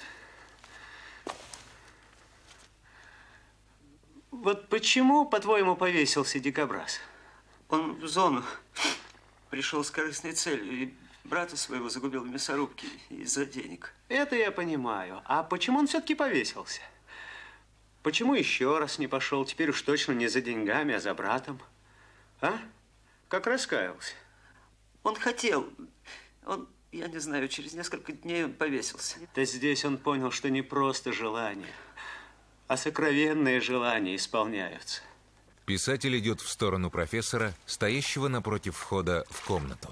Вот почему, по-твоему, повесился дикобраз? Он в зону пришел с корыстной целью и брата своего загубил в мясорубке из-за денег. Это я понимаю. А почему он все-таки повесился? Почему еще раз не пошел? Теперь уж точно не за деньгами, а за братом. А? Как раскаялся? Он хотел. Он, я не знаю, через несколько дней он повесился. Да здесь он понял, что не просто желания, а сокровенные желания исполняются. Писатель идет в сторону профессора, стоящего напротив входа в комнату.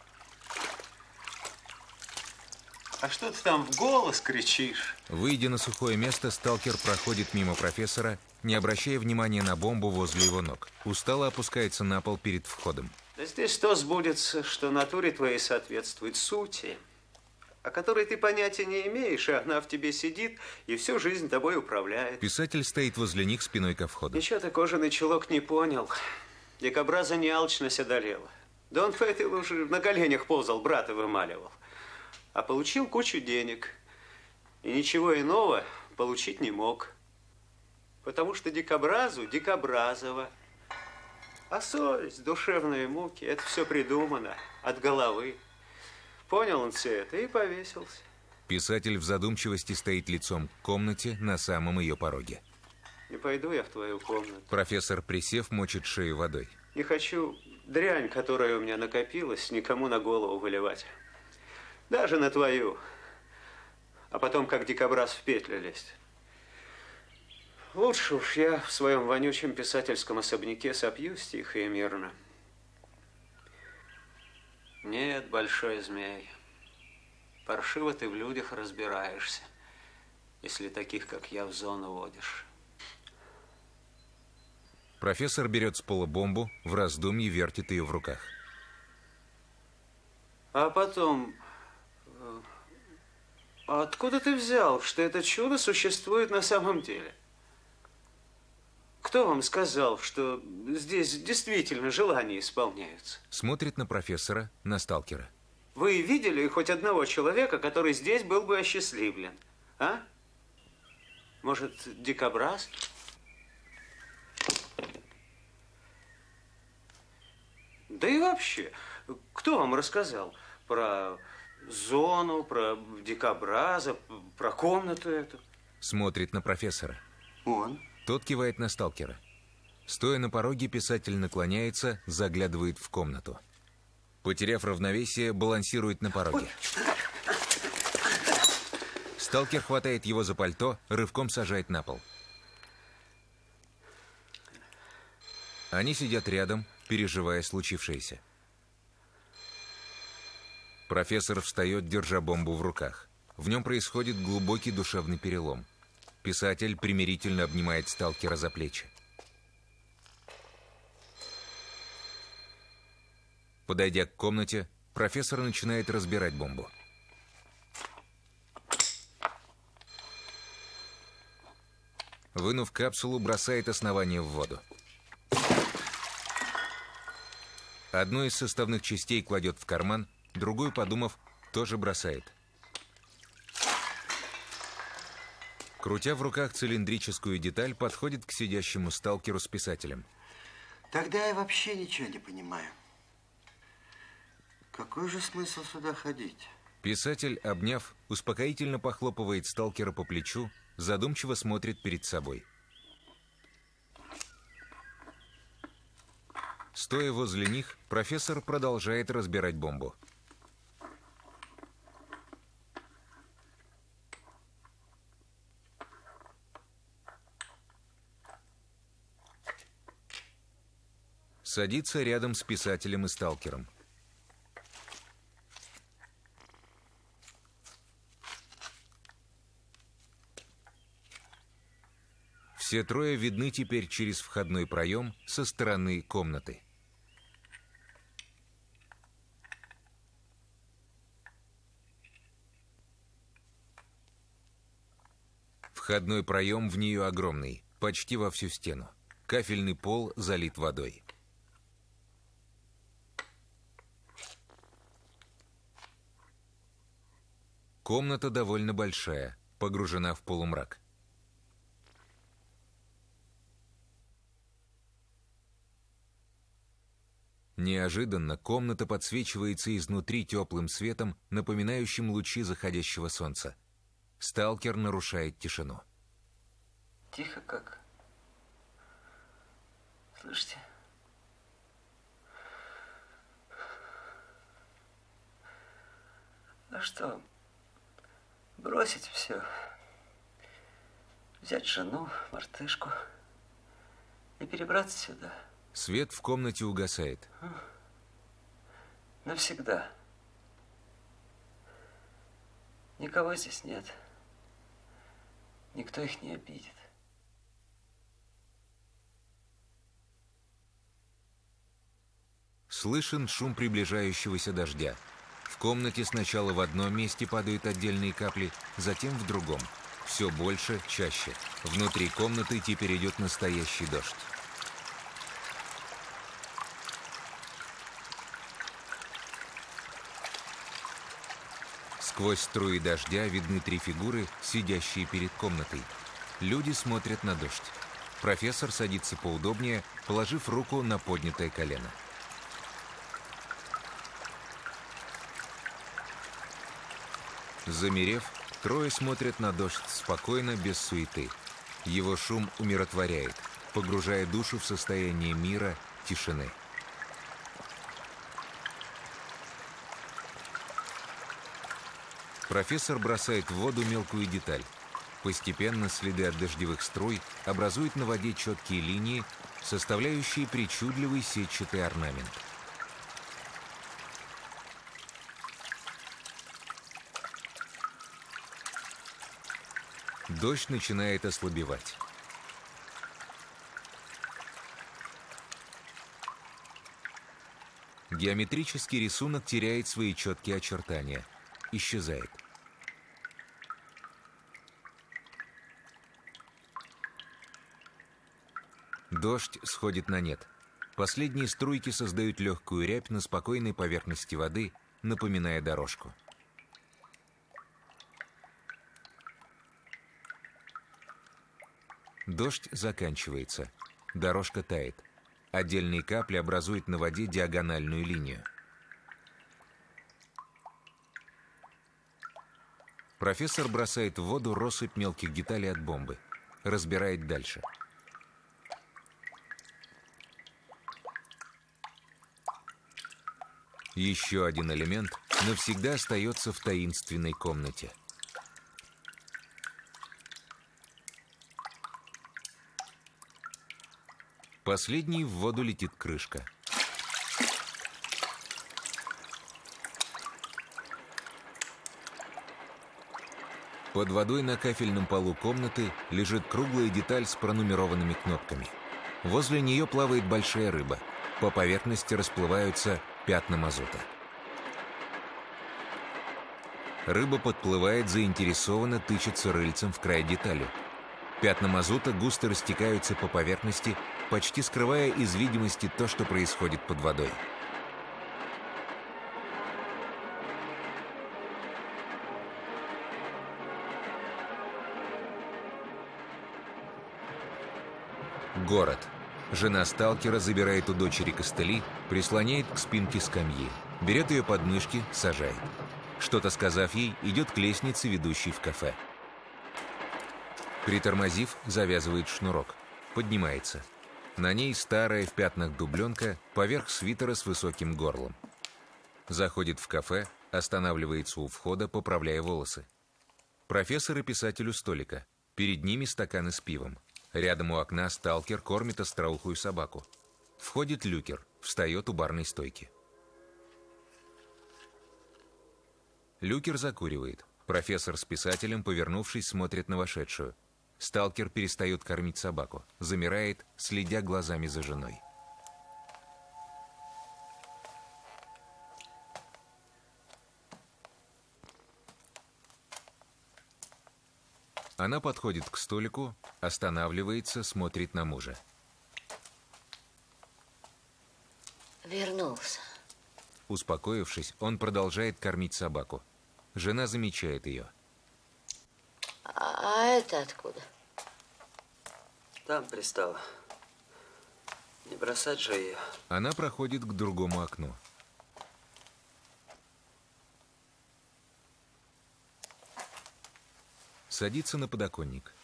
А что ты там в голос кричишь? Выйдя на сухое место, сталкер проходит мимо профессора, не обращая внимания на бомбу возле его ног. Устало опускается на пол перед входом. Да здесь то сбудется, что натуре твоей соответствует сути, о которой ты понятия не имеешь, и она в тебе сидит и всю жизнь тобой управляет. Писатель стоит возле них спиной ко входу. Ничего ты, кожаный чулок, не понял. Дикобраза не алчность одолела. Да он в этой луже на коленях ползал, брата вымаливал. А получил кучу денег. И ничего иного получить не мог. Потому что дикобразу дикобразово. А совесть, душевные муки, это все придумано от головы. Понял он все это и повесился. Писатель в задумчивости стоит лицом к комнате на самом ее пороге. Не пойду я в твою комнату. Профессор, присев, мочит шею водой. Не хочу дрянь, которая у меня накопилась, никому на голову выливать. Даже на твою. А потом, как дикобраз, в петлю лезть. Лучше уж я в своем вонючем писательском особняке сопьюсь тихо и мирно. Нет, большой змей, паршиво ты в людях разбираешься, если таких, как я, в зону водишь. Профессор берет с пола бомбу, в раздумье вертит ее в руках. А потом, откуда ты взял, что это чудо существует на самом деле? Кто вам сказал, что здесь действительно желания исполняются? Смотрит на профессора, на сталкера. Вы видели хоть одного человека, который здесь был бы осчастливлен? А? Может, дикобраз? Да и вообще, кто вам рассказал про зону, про дикобраза, про комнату эту? Смотрит на профессора. Он? Тот кивает на сталкера. Стоя на пороге, писатель наклоняется, заглядывает в комнату. Потеряв равновесие, балансирует на пороге. Сталкер хватает его за пальто, рывком сажает на пол. Они сидят рядом, переживая случившееся. Профессор встает, держа бомбу в руках. В нем происходит глубокий душевный перелом. Писатель примирительно обнимает сталкера за плечи. Подойдя к комнате, профессор начинает разбирать бомбу. Вынув капсулу, бросает основание в воду. Одну из составных частей кладет в карман, другую, подумав, тоже бросает. Крутя в руках цилиндрическую деталь, подходит к сидящему сталкеру с писателем. Тогда я вообще ничего не понимаю. Какой же смысл сюда ходить? Писатель, обняв, успокоительно похлопывает сталкера по плечу, задумчиво смотрит перед собой. Стоя возле них, профессор продолжает разбирать бомбу. Садится рядом с писателем и сталкером. Все трое видны теперь через входной проем со стороны комнаты. Входной проем в нее огромный, почти во всю стену. Кафельный пол залит водой. Комната довольно большая, погружена в полумрак. Неожиданно комната подсвечивается изнутри теплым светом, напоминающим лучи заходящего солнца. Сталкер нарушает тишину. Тихо как. Слышите? А что? Бросить все. Взять жену, мартышку и перебраться сюда. Свет в комнате угасает. Навсегда. Никого здесь нет. Никто их не обидит. Слышен шум приближающегося дождя. В комнате сначала в одном месте падают отдельные капли, затем в другом. Все больше, чаще. Внутри комнаты теперь идет настоящий дождь. Сквозь струи дождя видны три фигуры, сидящие перед комнатой. Люди смотрят на дождь. Профессор садится поудобнее, положив руку на поднятое колено. Замерев, трое смотрят на дождь спокойно, без суеты. Его шум умиротворяет, погружая душу в состояние мира, тишины. Профессор бросает в воду мелкую деталь. Постепенно следы от дождевых струй образуют на воде четкие линии, составляющие причудливый сетчатый орнамент. Дождь начинает ослабевать. Геометрический рисунок теряет свои четкие очертания, исчезает. Дождь сходит на нет. Последние струйки создают легкую рябь на спокойной поверхности воды, напоминая дорожку. Дождь заканчивается. Дорожка тает. Отдельные капли образуют на воде диагональную линию. Профессор бросает в воду россыпь мелких деталей от бомбы. Разбирает дальше. Еще один элемент навсегда остается в таинственной комнате. Последней в воду летит крышка. Под водой на кафельном полу комнаты лежит круглая деталь с пронумерованными кнопками. Возле нее плавает большая рыба. По поверхности расплываются пятна мазута. Рыба подплывает, заинтересованно тычется рыльцем в край детали. Пятна мазута густо растекаются по поверхности, почти скрывая из видимости то, что происходит под водой. Город. Жена сталкера забирает у дочери костыли, прислоняет к спинке скамьи, берет ее под мышки, сажает. Что-то сказав ей, идет к лестнице, ведущей в кафе. Притормозив, завязывает шнурок. Поднимается. На ней старая в пятнах дубленка, поверх свитера с высоким горлом. Заходит в кафе, останавливается у входа, поправляя волосы. Профессор и писатель у столика. Перед ними стаканы с пивом. Рядом у окна сталкер кормит остроухую собаку. Входит люкер, встает у барной стойки. Люкер закуривает. Профессор с писателем, повернувшись, смотрит на вошедшую. Сталкер перестает кормить собаку, замирает, следя глазами за женой. Она подходит к столику, останавливается, смотрит на мужа. Вернулся. Успокоившись, он продолжает кормить собаку. Жена замечает ее. А это откуда? Там пристала. Не бросать же ее. Она проходит к другому окну. Садится на подоконник.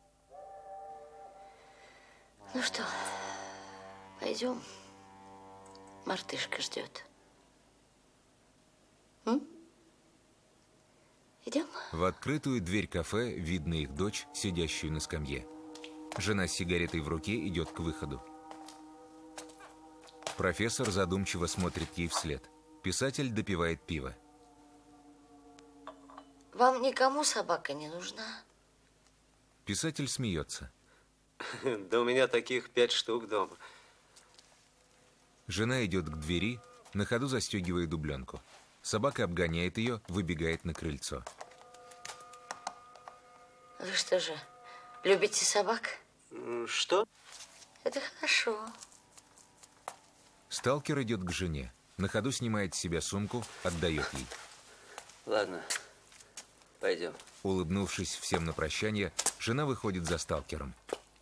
Ну что, пойдем? коротышка ждет. М? Идем? В открытую дверь кафе видно их дочь, сидящую на скамье. Жена с сигаретой в руке идет к выходу. Профессор задумчиво смотрит ей вслед. Писатель допивает пиво. Вам никому собака не нужна? Писатель смеется. Да у меня таких пять штук дома. Жена идет к двери, на ходу застегивая дубленку. Собака обгоняет ее, выбегает на крыльцо. Вы что же, любите собак? Что? Это хорошо. Сталкер идет к жене. На ходу снимает с себя сумку, отдает ей. Ладно, пойдем. Улыбнувшись всем на прощание, жена выходит за сталкером.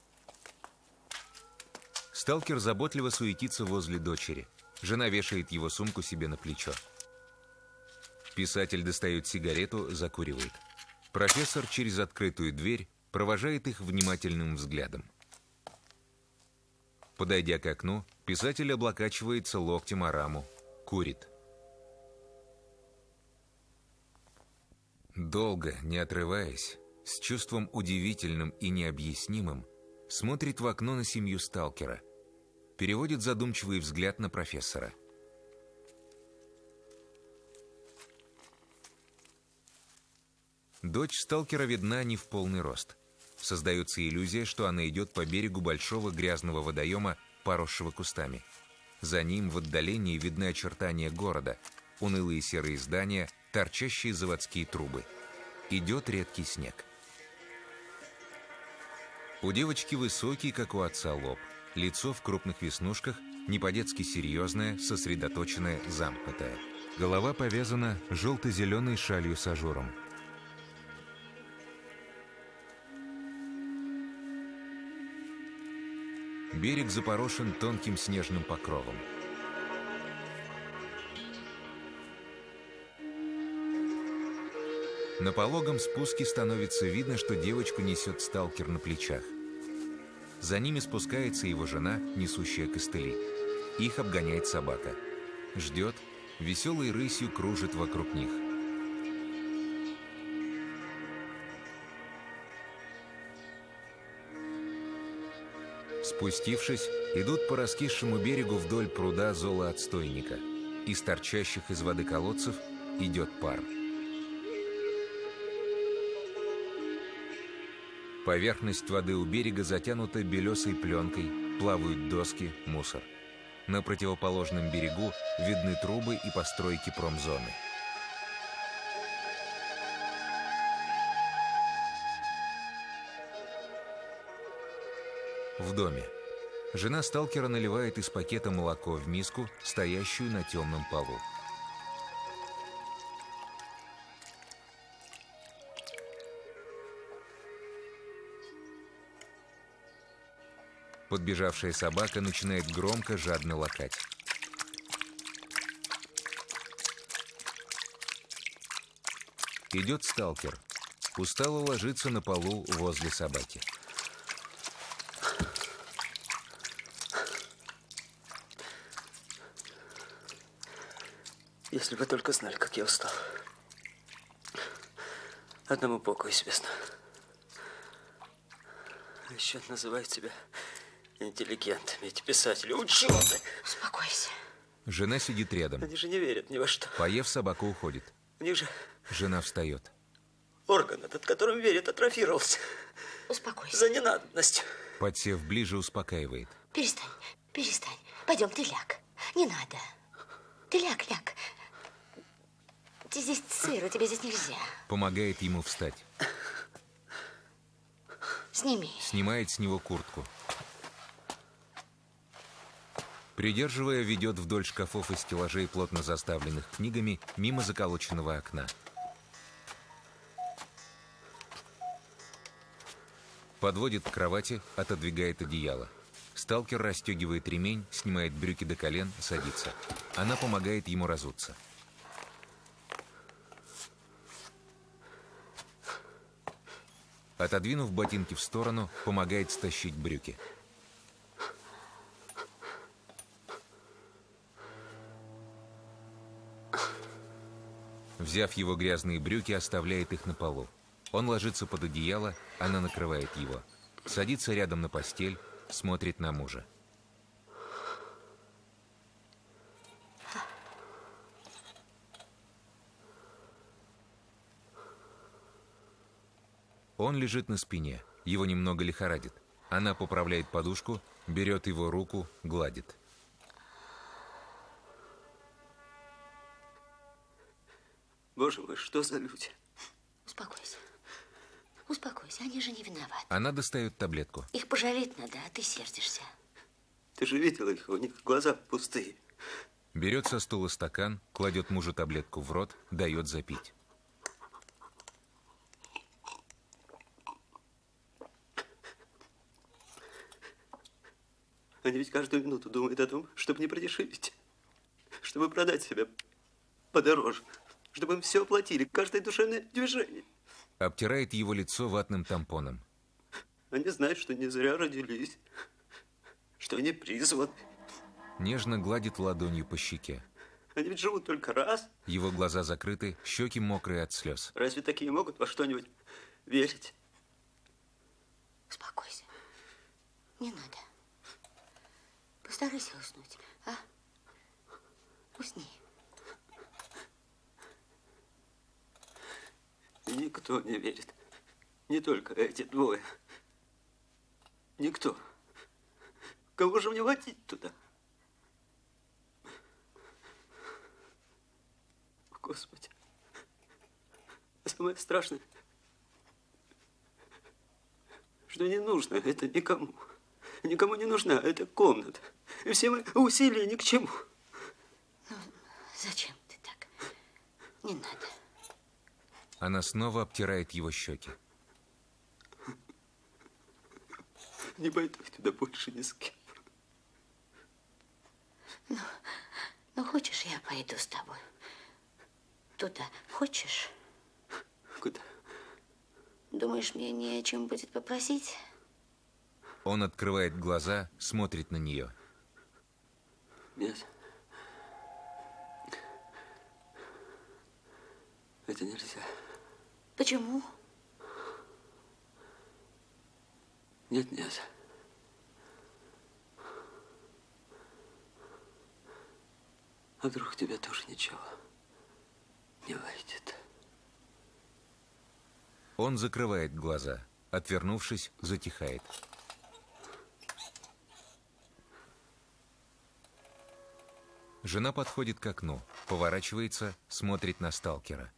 Сталкер заботливо суетится возле дочери. Жена вешает его сумку себе на плечо. Писатель достает сигарету, закуривает. Профессор через открытую дверь провожает их внимательным взглядом. Подойдя к окну, писатель облокачивается локтем о раму, курит. Долго, не отрываясь, с чувством удивительным и необъяснимым, смотрит в окно на семью сталкера, переводит задумчивый взгляд на профессора. Дочь сталкера видна не в полный рост. Создается иллюзия, что она идет по берегу большого грязного водоема, поросшего кустами. За ним в отдалении видны очертания города, унылые серые здания, торчащие заводские трубы. Идет редкий снег. У девочки высокий, как у отца, лоб. Лицо в крупных веснушках, не по-детски серьезное, сосредоточенное, замкнутое. Голова повязана желто-зеленой шалью с ажуром. Берег запорошен тонким снежным покровом. На пологом спуске становится видно, что девочку несет сталкер на плечах. За ними спускается его жена, несущая костыли. Их обгоняет собака. Ждет, веселой рысью кружит вокруг них. Спустившись, идут по раскисшему берегу вдоль пруда золоотстойника. Из торчащих из воды колодцев идет пар. Поверхность воды у берега затянута белесой пленкой, плавают доски, мусор. На противоположном берегу видны трубы и постройки промзоны. В доме. Жена сталкера наливает из пакета молоко в миску, стоящую на темном полу. Подбежавшая собака начинает громко, жадно лакать. Идет сталкер. Устало ложится на полу возле собаки. Если вы только знали, как я устал. Одному Богу известно. А еще называют себя интеллигентами, эти писатели, ученые. Успокойся. Жена сидит рядом. Они же не верят ни во что. Поев, собака уходит. У них же Жена встает. орган этот, которым верят, атрофировался. Успокойся. За ненадобностью. Подсев ближе, успокаивает. Перестань, перестань. Пойдем, ты ляг. Не надо. Ты ляг, ляг. Ты здесь сыро, тебе здесь нельзя. Помогает ему встать. Сними. Снимает с него куртку. Придерживая, ведет вдоль шкафов и стеллажей, плотно заставленных книгами, мимо заколоченного окна. Подводит к кровати, отодвигает одеяло. Сталкер расстегивает ремень, снимает брюки до колен, садится. Она помогает ему разуться. Отодвинув ботинки в сторону, помогает стащить брюки. Взяв его грязные брюки, оставляет их на полу. Он ложится под одеяло, она накрывает его. Садится рядом на постель, смотрит на мужа. Он лежит на спине, его немного лихорадит. Она поправляет подушку, берет его руку, гладит. Боже мой, что за люди? Успокойся. Успокойся, они же не виноваты. Она достает таблетку. Их пожалеть надо, а ты сердишься. Ты же видела их, у них глаза пустые. Берет со стула стакан, кладет мужу таблетку в рот, дает запить. Они ведь каждую минуту думают о том, чтобы не продешевить, чтобы продать себя подороже, чтобы им все оплатили, каждое душевное движение. Обтирает его лицо ватным тампоном. Они знают, что не зря родились, что они призваны. Нежно гладит ладонью по щеке. Они ведь живут только раз. Его глаза закрыты, щеки мокрые от слез. Разве такие могут во что-нибудь верить? Успокойся. Не надо. Постарайся уснуть, а? Усни. Никто не верит. Не только эти двое. Никто. Кого же мне водить туда? Господи. Самое страшное, что не нужно это никому. Никому не нужна эта комната. И все мои усилия ни к чему. Ну, зачем ты так? Не надо. Она снова обтирает его щеки. Не пойду туда больше ни с кем. Ну, ну, хочешь, я пойду с тобой? Туда. Хочешь? Куда? Думаешь, мне не о чем будет попросить? Он открывает глаза, смотрит на нее. Нет. Это нельзя. Почему? Нет, нет. А вдруг тебе тоже ничего не выйдет? Он закрывает глаза, отвернувшись, затихает. Жена подходит к окну, поворачивается, смотрит на сталкера.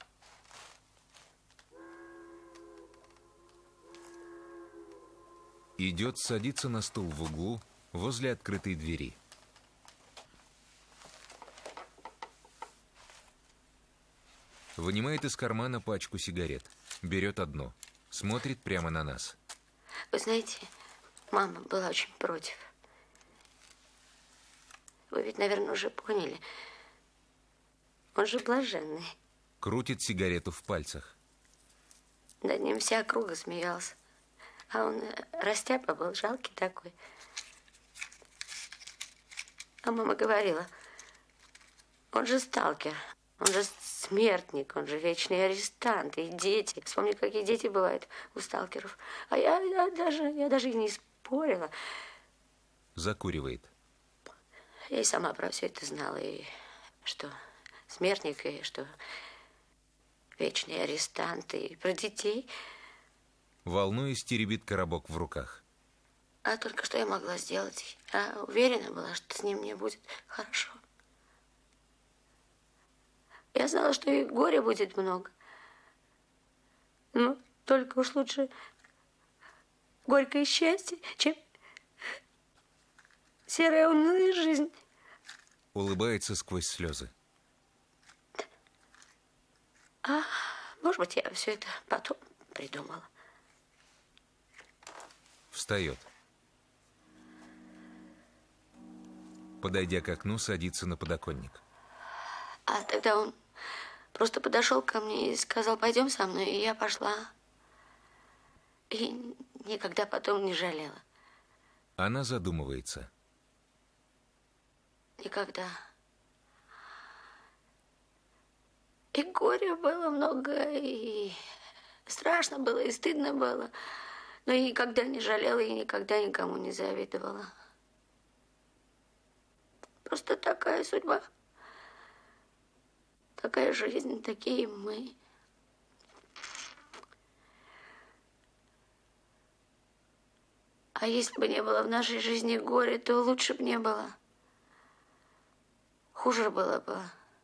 Идет, садится на стул в углу, возле открытой двери. Вынимает из кармана пачку сигарет, берет одну, смотрит прямо на нас. Вы знаете, мама была очень против. Вы ведь, наверное, уже поняли. Он же блаженный. Крутит сигарету в пальцах. Над ним вся округа смеялась. А он растяпа был, жалкий такой. А мама говорила, он же сталкер, он же смертник, он же вечный арестант. И дети. Вспомни, какие дети бывают у сталкеров. А я, я, даже, я даже и не спорила. Закуривает. Я и сама про все это знала. И что смертник, и что вечный арестант, и про детей. Волнуясь, теребит коробок в руках. А только что я могла сделать? Я уверена была, что с ним мне будет хорошо. Я знала, что и горя будет много. Но только уж лучше горькое счастье, чем серая унылая жизнь. Улыбается сквозь слезы. А, может быть, я все это потом придумала. Встает. Подойдя к окну, садится на подоконник. А тогда он просто подошел ко мне и сказал, пойдем со мной, и я пошла. И никогда потом не жалела. Она задумывается. Никогда. И горе горя было много, и страшно было, и стыдно было. Но я никогда не жалела и никогда никому не завидовала. Просто такая судьба. Такая жизнь, такие мы. А если бы не было в нашей жизни горя, то лучше бы не было. Хуже было бы.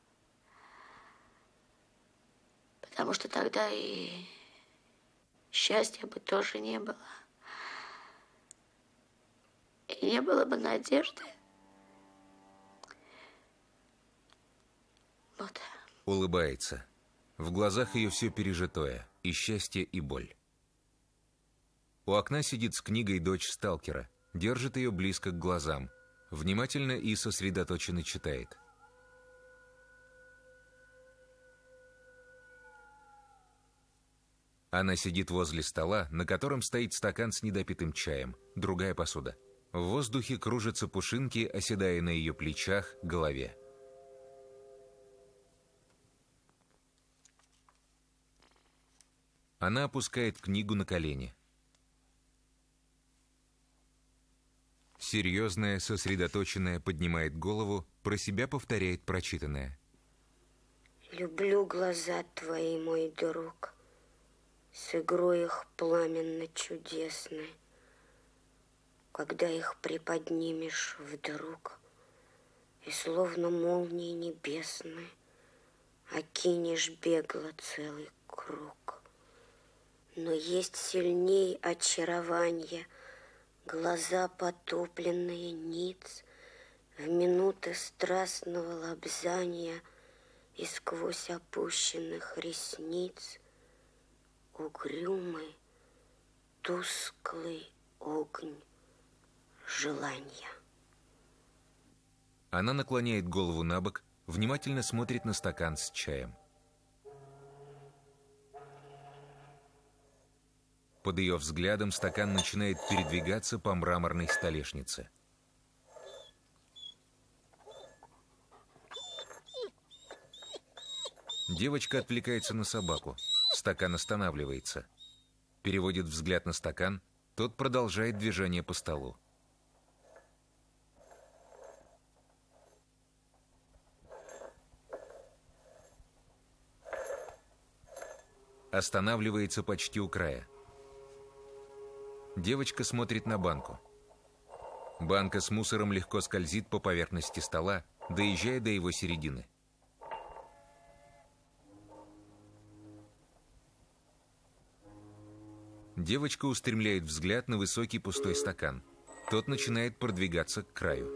Потому что тогда и счастья бы тоже не было. И не было бы надежды. Вот. Улыбается. В глазах ее все пережитое. И счастье, и боль. У окна сидит с книгой дочь сталкера. Держит ее близко к глазам. Внимательно и сосредоточенно читает. Она сидит возле стола, на котором стоит стакан с недопитым чаем, другая посуда. В воздухе кружатся пушинки, оседая на ее плечах, голове. Она опускает книгу на колени. Серьезная, сосредоточенная, поднимает голову, про себя повторяет прочитанное. Люблю глаза твои, мой друг, с игрой их пламенно-чудесной. Когда их приподнимешь вдруг, и словно молнии небесной окинешь бегло целый круг. Но есть сильней очарования глаза, потопленные ниц, в минуты страстного лобзания и сквозь опущенных ресниц угрюмый, тусклый огонь желания. Она наклоняет голову набок, внимательно смотрит на стакан с чаем. Под ее взглядом стакан начинает передвигаться по мраморной столешнице. Девочка отвлекается на собаку. Стакан останавливается. Переводит взгляд на стакан. Тот продолжает движение по столу. Останавливается почти у края. Девочка смотрит на банку. Банка с мусором легко скользит по поверхности стола, доезжая до его середины. Девочка устремляет взгляд на высокий пустой стакан. Тот начинает продвигаться к краю.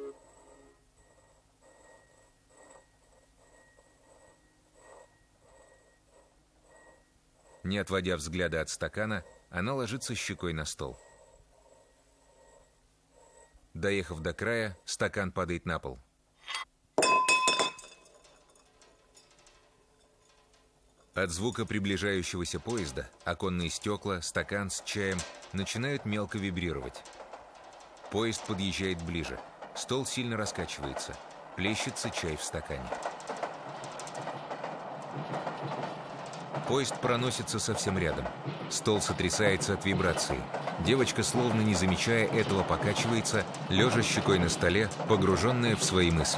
Не отводя взгляда от стакана, она ложится щекой на стол. Доехав до края, стакан падает на пол. От звука приближающегося поезда оконные стекла, стакан с чаем начинают мелко вибрировать. Поезд подъезжает ближе. Стол сильно раскачивается. Плещется чай в стакане. Поезд проносится совсем рядом. Стол сотрясается от вибрации. Девочка, словно не замечая этого, покачивается, лежа щекой на столе, погруженная в свои мысли.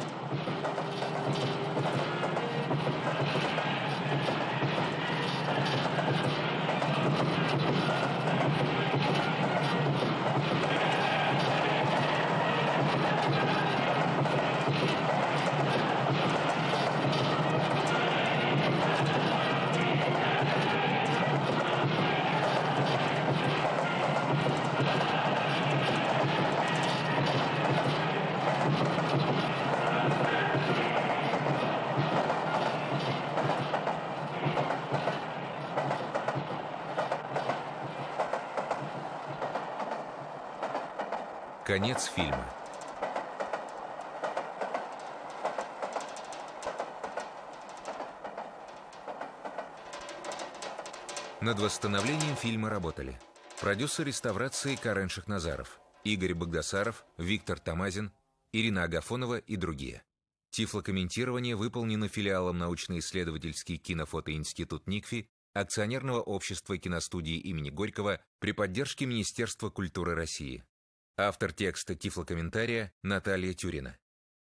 Конец фильма. Над восстановлением фильма работали продюсер реставрации Карен Шахназаров, Игорь Багдасаров, Виктор Тамазин, Ирина Агафонова и другие. Тифлокомментирование выполнено филиалом научно-исследовательский кинофотоинститут НИКФИ акционерного общества киностудии имени Горького при поддержке Министерства культуры России. Автор текста тифлокомментария Наталья Тюрина.